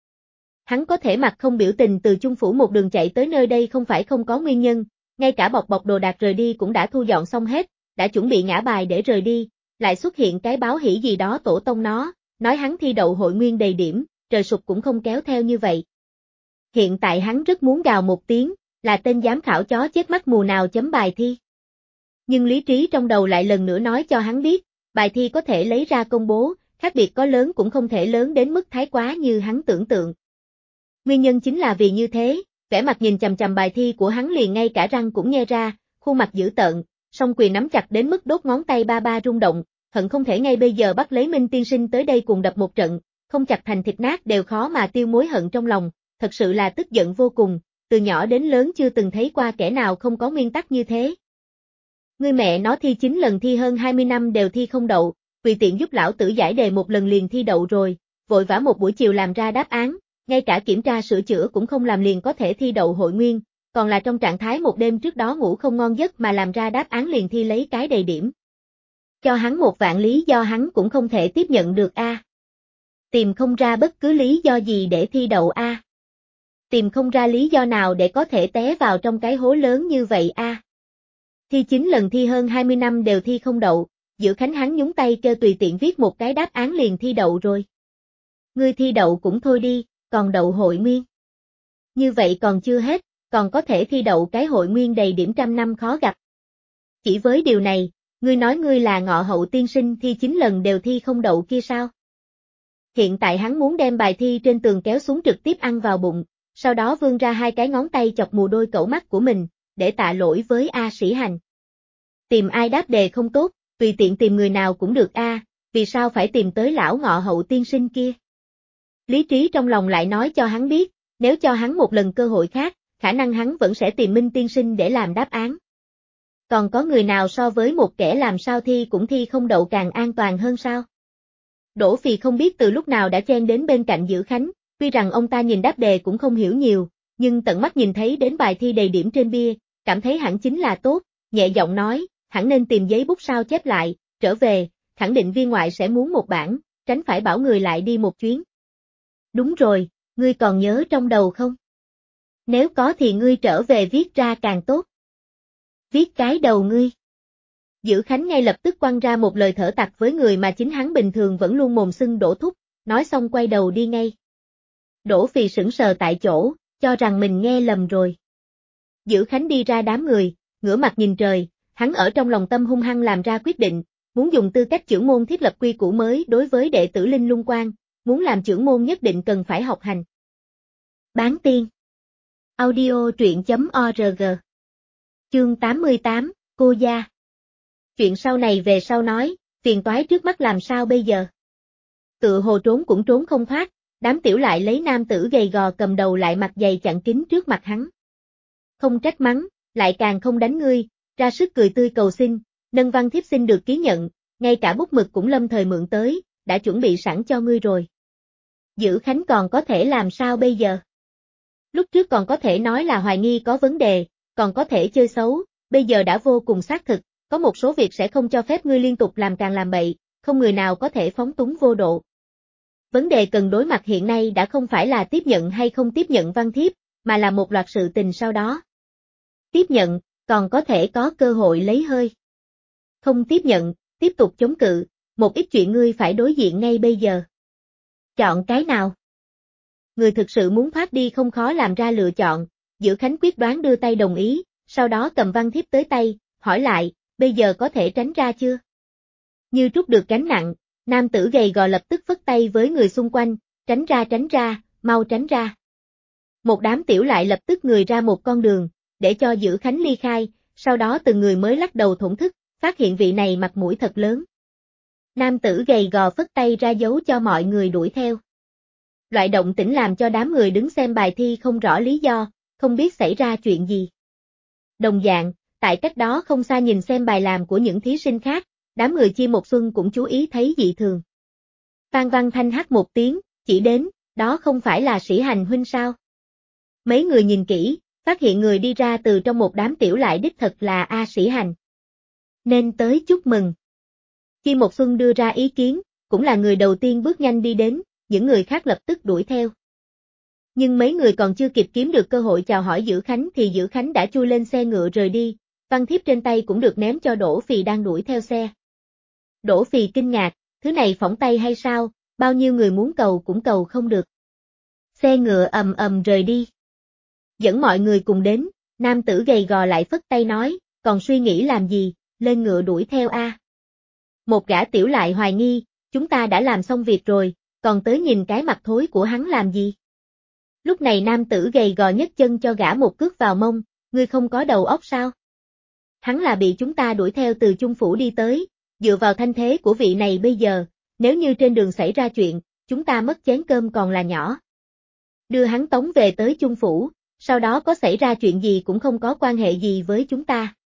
Hắn có thể mặt không biểu tình từ Chung Phủ một đường chạy tới nơi đây không phải không có nguyên nhân, ngay cả bọc đồ đạc rời đi cũng đã thu dọn xong hết, đã chuẩn bị ngã bài để rời đi, lại xuất hiện cái báo hỷ gì đó tổ tông nó, nói hắn thi đậu hội nguyên đầy điểm, trời sụp cũng không kéo theo như vậy. Hiện tại hắn rất muốn gào một tiếng, là tên giám khảo chó chết mắt mù nào chấm bài thi. Nhưng lý trí trong đầu lại lần nữa nói cho hắn biết, bài thi có thể lấy ra công bố, khác biệt có lớn cũng không thể lớn đến mức thái quá như hắn tưởng tượng. Nguyên nhân chính là vì như thế, vẻ mặt nhìn chằm chằm bài thi của hắn liền ngay cả răng cũng nhe ra, khuôn mặt dữ tợn, song quyền nắm chặt đến mức đốt ngón tay ba rung động, hận không thể ngay bây giờ bắt lấy Minh Tiên Sinh tới đây cùng đập một trận, không chặt thành thịt nát đều khó mà tiêu mối hận trong lòng, thật sự là tức giận vô cùng, từ nhỏ đến lớn chưa từng thấy qua kẻ nào không có nguyên tắc như thế. Ngươi mẹ nó thi 9 lần thi hơn 20 năm đều thi không đậu, tùy tiện giúp lão tử giải đề một lần liền thi đậu rồi, vội vã một buổi chiều làm ra đáp án, ngay cả kiểm tra sửa chữa cũng không làm liền có thể thi đậu hội nguyên, còn là trong trạng thái một đêm trước đó ngủ không ngon giấc mà làm ra đáp án liền thi lấy cái đầy điểm. Cho hắn 1.000.000 lý do hắn cũng không thể tiếp nhận được a. Tìm không ra bất cứ lý do gì để thi đậu a. Tìm không ra lý do nào để có thể té vào trong cái hố lớn như vậy a. Thi 9 lần thi hơn 20 năm đều thi không đậu, Dữ Khánh hắn nhúng tay kêu tùy tiện viết một cái đáp án liền thi đậu rồi. Ngươi thi đậu cũng thôi đi, còn đậu hội nguyên. Như vậy còn chưa hết, còn có thể thi đậu cái hội nguyên đầy điểm trăm năm khó gặp. Chỉ với điều này, ngươi nói ngươi là Ngọ Hậu tiên sinh thi 9 lần đều thi không đậu kia sao? Hiện tại hắn muốn đem bài thi trên tường kéo xuống trực tiếp ăn vào bụng, sau đó vươn ra hai cái ngón tay chọc mù đôi cẩu mắt của mình, để tạ lỗi với A Sĩ Hành. Tìm ai đáp đề không tốt, tùy tiện tìm người nào cũng được a, vì sao phải tìm tới lão Ngọ Hậu tiên sinh kia? Lý trí trong lòng lại nói cho hắn biết, nếu cho hắn một lần cơ hội khác, khả năng hắn vẫn sẽ tìm Minh tiên sinh để làm đáp án. Còn có người nào so với một kẻ làm sao thi cũng thi không đậu càng an toàn hơn sao? Đỗ Phì không biết từ lúc nào đã chen đến bên cạnh Dữ Khánh, tuy rằng ông ta nhìn đáp đề cũng không hiểu nhiều, nhưng tận mắt nhìn thấy đến bài thi đầy điểm trên bia, cảm thấy hẳn chính là tốt, nhẹ giọng nói, hẳn nên tìm giấy bút sao chép lại, trở về, khẳng định viên ngoại sẽ muốn một bản, tránh phải bảo người lại đi một chuyến. Đúng rồi, ngươi còn nhớ trong đầu không? Nếu có thì ngươi trở về viết ra càng tốt. Viết cái đầu ngươi. Dữ Khánh ngay lập tức quăng ra một lời thở tặc với người mà chính hắn bình thường vẫn luôn mồm xưng Đỗ thúc, nói xong quay đầu đi ngay. Đỗ Phì sững sờ tại chỗ, cho rằng mình nghe lầm rồi. Dữ Khánh đi ra đám người, ngửa mặt nhìn trời, hắn ở trong lòng tâm hung hăng làm ra quyết định, muốn dùng tư cách trưởng môn thiết lập quy củ mới đối với đệ tử Linh Lung Quan, muốn làm trưởng môn nhất định cần phải học hành. Bán tiên. Audio truyện.org. Chương 88, Cô gia. Chuyện sau này về sau nói, phiền toái trước mắt làm sao bây giờ? Tự hồ trốn cũng trốn không thoát, đám tiểu lại lấy nam tử gầy gò cầm đầu lại mặt dày chặn kín trước mặt hắn. Không trách mắng, lại càng không đánh ngươi, ra sức cười tươi cầu xin, nâng văn thiếp xin được ký nhận, ngay cả bút mực cũng lâm thời mượn tới, đã chuẩn bị sẵn cho ngươi rồi. Dữ Khánh còn có thể làm sao bây giờ? Lúc trước còn có thể nói là hoài nghi có vấn đề, còn có thể chơi xấu, bây giờ đã vô cùng xác thực, có một số việc sẽ không cho phép ngươi liên tục làm càng làm bậy, không người nào có thể phóng túng vô độ. Vấn đề cần đối mặt hiện nay đã không phải là tiếp nhận hay không tiếp nhận văn thiếp, mà là một loạt sự tình sau đó. Tiếp nhận, còn có thể có cơ hội lấy hơi. Không tiếp nhận, tiếp tục chống cự, một ít chuyện ngươi phải đối diện ngay bây giờ. Chọn cái nào? Người thực sự muốn thoát đi không khó làm ra lựa chọn, Dữ Khánh quyết đoán đưa tay đồng ý, sau đó cầm văn thiếp tới tay, hỏi lại, bây giờ có thể tránh ra chưa? Như trút được gánh nặng, nam tử gầy gò lập tức phất tay với người xung quanh, tránh ra, mau tránh ra. Một đám tiểu lại lập tức người ra một con đường, để cho Dữ Khánh ly khai, sau đó từng người mới lắc đầu thổn thức, phát hiện vị này mặt mũi thật lớn. Nam tử gầy gò phất tay ra dấu cho mọi người đuổi theo. Loại động tĩnh làm cho đám người đứng xem bài thi không rõ lý do, không biết xảy ra chuyện gì. Đồng dạng, tại cách đó không xa nhìn xem bài làm của những thí sinh khác, đám người Chi Một Xuân cũng chú ý thấy dị thường. Phan Văn Thanh hắt một tiếng, chỉ đến, đó không phải là Sĩ Hành huynh sao? Mấy người nhìn kỹ, phát hiện người đi ra từ trong một đám tiểu lại đích thật là A Sĩ Hành. Nên tới chúc mừng. Chi Một Xuân đưa ra ý kiến, cũng là người đầu tiên bước nhanh đi đến, những người khác lập tức đuổi theo. Nhưng mấy người còn chưa kịp kiếm được cơ hội chào hỏi Dữ Khánh thì Dữ Khánh đã chui lên xe ngựa rời đi, văn thiếp trên tay cũng được ném cho Đỗ Phì đang đuổi theo xe. Đỗ Phì kinh ngạc, thứ này phỏng tay hay sao, bao nhiêu người muốn cầu cũng cầu không được. Xe ngựa ầm ầm rời đi. Dẫn mọi người cùng đến, nam tử gầy gò lại phất tay nói, còn suy nghĩ làm gì, lên ngựa đuổi theo a. Một gã tiểu lại hoài nghi, chúng ta đã làm xong việc rồi, còn tới nhìn cái mặt thối của hắn làm gì? Lúc này nam tử gầy gò nhấc chân cho gã một cước vào mông, ngươi không có đầu óc sao? Hắn là bị chúng ta đuổi theo từ Chung Phủ đi tới, dựa vào thanh thế của vị này bây giờ, nếu như trên đường xảy ra chuyện, chúng ta mất chén cơm còn là nhỏ. Đưa hắn tống về tới Chung Phủ, sau đó có xảy ra chuyện gì cũng không có quan hệ gì với chúng ta.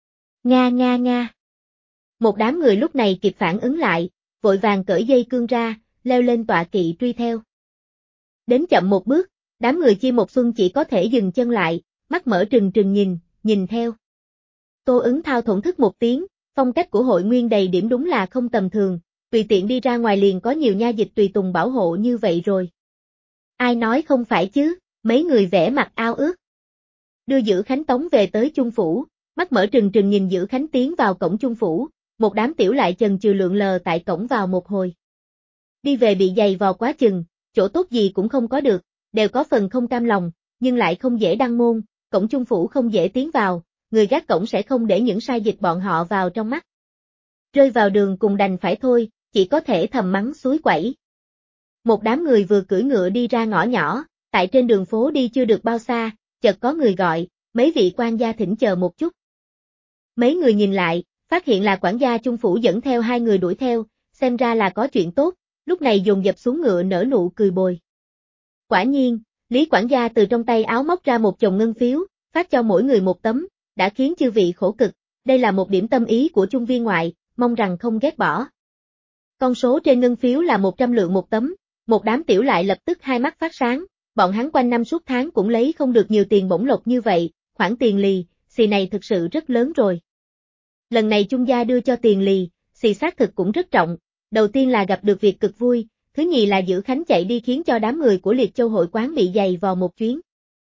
Nga. Một đám người lúc này kịp phản ứng lại, vội vàng cởi dây cương ra, leo lên tọa kỵ truy theo. Đến chậm một bước, đám người Chi Một Xuân chỉ có thể dừng chân lại, mắt mở trừng trừng nhìn theo. Tô Ứng Thao thổn thức một tiếng, phong cách của hội nguyên đầy điểm đúng là không tầm thường, tùy tiện đi ra ngoài liền có nhiều nha dịch tùy tùng bảo hộ như vậy rồi. Ai nói không phải chứ, mấy người vẽ mặt ao ước. Đưa Dữ Khánh tống về tới Chung Phủ, mắt mở trừng trừng nhìn Dữ Khánh tiến vào cổng Chung Phủ, một đám tiểu lại chần chừ lượn lờ tại cổng vào một hồi. Đi về bị giày vò quá chừng, chỗ tốt gì cũng không có được, đều có phần không cam lòng, nhưng lại không dễ đăng môn, cổng Chung Phủ không dễ tiến vào, người gác cổng sẽ không để những sai dịch bọn họ vào trong mắt. Rơi vào đường cùng đành phải thôi, chỉ có thể thầm mắng suối quẩy. Một đám người vừa cưỡi ngựa đi ra ngõ nhỏ, tại trên đường phố đi chưa được bao xa, chợt có người gọi, mấy vị quan gia thỉnh chờ một chút. Mấy người nhìn lại, phát hiện là quản gia Chung Phủ dẫn theo hai người đuổi theo, xem ra là có chuyện tốt, lúc này dồn dập xuống ngựa nở nụ cười bồi. Quả nhiên, Lý quản gia từ trong tay áo móc ra một chồng ngân phiếu, phát cho mỗi người một tấm, đã khiến chư vị khổ cực, đây là một điểm tâm ý của Chung viên ngoại, mong rằng không ghét bỏ. Con số trên ngân phiếu là 100 lượng một tấm, một đám tiểu lại lập tức hai mắt phát sáng, bọn hắn quanh năm suốt tháng cũng lấy không được nhiều tiền bổng lộc như vậy, khoản tiền lì, xì này thực sự rất lớn rồi. Lần này Chung gia đưa cho tiền lì, xì xác thực cũng rất trọng, đầu tiên là gặp được việc cực vui, thứ nhì là giữ Khánh chạy đi khiến cho đám người của Liệt Châu hội quán bị dày vò một chuyến.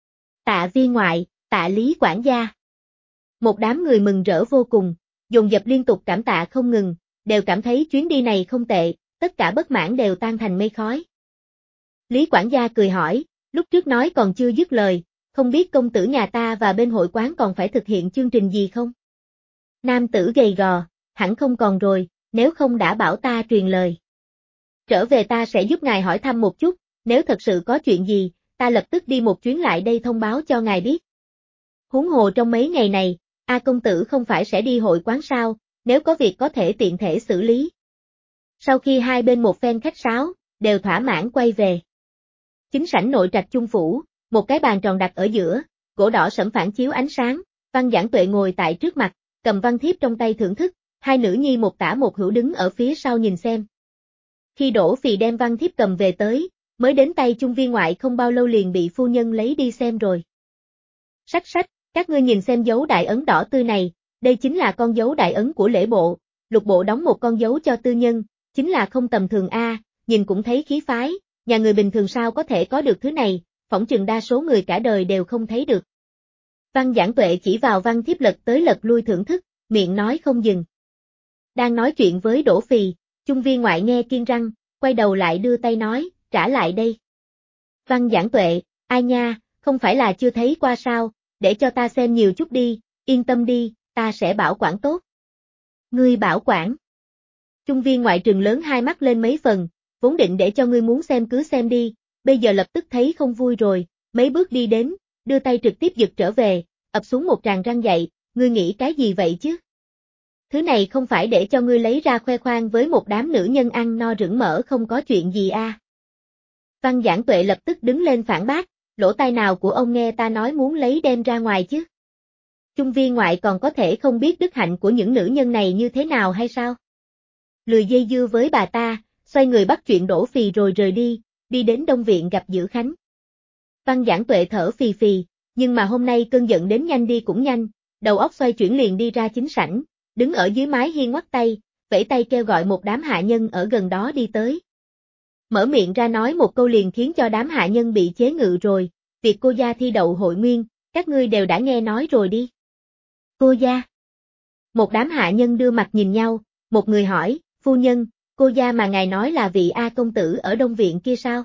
Tạ viên ngoại, tạ Lý quản gia. Một đám người mừng rỡ vô cùng, dồn dập liên tục cảm tạ không ngừng, đều cảm thấy chuyến đi này không tệ, tất cả bất mãn đều tan thành mây khói. Lý quản gia cười hỏi, lúc trước nói còn chưa dứt lời, không biết công tử nhà ta và bên hội quán còn phải thực hiện chương trình gì không? Nam tử gầy gò, hẳn không còn rồi, nếu không đã bảo ta truyền lời. Trở về ta sẽ giúp ngài hỏi thăm một chút, nếu thật sự có chuyện gì, ta lập tức đi một chuyến lại đây thông báo cho ngài biết. Huống hồ trong mấy ngày này, A công tử không phải sẽ đi hội quán sao, nếu có việc có thể tiện thể xử lý. Sau khi hai bên một phen khách sáo, đều thỏa mãn quay về. Chính sảnh nội trạch Chung phủ, một cái bàn tròn đặt ở giữa, gỗ đỏ sẫm phản chiếu ánh sáng, Văn Giảng Tuệ ngồi tại trước mặt, cầm văn thiếp trong tay thưởng thức, hai nữ nhi một tả một hữu đứng ở phía sau nhìn xem. Khi Đỗ Phì đem văn thiếp cầm về tới, mới đến tay Chung viên ngoại không bao lâu liền bị phu nhân lấy đi xem rồi. Sách sách, các ngươi nhìn xem dấu đại ấn đỏ tươi này, đây chính là con dấu đại ấn của lễ bộ, lục bộ đóng một con dấu cho tư nhân, chính là không tầm thường a, nhìn cũng thấy khí phái, nhà người bình thường sao có thể có được thứ này, phỏng chừng đa số người cả đời đều không thấy được. Văn Giảng Tuệ chỉ vào văn thiếp lật tới lật lui thưởng thức, miệng nói không dừng. Đang nói chuyện với Đỗ Phì, Chung viên ngoại nghe kiêng răng, quay đầu lại đưa tay nói, trả lại đây. Văn Giảng Tuệ, ai nha, không phải là chưa thấy qua sao, để cho ta xem nhiều chút đi, yên tâm đi, ta sẽ bảo quản tốt. Ngươi bảo quản. Chung viên ngoại trừng lớn hai mắt lên mấy phần, vốn định để cho ngươi muốn xem cứ xem đi, bây giờ lập tức thấy không vui rồi, mấy bước đi đến, đưa tay trực tiếp giật trở về, ập xuống một tràng răng dậy, ngươi nghĩ cái gì vậy chứ? Thứ này không phải để cho ngươi lấy ra khoe khoang với một đám nữ nhân ăn no rửng mỡ không có chuyện gì a. Văn Giảng Tuệ lập tức đứng lên phản bác, lỗ tai nào của ông nghe ta nói muốn lấy đem ra ngoài chứ? Chung viên ngoại còn có thể không biết đức hạnh của những nữ nhân này như thế nào hay sao? Lười dây dưa với bà ta, xoay người bắt chuyện Đỗ Phì rồi rời đi, đi đến Đông Viện gặp Dữ Khánh. Văn Giảng Tuệ thở phì phì, nhưng mà hôm nay cơn giận đến nhanh đi cũng nhanh, đầu óc xoay chuyển liền đi ra chính sảnh, đứng ở dưới mái hiên ngoắt tay, vẫy tay kêu gọi một đám hạ nhân ở gần đó đi tới. Mở miệng ra nói một câu liền khiến cho đám hạ nhân bị chế ngự rồi, việc cô gia thi đậu hội nguyên, các ngươi đều đã nghe nói rồi đi. Cô gia. Một đám hạ nhân đưa mặt nhìn nhau, một người hỏi, phu nhân, cô gia mà ngài nói là vị A công tử ở Đông Viện kia sao?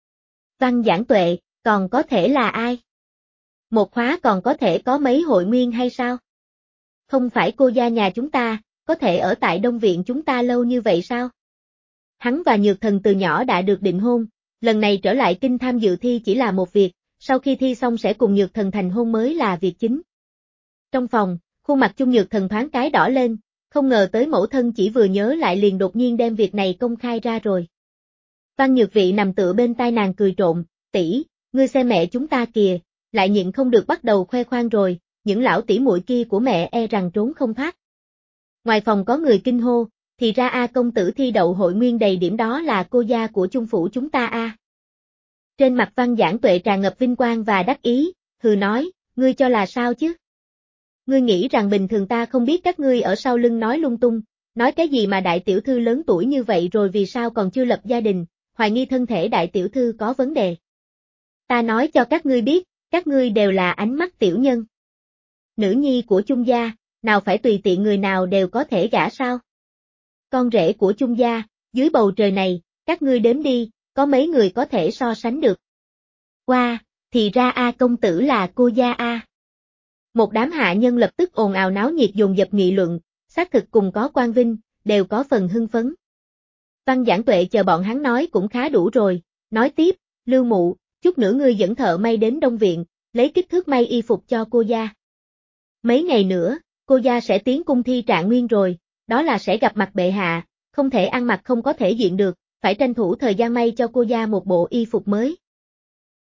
Văn Giảng Tuệ, còn có thể là ai? Một khóa còn có thể có mấy hội nguyên hay sao? Không phải cô gia nhà chúng ta, có thể ở tại Đông Viện chúng ta lâu như vậy sao? Hắn và Nhược Thần từ nhỏ đã được định hôn, lần này trở lại kinh tham dự thi chỉ là một việc, sau khi thi xong sẽ cùng Nhược Thần thành hôn mới là việc chính. Trong phòng, khuôn mặt Chung Nhược Thần thoáng cái đỏ lên, không ngờ tới mẫu thân chỉ vừa nhớ lại liền đột nhiên đem việc này công khai ra rồi. Văn Nhược Vị nằm tựa bên tai nàng cười trộm, tỷ, ngươi xem mẹ chúng ta kìa, lại nhịn không được bắt đầu khoe khoang rồi, những lão tỷ muội kia của mẹ e rằng trốn không thoát. Ngoài phòng có người kinh hô, thì ra A công tử thi đậu hội nguyên đầy điểm đó là cô gia của Chung phủ chúng ta a. Trên mặt Văn Giảng Tuệ tràn ngập vinh quang và đắc ý, hừ nói, ngươi cho là sao chứ? Ngươi nghĩ rằng bình thường ta không biết các ngươi ở sau lưng nói lung tung, nói cái gì mà đại tiểu thư lớn tuổi như vậy rồi vì sao còn chưa lập gia đình, hoài nghi thân thể đại tiểu thư có vấn đề. Ta nói cho các ngươi biết, các ngươi đều là ánh mắt tiểu nhân. Nữ nhi của Chung gia, nào phải tùy tiện người nào đều có thể gả sao? Con rể của Chung gia, dưới bầu trời này, các ngươi đếm đi, có mấy người có thể so sánh được. Qua, thì ra A công tử là cô gia A. Một đám hạ nhân lập tức ồn ào náo nhiệt dồn dập nghị luận, xác thực cùng có quan vinh, đều có phần hưng phấn. Văn Giảng Tuệ chờ bọn hắn nói cũng khá đủ rồi, nói tiếp, Lưu mụ, chút nữa ngươi dẫn thợ may đến Đông Viện, lấy kích thước may y phục cho cô gia. Mấy ngày nữa, cô gia sẽ tiến cung thi trạng nguyên rồi, đó là sẽ gặp mặt bệ hạ, không thể ăn mặc không có thể diện được, phải tranh thủ thời gian may cho cô gia một bộ y phục mới.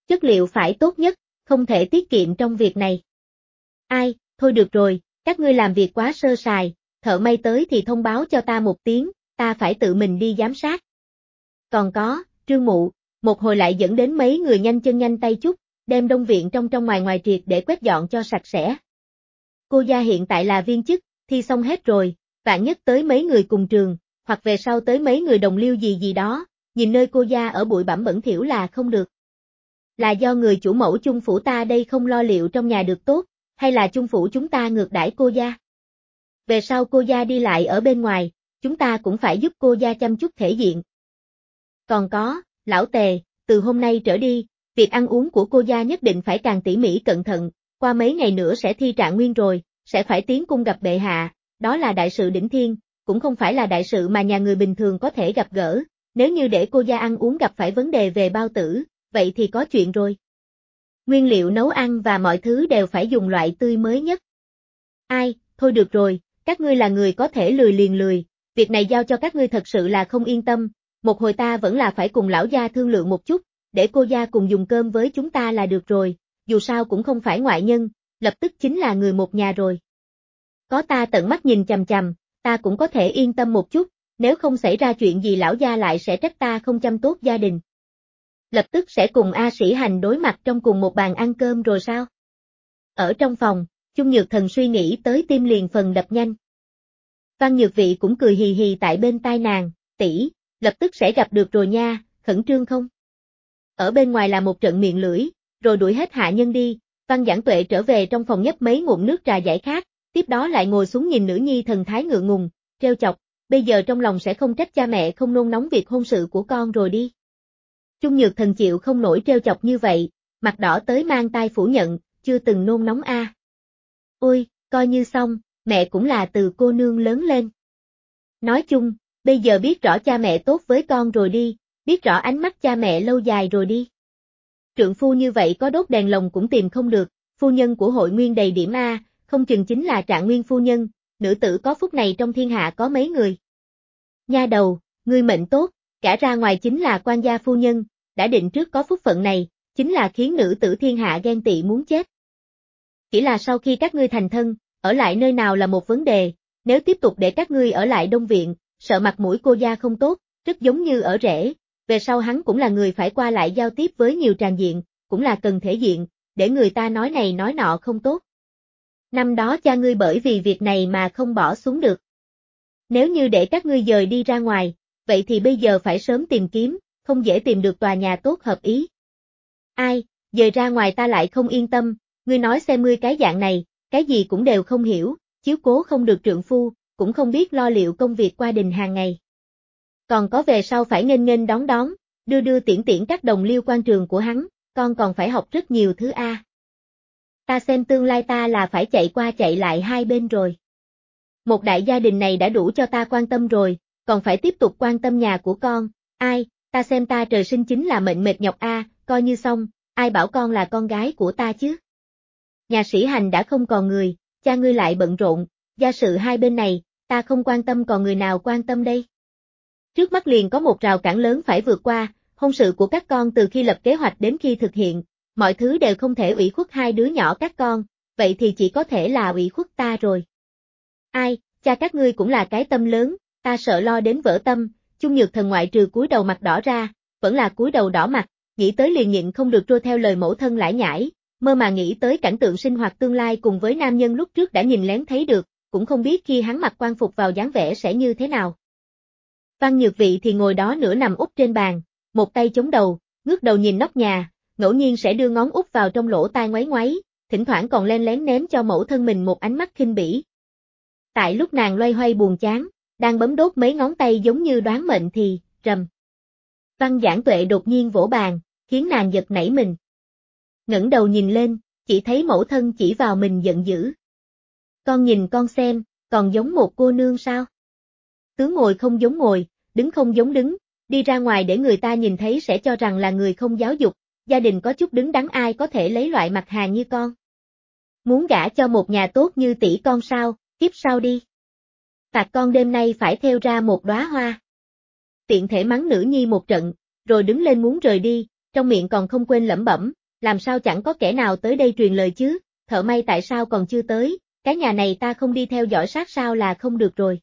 Chất liệu phải tốt nhất, không thể tiết kiệm trong việc này. Ai, thôi được rồi, các ngươi làm việc quá sơ sài, thợ may tới thì thông báo cho ta một tiếng, ta phải tự mình đi giám sát. Còn có, Trương Mụ, một hồi lại dẫn đến mấy người nhanh chân nhanh tay chút, đem đông viện trong ngoài ngoài triệt để quét dọn cho sạch sẽ. Cô gia hiện tại là viên chức, thi xong hết rồi, vạn nhất tới mấy người cùng trường, hoặc về sau tới mấy người đồng liêu gì gì đó, nhìn nơi cô gia ở bụi bặm bẩn thỉu là không được. Là do người chủ mẫu chung phủ ta đây không lo liệu trong nhà được tốt, hay là chung phủ chúng ta ngược đãi cô gia? Về sau cô gia đi lại ở bên ngoài, chúng ta cũng phải giúp cô gia chăm chút thể diện. Còn có, lão Tề, từ hôm nay trở đi, việc ăn uống của cô gia nhất định phải càng tỉ mỉ cẩn thận, qua mấy ngày nữa sẽ thi trạng nguyên rồi, sẽ phải tiến cung gặp bệ hạ, đó là đại sự đỉnh thiên, cũng không phải là đại sự mà nhà người bình thường có thể gặp gỡ, nếu như để cô gia ăn uống gặp phải vấn đề về bao tử, vậy thì có chuyện rồi. Nguyên liệu nấu ăn và mọi thứ đều phải dùng loại tươi mới nhất. Ai, thôi được rồi, các ngươi là người có thể lười liền lười, việc này giao cho các ngươi thật sự là không yên tâm, một hồi ta vẫn là phải cùng lão gia thương lượng một chút, để cô gia cùng dùng cơm với chúng ta là được rồi, dù sao cũng không phải ngoại nhân, lập tức chính là người một nhà rồi. Có ta tận mắt nhìn chằm chằm, ta cũng có thể yên tâm một chút, nếu không xảy ra chuyện gì lão gia lại sẽ trách ta không chăm tốt gia đình. Lập tức sẽ cùng A Sĩ Hành đối mặt trong cùng một bàn ăn cơm rồi sao? Ở trong phòng, Chung Nhược Thần suy nghĩ tới tim liền phần đập nhanh. Văn Nhược Vị cũng cười hì hì tại bên tai nàng, tỷ, lập tức sẽ gặp được rồi nha, khẩn trương không? Ở bên ngoài là một trận miệng lưỡi, rồi đuổi hết hạ nhân đi, Văn Giảng Tuệ trở về trong phòng nhấp mấy ngụm nước trà giải khát, tiếp đó lại ngồi xuống nhìn nữ nhi thần thái ngượng ngùng, trêu chọc, bây giờ trong lòng sẽ không trách cha mẹ không nôn nóng việc hôn sự của con rồi đi. Chung Nhược Thần chịu không nổi trêu chọc như vậy, mặt đỏ tới mang tai phủ nhận, chưa từng nôn nóng a. Ôi, coi như xong, mẹ cũng là từ cô nương lớn lên. Nói chung, bây giờ biết rõ cha mẹ tốt với con rồi đi, biết rõ ánh mắt cha mẹ lâu dài rồi đi. Trượng phu như vậy có đốt đèn lồng cũng tìm không được, phu nhân của hội nguyên đầy điểm A, không chừng chính là Trạng Nguyên phu nhân, nữ tử có phúc này trong thiên hạ có mấy người. Nha đầu, ngươi mệnh tốt, cả ra ngoài chính là quan gia phu nhân, đã định trước có phúc phận này, chính là khiến nữ tử thiên hạ ghen tị muốn chết. Chỉ là sau khi các ngươi thành thân, ở lại nơi nào là một vấn đề, nếu tiếp tục để các ngươi ở lại Đông Viện, sợ mặt mũi cô gia không tốt, rất giống như ở rể, về sau hắn cũng là người phải qua lại giao tiếp với nhiều tràng diện, cũng là cần thể diện, để người ta nói này nói nọ không tốt. Năm đó cha ngươi bởi vì việc này mà không bỏ xuống được. Nếu như để các ngươi dời đi ra ngoài, vậy thì bây giờ phải sớm tìm kiếm, không dễ tìm được tòa nhà tốt hợp ý. Ai, dời ra ngoài ta lại không yên tâm, ngươi nói xem ngươi cái dạng này, cái gì cũng đều không hiểu, chiếu cố không được trượng phu, cũng không biết lo liệu công việc qua đình hàng ngày. Còn có về sau phải nghênh nghênh đón đón, đưa đưa tiễn tiễn các đồng liêu quan trường của hắn, con còn phải học rất nhiều thứ a. Ta xem tương lai ta là phải chạy qua chạy lại hai bên rồi. Một đại gia đình này đã đủ cho ta quan tâm rồi, còn phải tiếp tục quan tâm nhà của con, ai, ta xem ta trời sinh chính là mệnh mệt nhọc a, coi như xong, ai bảo con là con gái của ta chứ. Nhà Sĩ Hành đã không còn người, cha ngươi lại bận rộn, gia sự hai bên này, ta không quan tâm còn người nào quan tâm đây. Trước mắt liền có một rào cản lớn phải vượt qua, hôn sự của các con từ khi lập kế hoạch đến khi thực hiện, mọi thứ đều không thể ủy khuất hai đứa nhỏ các con, vậy thì chỉ có thể là ủy khuất ta rồi. Ai, cha các ngươi cũng là cái tâm lớn, ta sợ lo đến vỡ tâm, Chung Nhược Thần ngoại trừ cúi đầu mặt đỏ ra, vẫn là cúi đầu đỏ mặt, nghĩ tới liền nhịn không được trôi theo lời mẫu thân lải nhải, mơ mà nghĩ tới cảnh tượng sinh hoạt tương lai cùng với nam nhân lúc trước đã nhìn lén thấy được, cũng không biết khi hắn mặc quan phục vào dáng vẻ sẽ như thế nào. Văn Nhược Vị thì ngồi đó nửa nằm úp trên bàn, một tay chống đầu, ngước đầu nhìn nóc nhà, ngẫu nhiên sẽ đưa ngón út vào trong lỗ tai ngoáy ngoáy, thỉnh thoảng còn len lén ném cho mẫu thân mình một ánh mắt khinh bỉ. Tại lúc nàng loay hoay buồn chán, đang bấm đốt mấy ngón tay giống như đoán mệnh thì, rầm. Văn Giảng Tuệ đột nhiên vỗ bàn, khiến nàng giật nảy mình. Ngẩng đầu nhìn lên, chỉ thấy mẫu thân chỉ vào mình giận dữ. Con nhìn con xem, còn giống một cô nương sao? Tướng ngồi không giống ngồi, đứng không giống đứng, đi ra ngoài để người ta nhìn thấy sẽ cho rằng là người không giáo dục, gia đình có chút đứng đắn ai có thể lấy loại mặt hàng như con. Muốn gả cho một nhà tốt như tỷ con sao, kiếp sau đi. Phạt con đêm nay phải theo ra một đóa hoa. Tiện thể mắng nữ nhi một trận, rồi đứng lên muốn rời đi, trong miệng còn không quên lẩm bẩm, làm sao chẳng có kẻ nào tới đây truyền lời chứ, thợ may tại sao còn chưa tới, cái nhà này ta không đi theo dõi sát sao là không được rồi.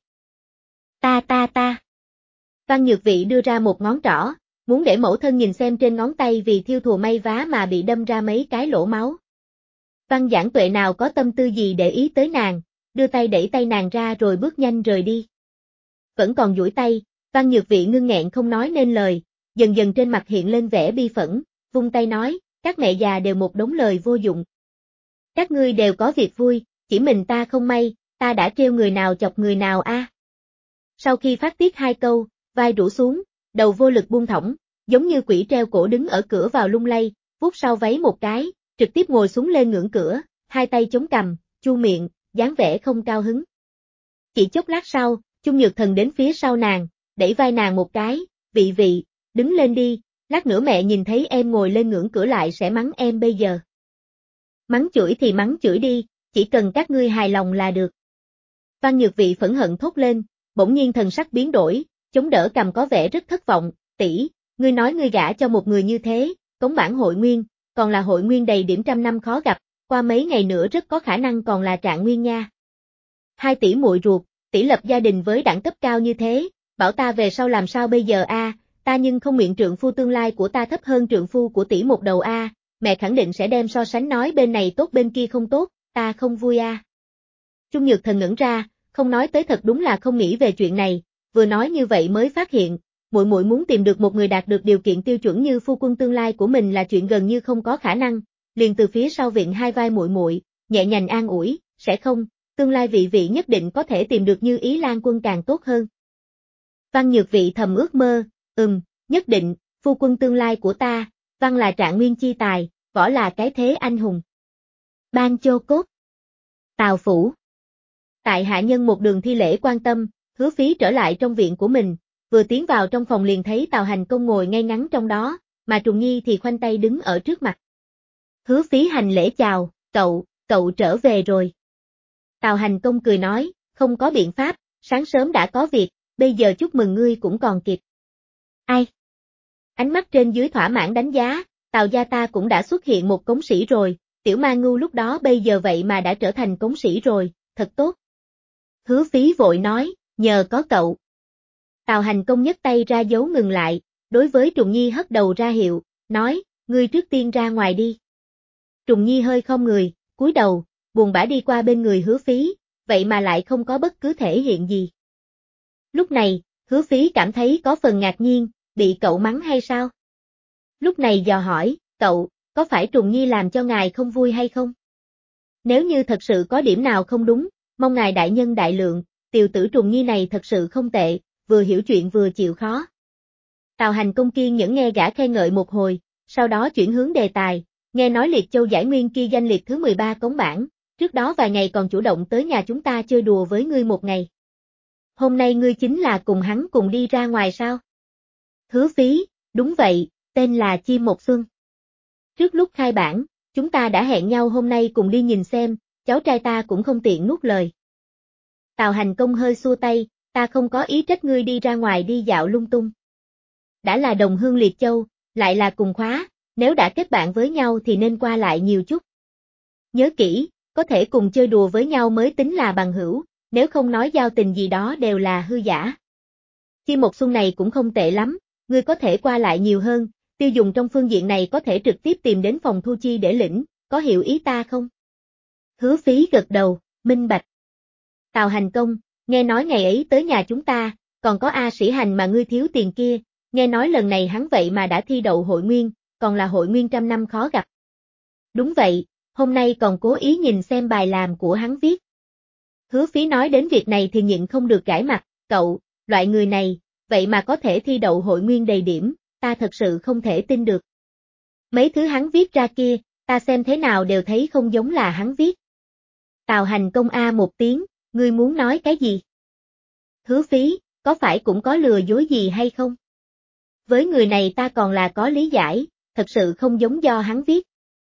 Ta. Văn Nhược Vị đưa ra một ngón trỏ, muốn để mẫu thân nhìn xem trên ngón tay vì thiêu thùa may vá mà bị đâm ra mấy cái lỗ máu. Văn Giảng Tuệ nào có tâm tư gì để ý tới nàng, đưa tay đẩy tay nàng ra rồi bước nhanh rời đi. Vẫn còn duỗi tay, Văn Nhược Vị ngưng nghẹn không nói nên lời, dần dần trên mặt hiện lên vẻ bi phẫn, vung tay nói, các mẹ già đều một đống lời vô dụng. Các ngươi đều có việc vui, chỉ mình ta không may, ta đã trêu người nào chọc người nào a. Sau khi phát tiết hai câu, vai rũ xuống, đầu vô lực buông thõng, giống như quỷ treo cổ đứng ở cửa vào lung lay, vuốt sau váy một cái, trực tiếp ngồi xuống lên ngưỡng cửa, hai tay chống cằm, chu miệng, dáng vẻ không cao hứng. Chỉ chốc lát sau, Chung Nhược Thần đến phía sau nàng, đẩy vai nàng một cái, Vị, đứng lên đi, lát nữa mẹ nhìn thấy em ngồi lên ngưỡng cửa lại sẽ mắng em bây giờ. Mắng chửi thì mắng chửi đi, chỉ cần các ngươi hài lòng là được. Văn Nhược Vị phẫn hận thốt lên, bỗng nhiên thần sắc biến đổi, chống đỡ cầm có vẻ rất thất vọng, tỷ, ngươi nói ngươi gả cho một người như thế, cống bản hội nguyên, còn là hội nguyên đầy điểm trăm năm khó gặp, qua mấy ngày nữa rất có khả năng còn là trạng nguyên nha. Hai tỷ muội ruột, tỷ lập gia đình với đẳng cấp cao như thế, bảo ta về sau làm sao bây giờ a? Ta nhưng không nguyện trượng phu tương lai của ta thấp hơn trượng phu của tỷ một đầu a, mẹ khẳng định sẽ đem so sánh nói bên này tốt bên kia không tốt, ta không vui a. Chung Nhược Thần ngẩn ra, không nói tới thật đúng là không nghĩ về chuyện này, vừa nói như vậy mới phát hiện, muội muội muốn tìm được một người đạt được điều kiện tiêu chuẩn như phu quân tương lai của mình là chuyện gần như không có khả năng, liền từ phía sau vịn hai vai muội muội, nhẹ nhàng an ủi, sẽ không, tương lai vị nhất định có thể tìm được như ý Lan Quân càng tốt hơn. Văn Nhược Vị thầm ước mơ, nhất định, phu quân tương lai của ta, Văn là trạng nguyên chi tài, võ là cái thế anh hùng. Ban Chô Cốt. Tào Phủ. Tại hạ nhân một đường thi lễ quan tâm, Hứa Phí trở lại trong viện của mình, vừa tiến vào trong phòng liền thấy Tào Hành Công ngồi ngay ngắn trong đó, mà Trùng Nhi thì khoanh tay đứng ở trước mặt. Hứa Phí hành lễ chào, cậu trở về rồi. Tào Hành Công cười nói, không có biện pháp, sáng sớm đã có việc, bây giờ chúc mừng ngươi cũng còn kịp. Ai? Ánh mắt trên dưới thỏa mãn đánh giá, Tào gia ta cũng đã xuất hiện một cống sĩ rồi, Tiểu Ma Ngưu lúc đó bây giờ vậy mà đã trở thành cống sĩ rồi, thật tốt. Hứa Phí vội nói, nhờ có cậu. Tào Hành Công nhấc tay ra dấu ngừng lại, đối với Trùng Nhi hất đầu ra hiệu, nói, ngươi trước tiên ra ngoài đi. Trùng Nhi hơi khom người, cúi đầu, buồn bã đi qua bên người Hứa Phí, vậy mà lại không có bất cứ thể hiện gì. Lúc này, Hứa Phí cảm thấy có phần ngạc nhiên, bị cậu mắng hay sao? Lúc này dò hỏi, cậu, có phải Trùng Nhi làm cho ngài không vui hay không? Nếu như thật sự có điểm nào không đúng, mong ngài đại nhân đại lượng, tiều tử Trùng Nhi này thật sự không tệ, vừa hiểu chuyện vừa chịu khó. Tào Hành Công kiên nhẫn nghe gã khen ngợi một hồi, sau đó chuyển hướng đề tài, nghe nói Liệt Châu giải nguyên kia danh liệt thứ 13 cống bản, trước đó vài ngày còn chủ động tới nhà chúng ta chơi đùa với ngươi một ngày. Hôm nay ngươi chính là cùng hắn cùng đi ra ngoài sao? Hứa Phí, đúng vậy, tên là Chim Một Xuân. Trước lúc khai bản, chúng ta đã hẹn nhau hôm nay cùng đi nhìn xem, cháu trai ta cũng không tiện nuốt lời. Tào Hành Công hơi xua tay, ta không có ý trách ngươi đi ra ngoài đi dạo lung tung. Đã là đồng hương Liệt Châu, lại là cùng khóa, nếu đã kết bạn với nhau thì nên qua lại nhiều chút. Nhớ kỹ, có thể cùng chơi đùa với nhau mới tính là bằng hữu, nếu không nói giao tình gì đó đều là hư giả. Chim Một Xuân này cũng không tệ lắm, ngươi có thể qua lại nhiều hơn, tiêu dùng trong phương diện này có thể trực tiếp tìm đến phòng thu chi để lĩnh, có hiểu ý ta không? Hứa Phí gật đầu, minh bạch. Tào Hành Công, nghe nói ngày ấy tới nhà chúng ta, còn có A Sĩ Hành mà ngươi thiếu tiền kia, nghe nói lần này hắn vậy mà đã thi đậu hội nguyên, còn là hội nguyên trăm năm khó gặp. Đúng vậy, hôm nay còn cố ý nhìn xem bài làm của hắn viết. Hứa Phí nói đến việc này thì nhịn không được gãi mặt, cậu, loại người này, vậy mà có thể thi đậu hội nguyên đầy điểm, ta thật sự không thể tin được. Mấy thứ hắn viết ra kia, ta xem thế nào đều thấy không giống là hắn viết. Tào Hành Công a một tiếng, ngươi muốn nói cái gì? Hứa Phí, có phải cũng có lừa dối gì hay không? Với người này ta còn là có lý giải, thật sự không giống do hắn viết.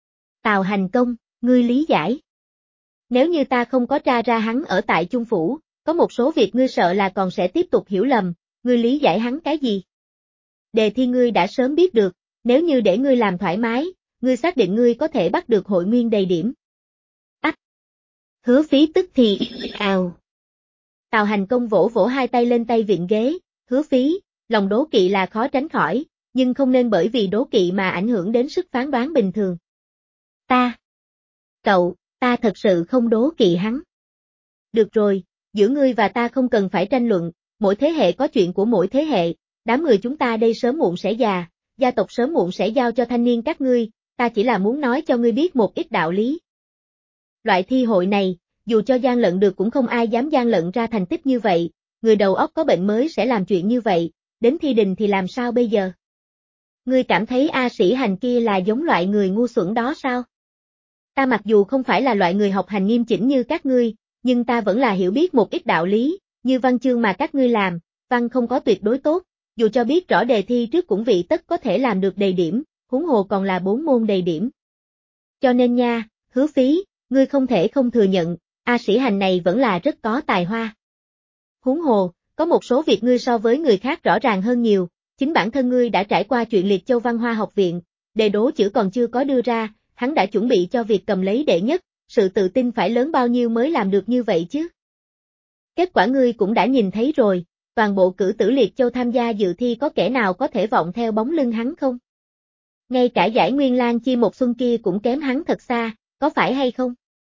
Tào Hành Công, ngươi lý giải. Nếu như ta không có tra ra hắn ở tại Chung Phủ, có một số việc ngươi sợ là còn sẽ tiếp tục hiểu lầm, ngươi lý giải hắn cái gì? Đề thi ngươi đã sớm biết được, nếu như để ngươi làm thoải mái, ngươi xác định ngươi có thể bắt được hội nguyên đầy điểm. Ách! Hứa Phí tức thì, ào. Tào Hành Công vỗ vỗ hai tay lên tay vịn ghế, Hứa Phí, lòng đố kỵ là khó tránh khỏi, nhưng không nên bởi vì đố kỵ mà ảnh hưởng đến sức phán đoán bình thường. Cậu, ta thật sự không đố kỵ hắn. Được rồi, giữa ngươi và ta không cần phải tranh luận, mỗi thế hệ có chuyện của mỗi thế hệ, đám người chúng ta đây sớm muộn sẽ già, gia tộc sớm muộn sẽ giao cho thanh niên các ngươi, ta chỉ là muốn nói cho ngươi biết một ít đạo lý. Loại thi hội này, dù cho gian lận được cũng không ai dám gian lận ra thành tích như vậy, người đầu óc có bệnh mới sẽ làm chuyện như vậy, đến thi đình thì làm sao bây giờ? Ngươi cảm thấy A Sĩ Hành kia là giống loại người ngu xuẩn đó sao? Ta mặc dù không phải là loại người học hành nghiêm chỉnh như các ngươi, nhưng ta vẫn là hiểu biết một ít đạo lý, như văn chương mà các ngươi làm, văn không có tuyệt đối tốt, dù cho biết rõ đề thi trước cũng vị tất có thể làm được đầy điểm, huống hồ còn là 4 môn đầy điểm. Cho nên nha, Hứa Phí, ngươi không thể không thừa nhận, A Sĩ Hành này vẫn là rất có tài hoa. Huống hồ, có một số việc ngươi so với người khác rõ ràng hơn nhiều, chính bản thân ngươi đã trải qua chuyện Liệt Châu Văn Hoa Học Viện, đề đố chữ còn chưa có đưa ra, hắn đã chuẩn bị cho việc cầm lấy đệ nhất, sự tự tin phải lớn bao nhiêu mới làm được như vậy chứ. Kết quả ngươi cũng đã nhìn thấy rồi, toàn bộ cử tử Liệt Châu tham gia dự thi có kẻ nào có thể vọng theo bóng lưng hắn không? Ngay cả giải Nguyên Lang Chi một xuân kia cũng kém hắn thật xa, có phải hay không?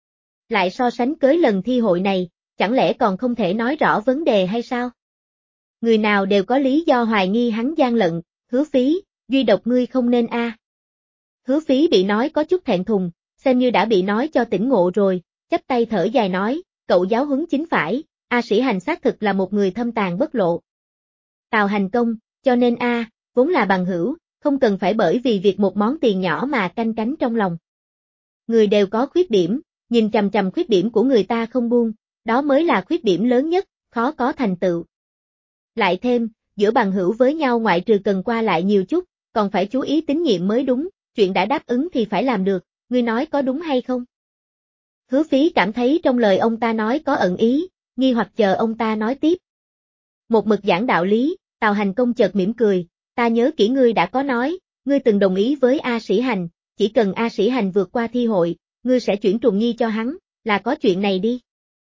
Lại so sánh với lần thi hội này, chẳng lẽ còn không thể nói rõ vấn đề hay sao? Người nào đều có lý do hoài nghi hắn gian lận, Hứa Phí, duy độc ngươi không nên a. Hứa Phí bị nói có chút thẹn thùng, xem như đã bị nói cho tỉnh ngộ rồi, chắp tay thở dài nói, cậu giáo huấn chính phải, A Sĩ Hành xác thực là một người thâm tàn bất lộ. Tào Hành Công, cho nên vốn là bằng hữu, không cần phải bởi vì việc một món tiền nhỏ mà canh cánh trong lòng. Người đều có khuyết điểm, nhìn chằm chằm khuyết điểm của người ta không buông, đó mới là khuyết điểm lớn nhất, khó có thành tựu. Lại thêm, giữa bằng hữu với nhau ngoại trừ cần qua lại nhiều chút, còn phải chú ý tín nhiệm mới đúng, chuyện đã đáp ứng thì phải làm được, ngươi nói có đúng hay không? Hứa Phí cảm thấy trong lời ông ta nói có ẩn ý, nghi hoặc chờ ông ta nói tiếp. Một mực giảng đạo lý, Tào Hành Công chợt mỉm cười, ta nhớ kỹ ngươi đã có nói, ngươi từng đồng ý với A Sĩ Hành, chỉ cần A Sĩ Hành vượt qua thi hội, ngươi sẽ chuyển Trùng Nhi cho hắn, là có chuyện này đi.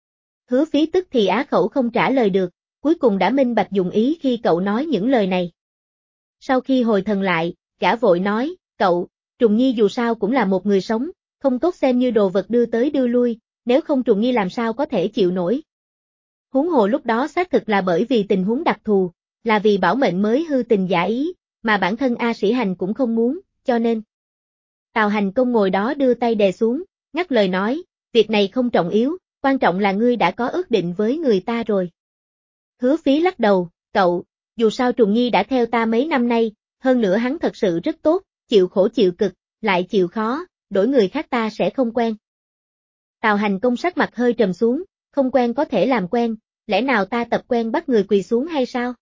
Hứa Phí tức thì á khẩu không trả lời được, cuối cùng đã minh bạch dụng ý khi cậu nói những lời này. Sau khi hồi thần lại, gã vội nói, cậu, Trùng Nhi dù sao cũng là một người sống, không tốt xem như đồ vật đưa tới đưa lui, nếu không Trùng Nhi làm sao có thể chịu nổi. Huống hồ lúc đó xác thực là bởi vì tình huống đặc thù, là vì bảo mệnh mới hư tình giả ý, mà bản thân A Sĩ Hành cũng không muốn, cho nên. Tào Hành Công ngồi đó đưa tay đè xuống, ngắt lời nói, việc này không trọng yếu, quan trọng là ngươi đã có ước định với người ta rồi. Hứa Phí lắc đầu, cậu, dù sao Trùng Nhi đã theo ta mấy năm nay, hơn nữa hắn thật sự rất tốt, chịu khổ chịu cực, lại chịu khó, đổi người khác ta sẽ không quen. Tào Hành Công sắc mặt hơi trầm xuống, không quen có thể làm quen, lẽ nào ta tập quen bắt người quỳ xuống hay sao?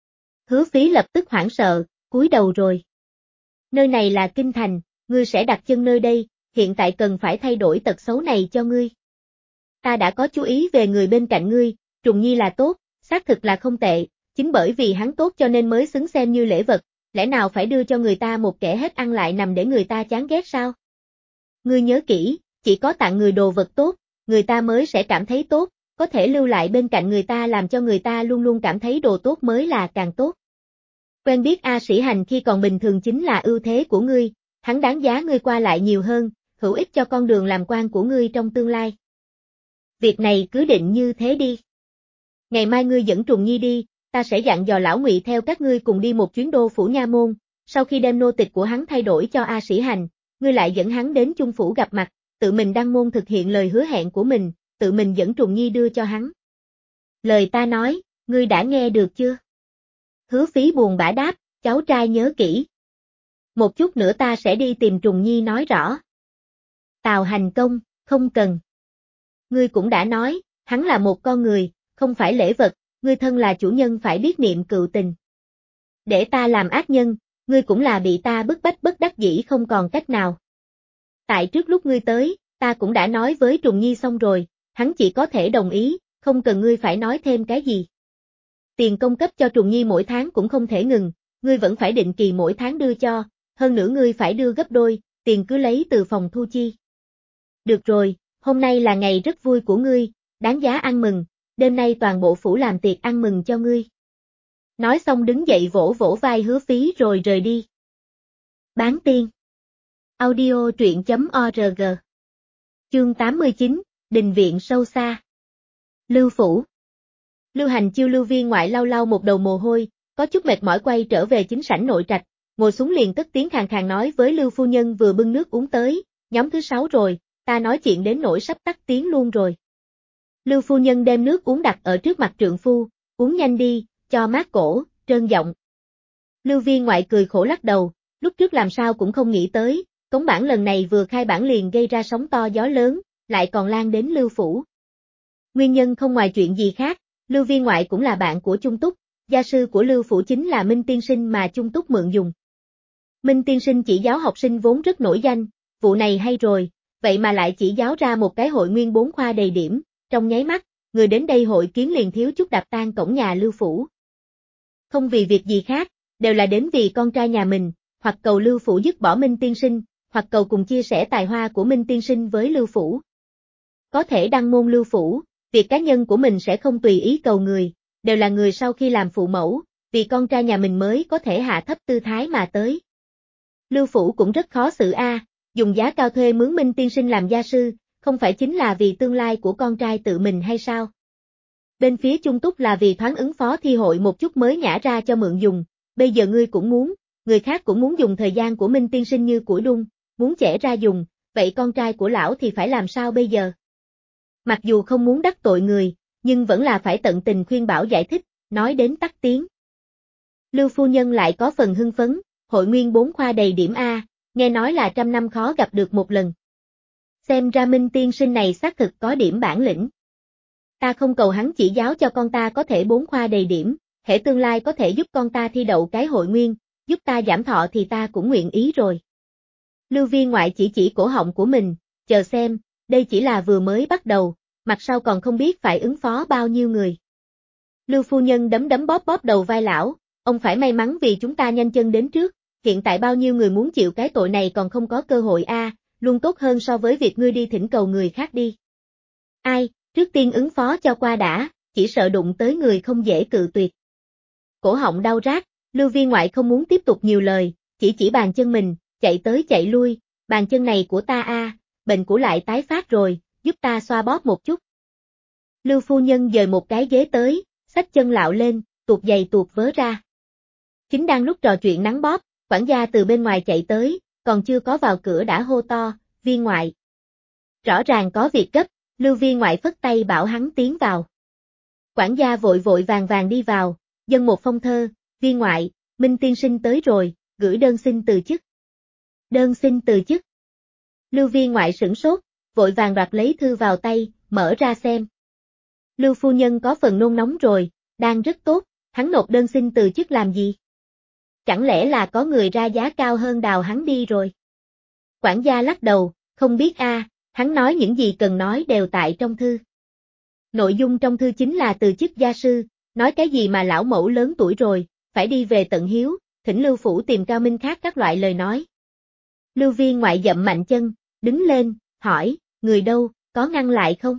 Hứa Phí lập tức hoảng sợ, cúi đầu rồi. Nơi này là kinh thành, ngươi sẽ đặt chân nơi đây, hiện tại cần phải thay đổi tật xấu này cho ngươi. Ta đã có chú ý về người bên cạnh ngươi, Trùng Nhi là tốt, xác thực là không tệ, chính bởi vì hắn tốt cho nên mới xứng xem như lễ vật, lẽ nào phải đưa cho người ta một kẻ hết ăn lại nằm để người ta chán ghét sao? Ngươi nhớ kỹ, chỉ có tặng người đồ vật tốt, người ta mới sẽ cảm thấy tốt, có thể lưu lại bên cạnh người ta làm cho người ta luôn luôn cảm thấy đồ tốt mới là càng tốt. Quen biết A Sĩ Hành khi còn bình thường chính là ưu thế của ngươi, hắn đáng giá ngươi qua lại nhiều hơn, hữu ích cho con đường làm quan của ngươi trong tương lai. Việc này cứ định như thế đi. Ngày mai ngươi dẫn Trùng Nhi đi, ta sẽ dặn dò lão Ngụy theo các ngươi cùng đi một chuyến đô phủ nha môn, sau khi đem nô tịch của hắn thay đổi cho A Sĩ Hành, ngươi lại dẫn hắn đến Chung phủ gặp mặt, tự mình đăng môn thực hiện lời hứa hẹn của mình, tự mình dẫn Trùng Nhi đưa cho hắn. Lời ta nói, ngươi đã nghe được chưa? Hứa Phí buồn bã đáp, cháu trai nhớ kỹ. Một chút nữa ta sẽ đi tìm Trùng Nhi nói rõ. Tào Hành Công, không cần. Ngươi cũng đã nói, hắn là một con người, không phải lễ vật, ngươi thân là chủ nhân phải biết niệm cựu tình. Để ta làm ác nhân, ngươi cũng là bị ta bức bách bất đắc dĩ không còn cách nào. Tại trước lúc ngươi tới, ta cũng đã nói với Trùng Nhi xong rồi, hắn chỉ có thể đồng ý, không cần ngươi phải nói thêm cái gì. Tiền công cấp cho Trùng Nhi mỗi tháng cũng không thể ngừng, ngươi vẫn phải định kỳ mỗi tháng đưa cho, hơn nữa ngươi phải đưa gấp đôi, tiền cứ lấy từ phòng thu chi. Được rồi, hôm nay là ngày rất vui của ngươi, đáng giá ăn mừng, đêm nay toàn bộ phủ làm tiệc ăn mừng cho ngươi. Nói xong đứng dậy vỗ vỗ vai Hứa Phí rồi rời đi. Bán tiên. Audio truyện.org. Chương 89, Đình viện sâu xa. Lưu phủ. Lưu Hành Chiêu Lưu Viên ngoại lau lau một đầu mồ hôi, có chút mệt mỏi quay trở về chính sảnh nội trạch, ngồi xuống liền cất tiếng khàn khàn nói với Lưu phu nhân vừa bưng nước uống tới, nhóm thứ 6 rồi, ta nói chuyện đến nỗi sắp tắt tiếng luôn rồi. Lưu phu nhân đem nước uống đặt ở trước mặt trượng phu, uống nhanh đi, cho mát cổ, trơn giọng. Lưu Viên ngoại cười khổ lắc đầu, lúc trước làm sao cũng không nghĩ tới, cống bản lần này vừa khai bản liền gây ra sóng to gió lớn, lại còn lan đến Lưu phủ. Nguyên nhân không ngoài chuyện gì khác, Lưu Viên ngoại cũng là bạn của Chung Túc, gia sư của Lưu phủ chính là Minh tiên sinh mà Chung Túc mượn dùng. Minh tiên sinh chỉ giáo học sinh vốn rất nổi danh, vụ này hay rồi, vậy mà lại chỉ giáo ra một cái hội nguyên 4 khoa đầy điểm, trong nháy mắt, người đến đây hội kiến liền thiếu chút đạp tan cổng nhà Lưu phủ. Không vì việc gì khác, đều là đến vì con trai nhà mình, hoặc cầu Lưu phủ dứt bỏ Minh tiên sinh, hoặc cầu cùng chia sẻ tài hoa của Minh tiên sinh với Lưu phủ. Có thể đăng môn Lưu phủ, việc cá nhân của mình sẽ không tùy ý cầu người, đều là người sau khi làm phụ mẫu, vì con trai nhà mình mới có thể hạ thấp tư thái mà tới. Lưu phủ cũng rất khó xử dùng giá cao thuê mướn Minh tiên sinh làm gia sư, không phải chính là vì tương lai của con trai tự mình hay sao? Bên phía Chung Túc là vì thoáng ứng phó thi hội một chút mới nhả ra cho mượn dùng, bây giờ ngươi cũng muốn, người khác cũng muốn dùng thời gian của Minh tiên sinh như củi đun, muốn chẻ ra dùng, vậy con trai của lão thì phải làm sao bây giờ? Mặc dù không muốn đắc tội người, nhưng vẫn là phải tận tình khuyên bảo giải thích, nói đến tắt tiếng. Lưu phu nhân lại có phần hưng phấn, hội nguyên 4 khoa đầy điểm nghe nói là 100 năm khó gặp được một lần. Xem ra Minh tiên sinh này xác thực có điểm bản lĩnh. Ta không cầu hắn chỉ giáo cho con ta có thể 4 khoa đầy điểm, hễ tương lai có thể giúp con ta thi đậu cái hội nguyên, giúp ta giảm thọ thì ta cũng nguyện ý rồi. Lưu Viên ngoại chỉ cổ họng của mình, chờ xem, đây chỉ là vừa mới bắt đầu, mặt sau còn không biết phải ứng phó bao nhiêu người. Lưu phu nhân đấm đấm bóp bóp đầu vai lão, ông phải may mắn vì chúng ta nhanh chân đến trước, hiện tại bao nhiêu người muốn chịu cái tội này còn không có cơ hội luôn tốt hơn so với việc ngươi đi thỉnh cầu người khác đi. Ai, trước tiên ứng phó cho qua đã, chỉ sợ đụng tới người không dễ cự tuyệt. Cổ họng đau rát, Lưu Viên ngoại không muốn tiếp tục nhiều lời, chỉ bàn chân mình, chạy tới chạy lui, bàn chân này của ta bệnh cũ lại tái phát rồi, giúp ta xoa bóp một chút. Lưu phu nhân dời một cái ghế tới, xách chân lạo lên, tuột giày tuột vớ ra. Chính đang lúc trò chuyện nắng bóp, quản gia từ bên ngoài chạy tới, còn chưa có vào cửa đã hô to, Viên ngoại. Rõ ràng có việc gấp, Lưu Viên ngoại phất tay bảo hắn tiến vào. Quản gia vội vội vàng vàng đi vào, dâng một phong thơ, Viên ngoại, Minh tiên sinh tới rồi, gửi đơn xin từ chức. Đơn xin từ chức. Lưu Viên ngoại sửng sốt, vội vàng đoạt lấy thư vào tay, mở ra xem. Lưu phu nhân có phần nôn nóng rồi, đang rất tốt, hắn nộp đơn xin từ chức làm gì? Chẳng lẽ là có người ra giá cao hơn đào hắn đi rồi? Quản gia lắc đầu, không biết hắn nói những gì cần nói đều tại trong thư. Nội dung trong thư chính là từ chức gia sư, nói cái gì mà lão mẫu lớn tuổi rồi, phải đi về tận hiếu, thỉnh Lưu phủ tìm cao minh khác các loại lời nói. Lưu Viên ngoại dậm mạnh chân, đứng lên, hỏi, người đâu, có ngăn lại không?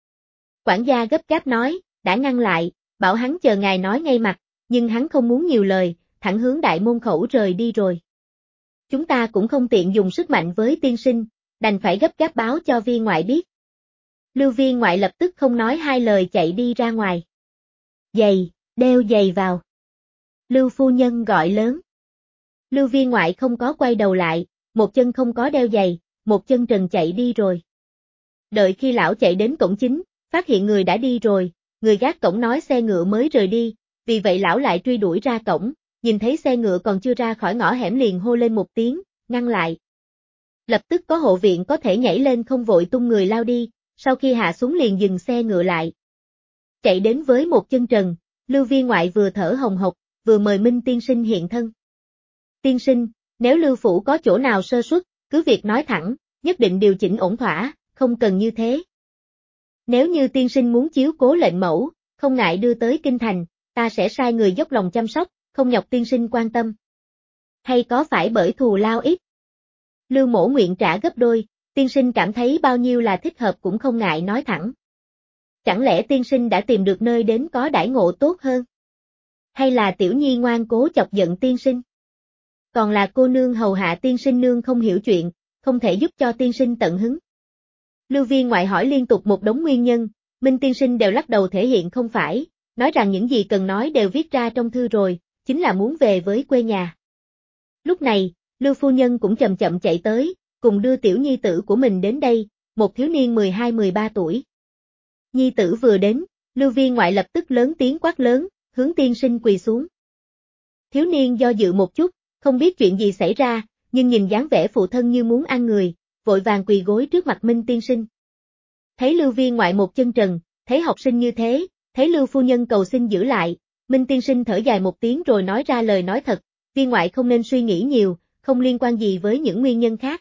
Quản gia gấp gáp nói, đã ngăn lại, bảo hắn chờ ngài nói ngay mặt, nhưng hắn không muốn nhiều lời, thẳng hướng đại môn khẩu rời đi rồi. Chúng ta cũng không tiện dùng sức mạnh với tiên sinh, đành phải gấp gáp báo cho Viên ngoại biết. Lưu Viên ngoại lập tức không nói hai lời chạy đi ra ngoài. Giày, đeo giày vào. Lưu phu nhân gọi lớn. Lưu Viên ngoại không có quay đầu lại, một chân không có đeo giày, một chân trần chạy đi rồi. Đợi khi lão chạy đến cổng chính, phát hiện người đã đi rồi, người gác cổng nói xe ngựa mới rời đi, vì vậy lão lại truy đuổi ra cổng, nhìn thấy xe ngựa còn chưa ra khỏi ngõ hẻm liền hô lên một tiếng, ngăn lại. Lập tức có hộ viện có thể nhảy lên không vội tung người lao đi, sau khi hạ xuống liền dừng xe ngựa lại. Chạy đến với một chân trần, Lưu Viên ngoại vừa thở hồng hộc, vừa mời Minh tiên sinh hiện thân. Tiên sinh, nếu Lưu phủ có chỗ nào sơ suất, cứ việc nói thẳng, nhất định điều chỉnh ổn thỏa, không cần như thế. Nếu như tiên sinh muốn chiếu cố lệnh mẫu, không ngại đưa tới kinh thành, ta sẽ sai người dốc lòng chăm sóc, không nhọc tiên sinh quan tâm. Hay có phải bởi thù lao ít? Lưu Mỗ nguyện trả gấp đôi, tiên sinh cảm thấy bao nhiêu là thích hợp cũng không ngại nói thẳng. Chẳng lẽ tiên sinh đã tìm được nơi đến có đãi ngộ tốt hơn? Hay là tiểu nhi ngoan cố chọc giận tiên sinh? Còn là cô nương hầu hạ tiên sinh nương không hiểu chuyện, không thể giúp cho tiên sinh tận hứng. Lưu Viên ngoại hỏi liên tục một đống nguyên nhân, Minh tiên sinh đều lắc đầu thể hiện không phải, nói rằng những gì cần nói đều viết ra trong thư rồi, chính là muốn về với quê nhà. Lúc này, Lưu phu nhân cũng chậm chậm chạy tới, cùng đưa tiểu nhi tử của mình đến đây, một thiếu niên 12-13 tuổi. Nhi tử vừa đến, Lưu Viên ngoại lập tức lớn tiếng quát lớn, hướng tiên sinh quỳ xuống. Thiếu niên do dự một chút, không biết chuyện gì xảy ra, nhưng nhìn dáng vẻ phụ thân như muốn ăn người, vội vàng quỳ gối trước mặt Minh tiên sinh. Thấy Lưu Viên ngoại một chân trần, thấy học sinh như thế, thấy Lưu phu nhân cầu xin giữ lại, Minh tiên sinh thở dài một tiếng rồi nói ra lời nói thật, Viên ngoại không nên suy nghĩ nhiều, không liên quan gì với những nguyên nhân khác.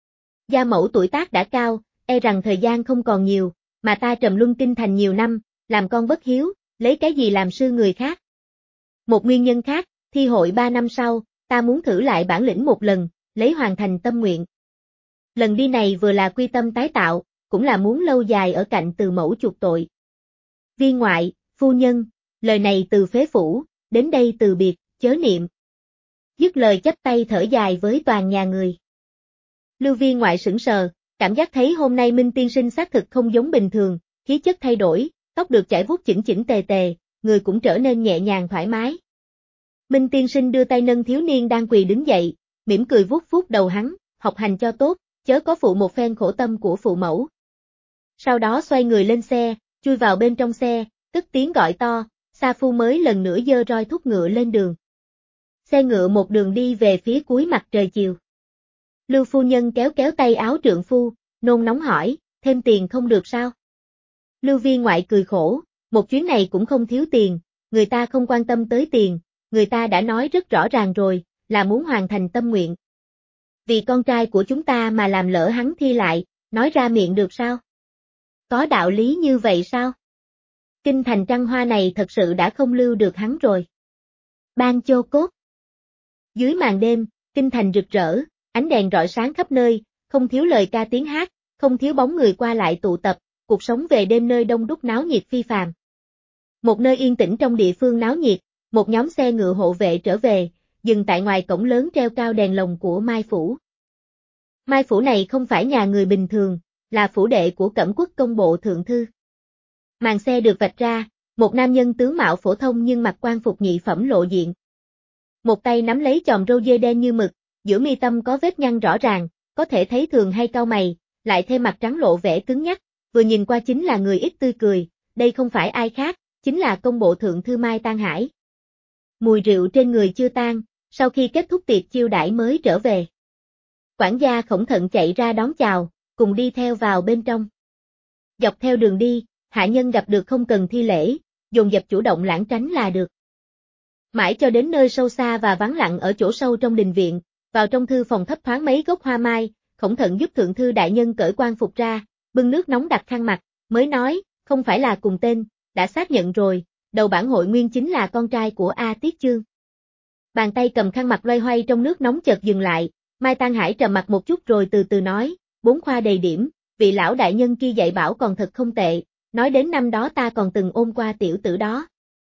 Gia mẫu tuổi tác đã cao, e rằng thời gian không còn nhiều, mà ta trầm luân kinh thành nhiều năm, làm con bất hiếu, lấy cái gì làm sư người khác. Một nguyên nhân khác, thi hội 3 năm sau, ta muốn thử lại bản lĩnh một lần, lấy hoàn thành tâm nguyện. Lần đi này vừa là quy tâm tái tạo, cũng là muốn lâu dài ở cạnh từ mẫu chuộc tội. Viên ngoại, phu nhân, lời này từ phế phủ, đến đây từ biệt, chớ niệm. Dứt lời chắp tay thở dài với toàn nhà người. Lưu Viên ngoại sững sờ, cảm giác thấy hôm nay Minh tiên sinh xác thực không giống bình thường, khí chất thay đổi, tóc được chải vuốt chỉnh chỉnh tề tề, người cũng trở nên nhẹ nhàng thoải mái. Minh tiên sinh đưa tay nâng thiếu niên đang quỳ đứng dậy, mỉm cười vuốt vuốt đầu hắn, học hành cho tốt, chớ có phụ một phen khổ tâm của phụ mẫu. Sau đó xoay người lên xe, chui vào bên trong xe, cất tiếng gọi to, Sa Phu mới lần nữa giơ roi thúc ngựa lên đường. Xe ngựa một đường đi về phía cuối mặt trời chiều. Lưu phu nhân kéo kéo tay áo trượng phu, nôn nóng hỏi, thêm tiền không được sao? Lưu Viên ngoại cười khổ, một chuyến này cũng không thiếu tiền, người ta không quan tâm tới tiền, người ta đã nói rất rõ ràng rồi, là muốn hoàn thành tâm nguyện. Vì con trai của chúng ta mà làm lỡ hắn thi lại, nói ra miệng được sao? Có đạo lý như vậy sao? Kinh thành trăng hoa này thật sự đã không lưu được hắn rồi. Ban Chô Cốt. Dưới màn đêm, kinh thành rực rỡ, ánh đèn rọi sáng khắp nơi, không thiếu lời ca tiếng hát, không thiếu bóng người qua lại tụ tập, cuộc sống về đêm nơi đông đúc náo nhiệt phi phàm. Một nơi yên tĩnh trong địa phương náo nhiệt, một nhóm xe ngựa hộ vệ trở về, dừng tại ngoài cổng lớn treo cao đèn lồng của Mai Phủ. Mai Phủ này không phải nhà người bình thường, là phủ đệ của Cẩm Quốc công bộ thượng thư. Màn xe được vạch ra, một nam nhân tướng mạo phổ thông nhưng mặc quan phục nhị phẩm lộ diện. Một tay nắm lấy chòm râu dê đen như mực, giữa mi tâm có vết nhăn rõ ràng, có thể thấy thường hay cau mày, lại thêm mặt trắng lộ vẻ cứng nhắc, vừa nhìn qua chính là người ít tươi cười, đây không phải ai khác, chính là công bộ thượng thư Mai Tăng Hải. Mùi rượu trên người chưa tan, sau khi kết thúc tiệc chiêu đãi mới trở về. Quản gia Khổng Thận chạy ra đón chào, cùng đi theo vào bên trong. Dọc theo đường đi, hạ nhân gặp được không cần thi lễ, dồn dập chủ động lảng tránh là được. Mãi cho đến nơi sâu xa và vắng lặng ở chỗ sâu trong đình viện, vào trong thư phòng thấp thoáng mấy gốc hoa mai, Khổng Thận giúp thượng thư đại nhân cởi quan phục ra, bưng nước nóng đặt khăn mặt, mới nói, không phải là cùng tên, đã xác nhận rồi, đầu bản hội nguyên chính là con trai của A Tiết Chương. Bàn tay cầm khăn mặt loay hoay trong nước nóng chợt dừng lại, Mai Tăng Hải trầm mặt một chút rồi từ từ nói, 4 khoa đầy điểm, vị lão đại nhân kia dạy bảo còn thật không tệ, nói đến năm đó ta còn từng ôm qua tiểu tử đó.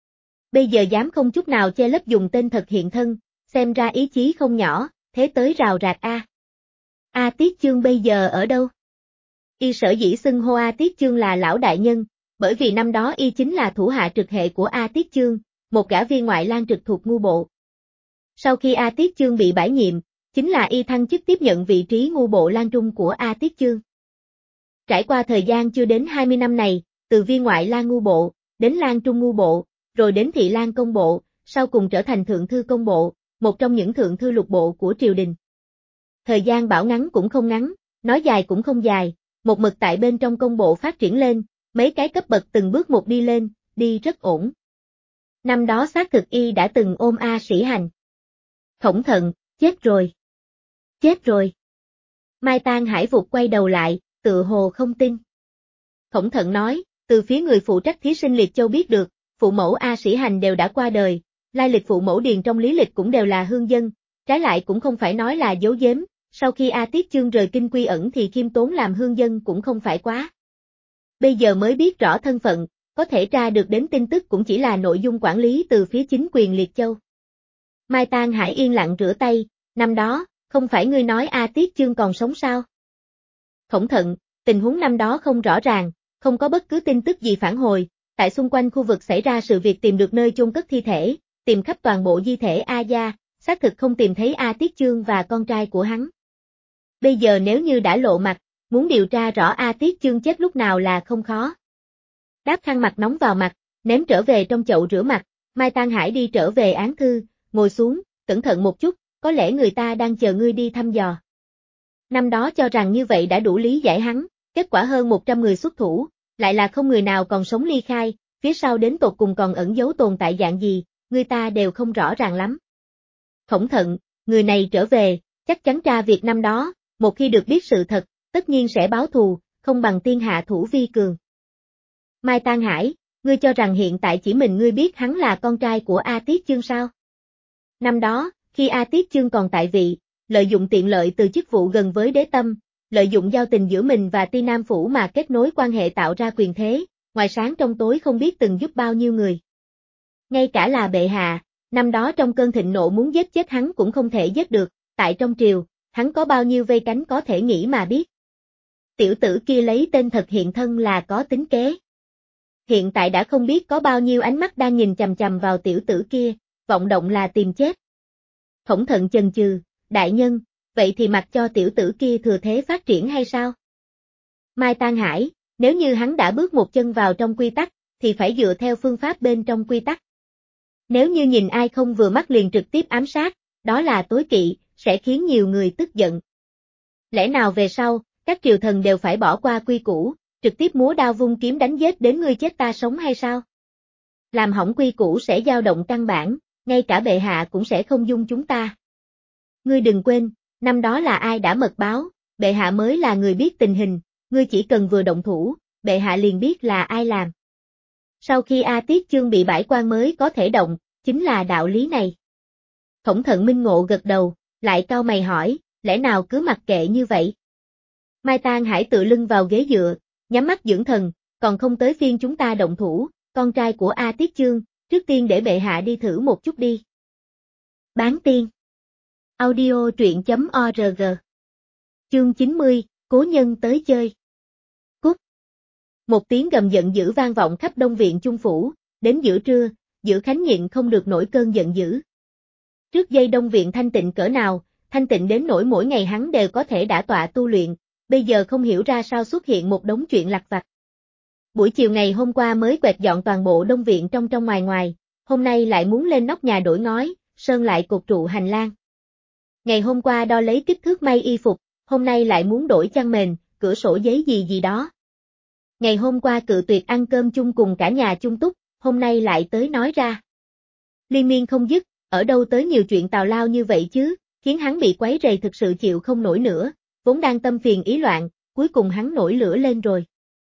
Bây giờ dám không chút nào che lấp dùng tên thật hiện thân, xem ra ý chí không nhỏ, thế tới rào rạc a. A Tiết Chương bây giờ ở đâu? Y sở dĩ xưng hô A Tiết Chương là lão đại nhân, bởi vì năm đó y chính là thủ hạ trực hệ của A Tiết Chương, một gã viên ngoại lang trực thuộc ngu bộ. Sau khi A Tiết Chương bị bãi nhiệm, chính là y thăng chức tiếp nhận vị trí ngu bộ lang trung của A Tiết Chương. Trải qua thời gian chưa đến 20 năm này, từ viên ngoại lang ngu bộ, đến lang trung ngu bộ, rồi đến thị lang công bộ, sau cùng trở thành thượng thư công bộ, một trong những thượng thư lục bộ của triều đình. Thời gian bảo ngắn cũng không ngắn, nói dài cũng không dài, một mực tại bên trong công bộ phát triển lên, mấy cái cấp bậc từng bước một đi lên, đi rất ổn. Năm đó xác thực y đã từng ôm A Sĩ Hành. Khổng Thận, chết rồi. Chết rồi. Mai Tăng Hải vụt quay đầu lại, tự hồ không tin. Khổng Thận nói, từ phía người phụ trách thí sinh Liệt Châu biết được, phụ mẫu A Sĩ Hành đều đã qua đời, lai lịch phụ mẫu điền trong lý lịch cũng đều là hương dân, Trái lại cũng không phải nói là giấu giếm, sau khi A Tiết Chương rời kinh quy ẩn thì khiêm tốn làm hương dân cũng không phải quá. Bây giờ mới biết rõ thân phận, có thể tra được đến tin tức cũng chỉ là nội dung quản lý từ phía chính quyền Liệt Châu. Mai Tang Hải yên lặng rửa tay, năm đó, không phải ngươi nói A Tiết Chương còn sống sao? Khổng Thận, tình huống năm đó không rõ ràng, không có bất cứ tin tức gì phản hồi, tại xung quanh khu vực xảy ra sự việc tìm được nơi chôn cất thi thể, tìm khắp toàn bộ di thể A Gia, xác thực không tìm thấy A Tiết Chương và con trai của hắn. Bây giờ nếu như đã lộ mặt, muốn điều tra rõ A Tiết Chương chết lúc nào là không khó. Đáp khăn mặt nóng vào mặt, ném trở về trong chậu rửa mặt, Mai Tang Hải đi trở về án thư, ngồi xuống, cẩn thận một chút, có lẽ người ta đang chờ ngươi đi thăm dò. Năm đó cho rằng như vậy đã đủ lý giải hắn, kết quả hơn 100 người xuất thủ, lại là không người nào còn sống ly khai, phía sau đến tột cùng còn ẩn giấu tồn tại dạng gì, người ta đều không rõ ràng lắm. Khổng Thận, người này trở về, chắc chắn tra việc năm đó, một khi được biết sự thật, tất nhiên sẽ báo thù, không bằng tiên hạ thủ vi cường. Mai Tang Hải, ngươi cho rằng hiện tại chỉ mình ngươi biết hắn là con trai của A Tiết Chương sao? Năm đó, khi A Tiết Chương còn tại vị, lợi dụng tiện lợi từ chức vụ gần với đế tâm, lợi dụng giao tình giữa mình và Ti Nam Phủ mà kết nối quan hệ tạo ra quyền thế, ngoài sáng trong tối không biết từng giúp bao nhiêu người. Ngay cả là bệ hạ, năm đó trong cơn thịnh nộ muốn giết chết hắn cũng không thể giết được, tại trong triều, hắn có bao nhiêu vây cánh có thể nghĩ mà biết. Tiểu tử kia lấy tên thật hiện thân là có tính kế. Hiện tại đã không biết có bao nhiêu ánh mắt đang nhìn chằm chằm vào tiểu tử kia, vọng động là tìm chết. Khổng Thận chần chừ, đại nhân, vậy thì mặc cho tiểu tử kia thừa thế phát triển hay sao? Mai Tang Hải, nếu như hắn đã bước một chân vào trong quy tắc, thì phải dựa theo phương pháp bên trong quy tắc. Nếu như nhìn ai không vừa mắt liền trực tiếp ám sát, đó là tối kỵ, sẽ khiến nhiều người tức giận. Lẽ nào về sau, các triều thần đều phải bỏ qua quy củ, trực tiếp múa đao vung kiếm đánh giết đến ngươi chết ta sống hay sao? Làm hỏng quy củ sẽ dao động căn bản, ngay cả bệ hạ cũng sẽ không dung chúng ta. Ngươi đừng quên, năm đó là ai đã mật báo, bệ hạ mới là người biết tình hình, ngươi chỉ cần vừa động thủ, bệ hạ liền biết là ai làm. Sau khi A Tiết Chương bị bãi quan mới có thể động, chính là đạo lý này. Khổng Thận minh ngộ gật đầu, lại cau mày hỏi, lẽ nào cứ mặc kệ như vậy? Mai Tang Hải tựa lưng vào ghế dựa, nhắm mắt dưỡng thần, còn không tới phiên chúng ta động thủ, con trai của A Tiết Chương, trước tiên để bệ hạ đi thử một chút đi. Bán tiên. Audio truyện.org. Chương 90, Cố nhân tới chơi. Cút. Một tiếng gầm giận dữ vang vọng khắp Đông Viện Chung Phủ, đến giữa trưa, Giữ Khánh nhịn không được nổi cơn giận dữ. Trước đây Đông Viện thanh tịnh cỡ nào, thanh tịnh đến nỗi mỗi ngày hắn đều có thể đả tọa tu luyện, bây giờ không hiểu ra sao xuất hiện một đống chuyện lặt vặt. Buổi chiều ngày hôm qua mới quẹt dọn toàn bộ Đông Viện trong trong ngoài ngoài, hôm nay lại muốn lên nóc nhà đổi ngói, sơn lại cột trụ hành lang. Ngày hôm qua đo lấy kích thước may y phục, hôm nay lại muốn đổi chăn mền, cửa sổ giấy gì gì đó. Ngày hôm qua cự tuyệt ăn cơm chung cùng cả nhà chung túc, hôm nay lại tới nói ra. Liên miên không dứt, ở đâu tới nhiều chuyện tào lao như vậy chứ, khiến hắn bị quấy rầy thực sự chịu không nổi nữa, vốn đang tâm phiền ý loạn, cuối cùng hắn nổi lửa lên rồi.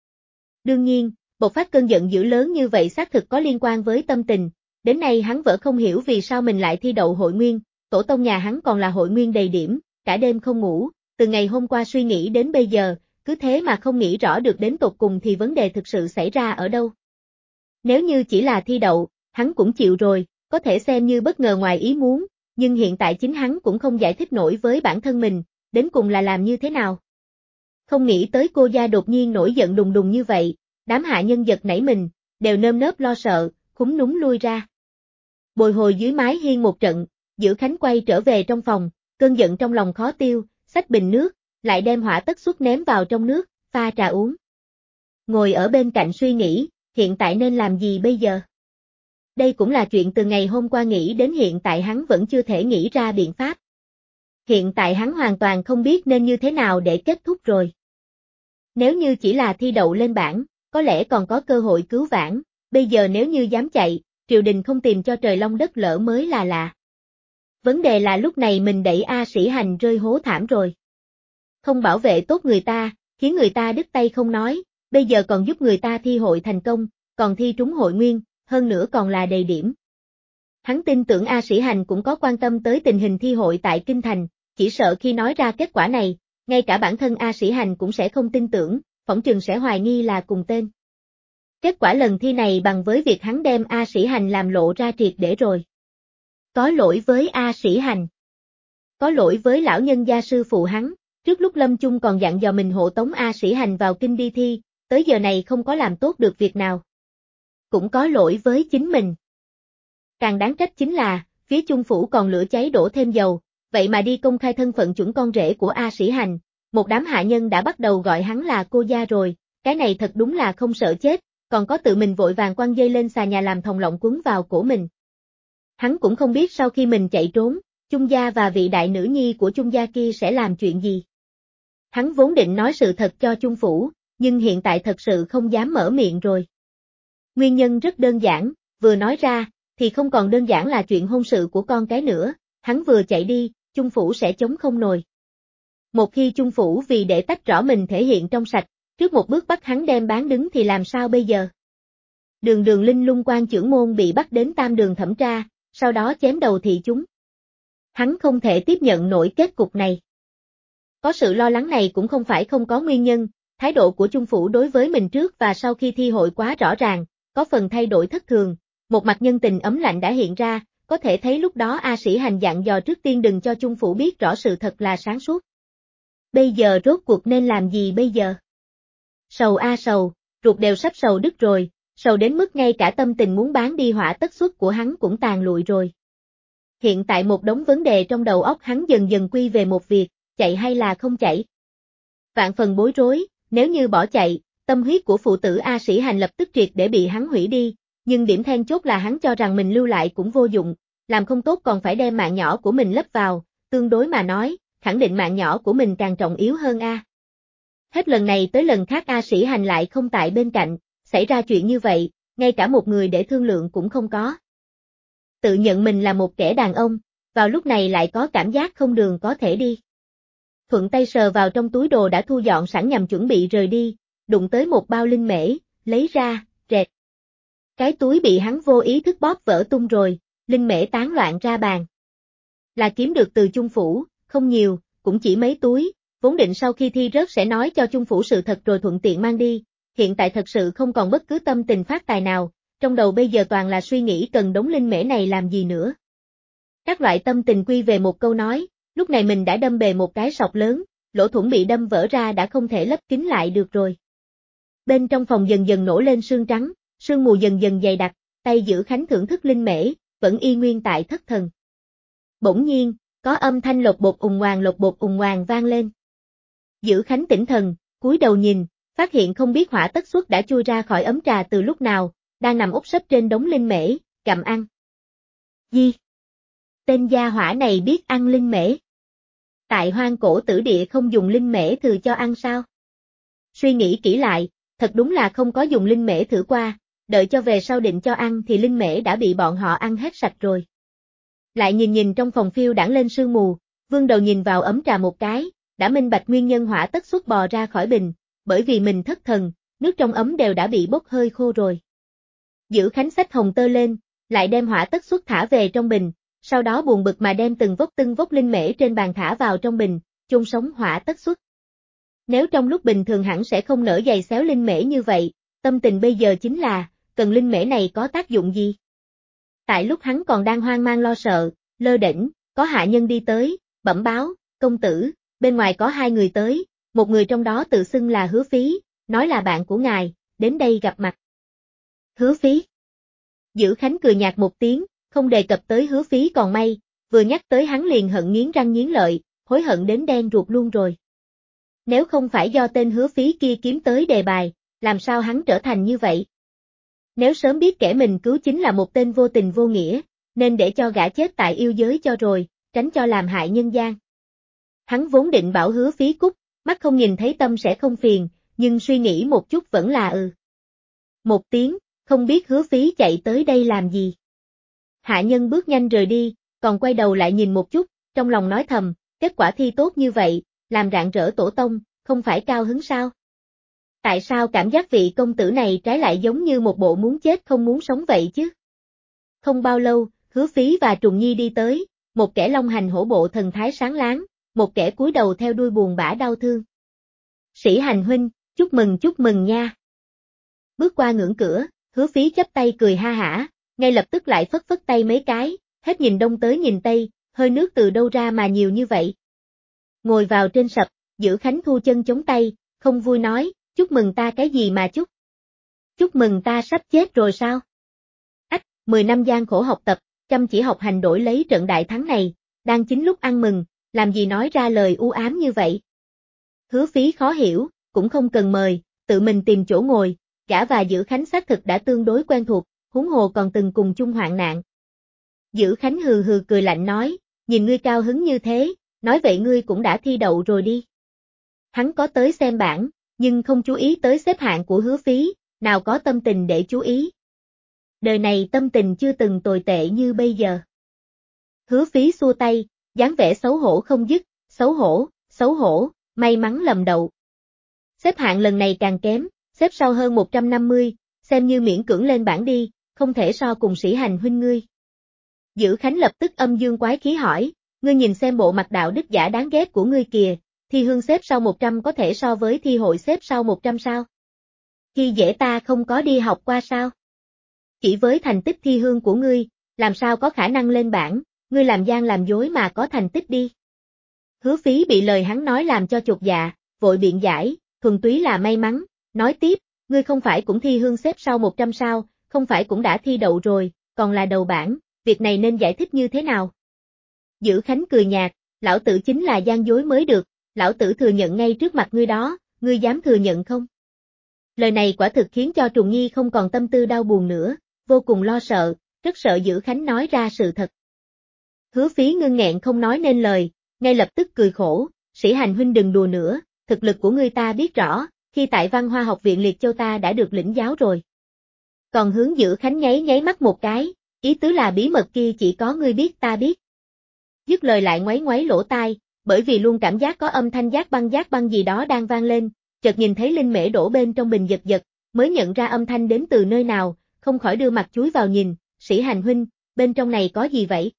Đương nhiên, bộc phát cơn giận dữ lớn như vậy xác thực có liên quan với tâm tình, đến nay hắn vẫn không hiểu vì sao mình lại thi đậu hội nguyên, tổ tông nhà hắn còn là hội nguyên đầy điểm, cả đêm không ngủ, từ ngày hôm qua suy nghĩ đến bây giờ, cứ thế mà không nghĩ rõ được đến tột cùng thì vấn đề thực sự xảy ra ở đâu. Nếu như chỉ là thi đậu, hắn cũng chịu rồi, có thể xem như bất ngờ ngoài ý muốn, nhưng hiện tại chính hắn cũng không giải thích nổi với bản thân mình, đến cùng là làm như thế nào. Không nghĩ tới cô gia đột nhiên nổi giận đùng đùng như vậy, đám hạ nhân giật nảy mình, đều nơm nớp lo sợ, khúm núm lui ra. Bồi hồi dưới mái hiên một trận, Giữ Khánh quay trở về trong phòng, cơn giận trong lòng khó tiêu, xách bình nước, lại đem hỏa tất suất ném vào trong nước, pha trà uống. Ngồi ở bên cạnh suy nghĩ, hiện tại nên làm gì bây giờ? Đây cũng là chuyện từ ngày hôm qua nghĩ đến hiện tại hắn vẫn chưa thể nghĩ ra biện pháp. Hiện tại hắn hoàn toàn không biết nên như thế nào để kết thúc rồi. Nếu như chỉ là thi đậu lên bảng, có lẽ còn có cơ hội cứu vãn, bây giờ nếu như dám chạy, triều đình không tìm cho trời long đất lỡ mới là lạ. Vấn đề là lúc này mình đẩy A Sĩ Hành rơi hố thảm rồi. Không bảo vệ tốt người ta, khiến người ta đứt tay không nói, bây giờ còn giúp người ta thi hội thành công, còn thi trúng hội nguyên, hơn nữa còn là đầy điểm. Hắn tin tưởng A Sĩ Hành cũng có quan tâm tới tình hình thi hội tại Kinh Thành, chỉ sợ khi nói ra kết quả này, ngay cả bản thân A Sĩ Hành cũng sẽ không tin tưởng, phỏng chừng sẽ hoài nghi là cùng tên. Kết quả lần thi này bằng với việc hắn đem A Sĩ Hành làm lộ ra triệt để rồi. Có lỗi với A Sĩ Hành. Có lỗi với lão nhân gia sư phụ hắn, trước lúc lâm chung còn dặn dò mình hộ tống A Sĩ Hành vào kinh đi thi, tới giờ này không có làm tốt được việc nào. Cũng có lỗi với chính mình. Càng đáng trách chính là, phía Chung phủ còn lửa cháy đổ thêm dầu, vậy mà đi công khai thân phận chuẩn con rể của A Sĩ Hành, một đám hạ nhân đã bắt đầu gọi hắn là cô gia rồi, cái này thật đúng là không sợ chết, còn có tự mình vội vàng quăng dây lên xà nhà làm thòng lọng quấn vào cổ mình. Hắn cũng không biết sau khi mình chạy trốn, Chung gia và vị đại nữ nhi của Chung gia kia sẽ làm chuyện gì. Hắn vốn định nói sự thật cho Chung phủ, nhưng hiện tại thật sự không dám mở miệng rồi. Nguyên nhân rất đơn giản, vừa nói ra, thì không còn đơn giản là chuyện hôn sự của con cái nữa, hắn vừa chạy đi, Chung phủ sẽ chống không nổi. Một khi Chung phủ vì để tách rõ mình thể hiện trong sạch, trước một bước bắt hắn đem bán đứng thì làm sao bây giờ? Đường Đường Linh Lung quan trưởng môn bị bắt đến tam đường thẩm tra, sau đó chém đầu thị chúng. Hắn không thể tiếp nhận nổi kết cục này. Có sự lo lắng này cũng không phải không có nguyên nhân, thái độ của Chung phủ đối với mình trước và sau khi thi hội quá rõ ràng, có phần thay đổi thất thường, một mặt nhân tình ấm lạnh đã hiện ra, có thể thấy lúc đó A Sĩ Hành dặn dò trước tiên đừng cho Chung phủ biết rõ sự thật là sáng suốt. Bây giờ rốt cuộc nên làm gì bây giờ? Sầu a sầu, ruột đều sắp sầu đứt rồi, sầu đến mức ngay cả tâm tình muốn bán đi hỏa tất xuất của hắn cũng tàn lụi rồi. Hiện tại một đống vấn đề trong đầu óc hắn dần dần quy về một việc, chạy hay là không chạy. Vạn phần bối rối, nếu như bỏ chạy, tâm huyết của phụ tử A Sĩ Hành lập tức triệt để bị hắn hủy đi, nhưng điểm then chốt là hắn cho rằng mình lưu lại cũng vô dụng, làm không tốt còn phải đem mạng nhỏ của mình lấp vào, tương đối mà nói, khẳng định mạng nhỏ của mình càng trọng yếu hơn a. Hết lần này tới lần khác A Sĩ Hành lại không tại bên cạnh, xảy ra chuyện như vậy, ngay cả một người để thương lượng cũng không có. Tự nhận mình là một kẻ đàn ông, vào lúc này lại có cảm giác không đường có thể đi. Thuận tay sờ vào trong túi đồ đã thu dọn sẵn nhằm chuẩn bị rời đi, đụng tới một bao linh mễ, lấy ra, rẹt. Cái túi bị hắn vô ý thức bóp vỡ tung rồi, linh mễ tán loạn ra bàn. Là kiếm được từ Chung phủ, không nhiều, cũng chỉ mấy túi, vốn định sau khi thi rớt sẽ nói cho Chung phủ sự thật rồi thuận tiện mang đi, hiện tại thật sự không còn bất cứ tâm tình phát tài nào, trong đầu bây giờ toàn là suy nghĩ cần đống linh mễ này làm gì nữa. Các loại tâm tình quy về một câu nói, lúc này mình đã đâm bề một cái sọc lớn, lỗ thủng bị đâm vỡ ra đã không thể lấp kín lại được rồi. Bên trong phòng dần dần nổi lên sương trắng, sương mù dần dần dày đặc, tay giữ Khánh thưởng thức linh mễ, vẫn y nguyên tại thất thần. Bỗng nhiên, có âm thanh lột bột ùng hoàng vang lên. Giữ Khánh tỉnh thần, cúi đầu nhìn, phát hiện không biết hỏa tất xuất đã chui ra khỏi ấm trà từ lúc nào, đang nằm úp sấp trên đống linh mễ, gặm ăn. Gì? Tên gia hỏa này biết ăn linh mễ. Tại hoang cổ tử địa không dùng linh mễ thừa cho ăn sao? Suy nghĩ kỹ lại, thật đúng là không có dùng linh mễ thử qua, đợi cho về sau định cho ăn thì linh mễ đã bị bọn họ ăn hết sạch rồi. Lại nhìn trong phòng phiêu đãng lên sương mù, vương đầu nhìn vào ấm trà một cái, đã minh bạch nguyên nhân hỏa tất xuất bò ra khỏi bình, bởi vì mình thất thần, nước trong ấm đều đã bị bốc hơi khô rồi. Giữ Khánh xách hồng tơ lên, lại đem hỏa tất xuất thả về trong bình, sau đó buồn bực mà đem từng vốc linh mễ trên bàn thả vào trong bình, chôn sống hỏa tất xuất. Nếu trong lúc bình thường hẳn sẽ không nỡ giày xéo linh mễ như vậy, tâm tình bây giờ chính là, cần linh mễ này có tác dụng gì? Tại lúc hắn còn đang hoang mang lo sợ, lơ đễnh, có hạ nhân đi tới, bẩm báo, công tử, bên ngoài có hai người tới, một người trong đó tự xưng là Hứa Phí, nói là bạn của ngài, đến đây gặp mặt. Hứa Phí. Giữ Khánh cười nhạt một tiếng, không đề cập tới Hứa Phí còn may, vừa nhắc tới hắn liền hận nghiến răng nghiến lợi, hối hận đến đen ruột luôn rồi. Nếu không phải do tên Hứa Phí kia kiếm tới đề bài, làm sao hắn trở thành như vậy? Nếu sớm biết kẻ mình cứu chính là một tên vô tình vô nghĩa, nên để cho gã chết tại yêu giới cho rồi, tránh cho làm hại nhân gian. Hắn vốn định bảo Hứa Phí cút, mắt không nhìn thấy tâm sẽ không phiền, nhưng suy nghĩ một chút vẫn là một tiếng, không biết Hứa Phí chạy tới đây làm gì. Hạ nhân bước nhanh rời đi, còn quay đầu lại nhìn một chút, trong lòng nói thầm, kết quả thi tốt như vậy, làm rạng rỡ tổ tông, không phải cao hứng sao? Tại sao cảm giác vị công tử này trái lại giống như một bộ muốn chết không muốn sống vậy chứ? Không bao lâu, Hứa Phí và Trùng Nhi đi tới, một kẻ long hành hổ bộ thần thái sáng láng, một kẻ cúi đầu theo đuôi buồn bã đau thương. Sĩ Hành huynh, chúc mừng nha. Bước qua ngưỡng cửa, Hứa Phí chắp tay cười ha hả, ngay lập tức lại phất phất tay mấy cái, hết nhìn đông tới nhìn tây, hơi nước từ đâu ra mà nhiều như vậy. Ngồi vào trên sập, Dữ Khánh thu chân chống tay, không vui nói, chúc mừng ta cái gì mà chúc. Chúc mừng ta sắp chết rồi sao? 10 năm gian khổ học tập, chăm chỉ học hành đổi lấy trận đại thắng này, đang chính lúc ăn mừng, làm gì nói ra lời u ám như vậy. Hứa Phí khó hiểu, cũng không cần mời, tự mình tìm chỗ ngồi, gã và Dữ Khánh xác thực đã tương đối quen thuộc, huống hồ còn từng cùng chung hoạn nạn. Dữ Khánh hừ hừ cười lạnh nói, nhìn ngươi cao hứng như thế, nói vậy ngươi cũng đã thi đậu rồi đi. Hắn có tới xem bảng, nhưng không chú ý tới xếp hạng của Hứa Phí, nào có tâm tình để chú ý. Đời này tâm tình chưa từng tồi tệ như bây giờ. Hứa Phí xua tay, dáng vẻ xấu hổ không dứt, xấu hổ, may mắn lầm đậu. Xếp hạng lần này càng kém, xếp sau hơn 150, xem như miễn cưỡng lên bảng đi, không thể so cùng Sĩ Hành huynh ngươi. Dữ Khánh lập tức âm dương quái khí hỏi, ngươi nhìn xem bộ mặt đạo đức giả đáng ghét của ngươi kìa, thi hương xếp sau 100 có thể so với thi hội xếp sau 100 sao? Khi dễ ta không có đi học qua sao? Chỉ với thành tích thi hương của ngươi, làm sao có khả năng lên bảng, ngươi làm gian làm dối mà có thành tích đi. Hứa Phí bị lời hắn nói làm cho chột dạ, vội biện giải, thuần túy là may mắn, nói tiếp, ngươi không phải cũng thi hương xếp sau 100 sao, không phải cũng đã thi đậu rồi, còn là đầu bảng, việc này nên giải thích như thế nào? Dữ Khánh cười nhạt, lão tử chính là gian dối mới được, lão tử thừa nhận ngay trước mặt ngươi đó, ngươi dám thừa nhận không? Lời này quả thực khiến cho Trùng Nhi không còn tâm tư đau buồn nữa, vô cùng lo sợ, rất sợ Dữ Khánh nói ra sự thật. Hứa Phí ngưng nghẹn không nói nên lời, ngay lập tức cười khổ, Sĩ Hành huynh đừng đùa nữa, thực lực của ngươi ta biết rõ, khi tại Văn Hoa học viện Liệt Châu ta đã được lĩnh giáo rồi. Còn hướng Dữ Khánh nháy mắt một cái, ý tứ là bí mật kia chỉ có ngươi biết ta biết. Dứt lời lại ngoáy lỗ tai, bởi vì luôn cảm giác có âm thanh giác băng gì đó đang vang lên, chợt nhìn thấy linh mễ đổ bên trong bình giật, mới nhận ra âm thanh đến từ nơi nào, không khỏi đưa mặt chúi vào nhìn, Sĩ Hành huynh, bên trong này có gì vậy?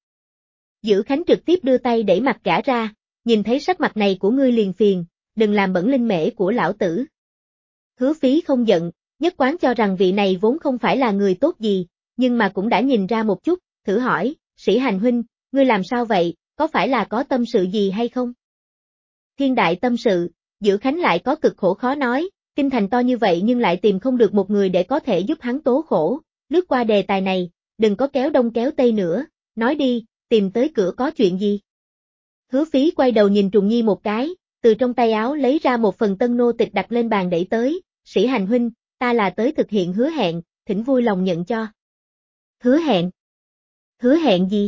Dữ Khánh trực tiếp đưa tay đẩy mặt gã ra, nhìn thấy sắc mặt này của ngươi liền phiền, đừng làm bẩn linh mễ của lão tử. Hứa Phí không giận, nhất quán cho rằng vị này vốn không phải là người tốt gì, nhưng mà cũng đã nhìn ra một chút, thử hỏi, Sĩ Hành huynh, ngươi làm sao vậy, có phải là có tâm sự gì hay không? Thiên đại tâm sự, Dữ Khánh lại có cực khổ khó nói, kinh thành to như vậy nhưng lại tìm không được một người để có thể giúp hắn tố khổ, lướt qua đề tài này, đừng có kéo đông kéo tây nữa, nói đi, tìm tới cửa có chuyện gì? Hứa Phí quay đầu nhìn Trùng Nhi một cái, từ trong tay áo lấy ra một phần tân nô tịch đặt lên bàn đẩy tới, Sĩ Hành huynh, ta là tới thực hiện hứa hẹn, thỉnh vui lòng nhận cho. Hứa hẹn? Hứa hẹn gì?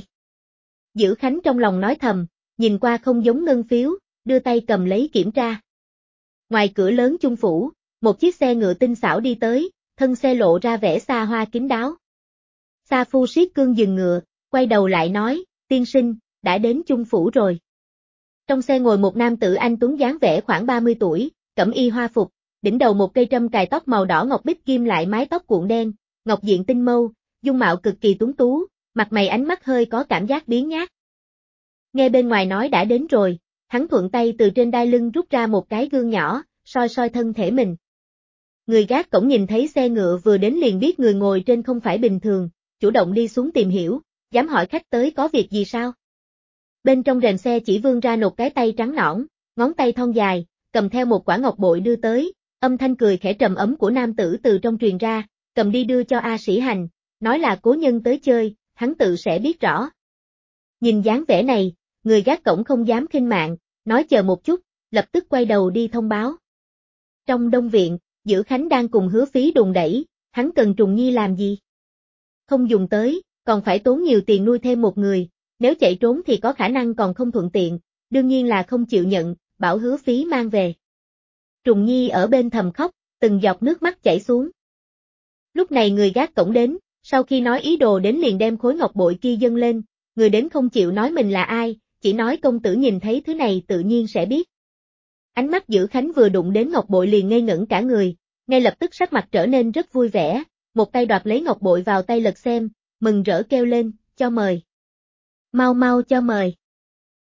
Dữ Khánh trong lòng nói thầm, nhìn qua không giống ngân phiếu, đưa tay cầm lấy kiểm tra. Ngoài cửa lớn Chung phủ, một chiếc xe ngựa tinh xảo đi tới, thân xe lộ ra vẻ xa hoa kín đáo. Sa Phu siết cương dừng ngựa, quay đầu lại nói, tiên sinh, đã đến Chung phủ rồi. Trong xe ngồi một nam tử anh tuấn dáng vẻ khoảng 30 tuổi, cẩm y hoa phục, đỉnh đầu một cây trâm cài tóc màu đỏ ngọc bích kim lại mái tóc cuộn đen, ngọc diện tinh mâu, dung mạo cực kỳ tuấn tú, mặt mày ánh mắt hơi có cảm giác biếng nhác. Nghe bên ngoài nói đã đến rồi, hắn thuận tay từ trên đai lưng rút ra một cái gương nhỏ, soi thân thể mình. Người gác cổng nhìn thấy xe ngựa vừa đến liền biết người ngồi trên không phải bình thường, chủ động đi xuống tìm hiểu, dám hỏi khách tới có việc gì sao? Bên trong rèm xe chỉ vươn ra một cái tay trắng nõn, ngón tay thon dài, cầm theo một quả ngọc bội đưa tới, âm thanh cười khẽ trầm ấm của nam tử từ trong truyền ra, cầm đi đưa cho A Sĩ Hành, nói là cố nhân tới chơi, hắn tự sẽ biết rõ. Nhìn dáng vẻ này, người gác cổng không dám khinh mạng, nói chờ một chút, lập tức quay đầu đi thông báo. Trong đông viện, Dữ Khánh đang cùng Hứa Phí đùn đẩy, hắn cần Trùng Nhi làm gì? Không dùng tới, còn phải tốn nhiều tiền nuôi thêm một người, nếu chạy trốn thì có khả năng còn không thuận tiện, đương nhiên là không chịu nhận, bảo Hứa Phí mang về. Trùng Nhi ở bên thầm khóc, từng giọt nước mắt chảy xuống. Lúc này người gác cổng đến, sau khi nói ý đồ đến liền đem khối ngọc bội kia dâng lên, người đến không chịu nói mình là ai, chỉ nói công tử nhìn thấy thứ này tự nhiên sẽ biết. Ánh mắt Dữ Khánh vừa đụng đến ngọc bội liền ngây ngẩn cả người, ngay lập tức sắc mặt trở nên rất vui vẻ, một tay đoạt lấy ngọc bội vào tay lật xem, mừng rỡ kêu lên, cho mời. Mau mau cho mời.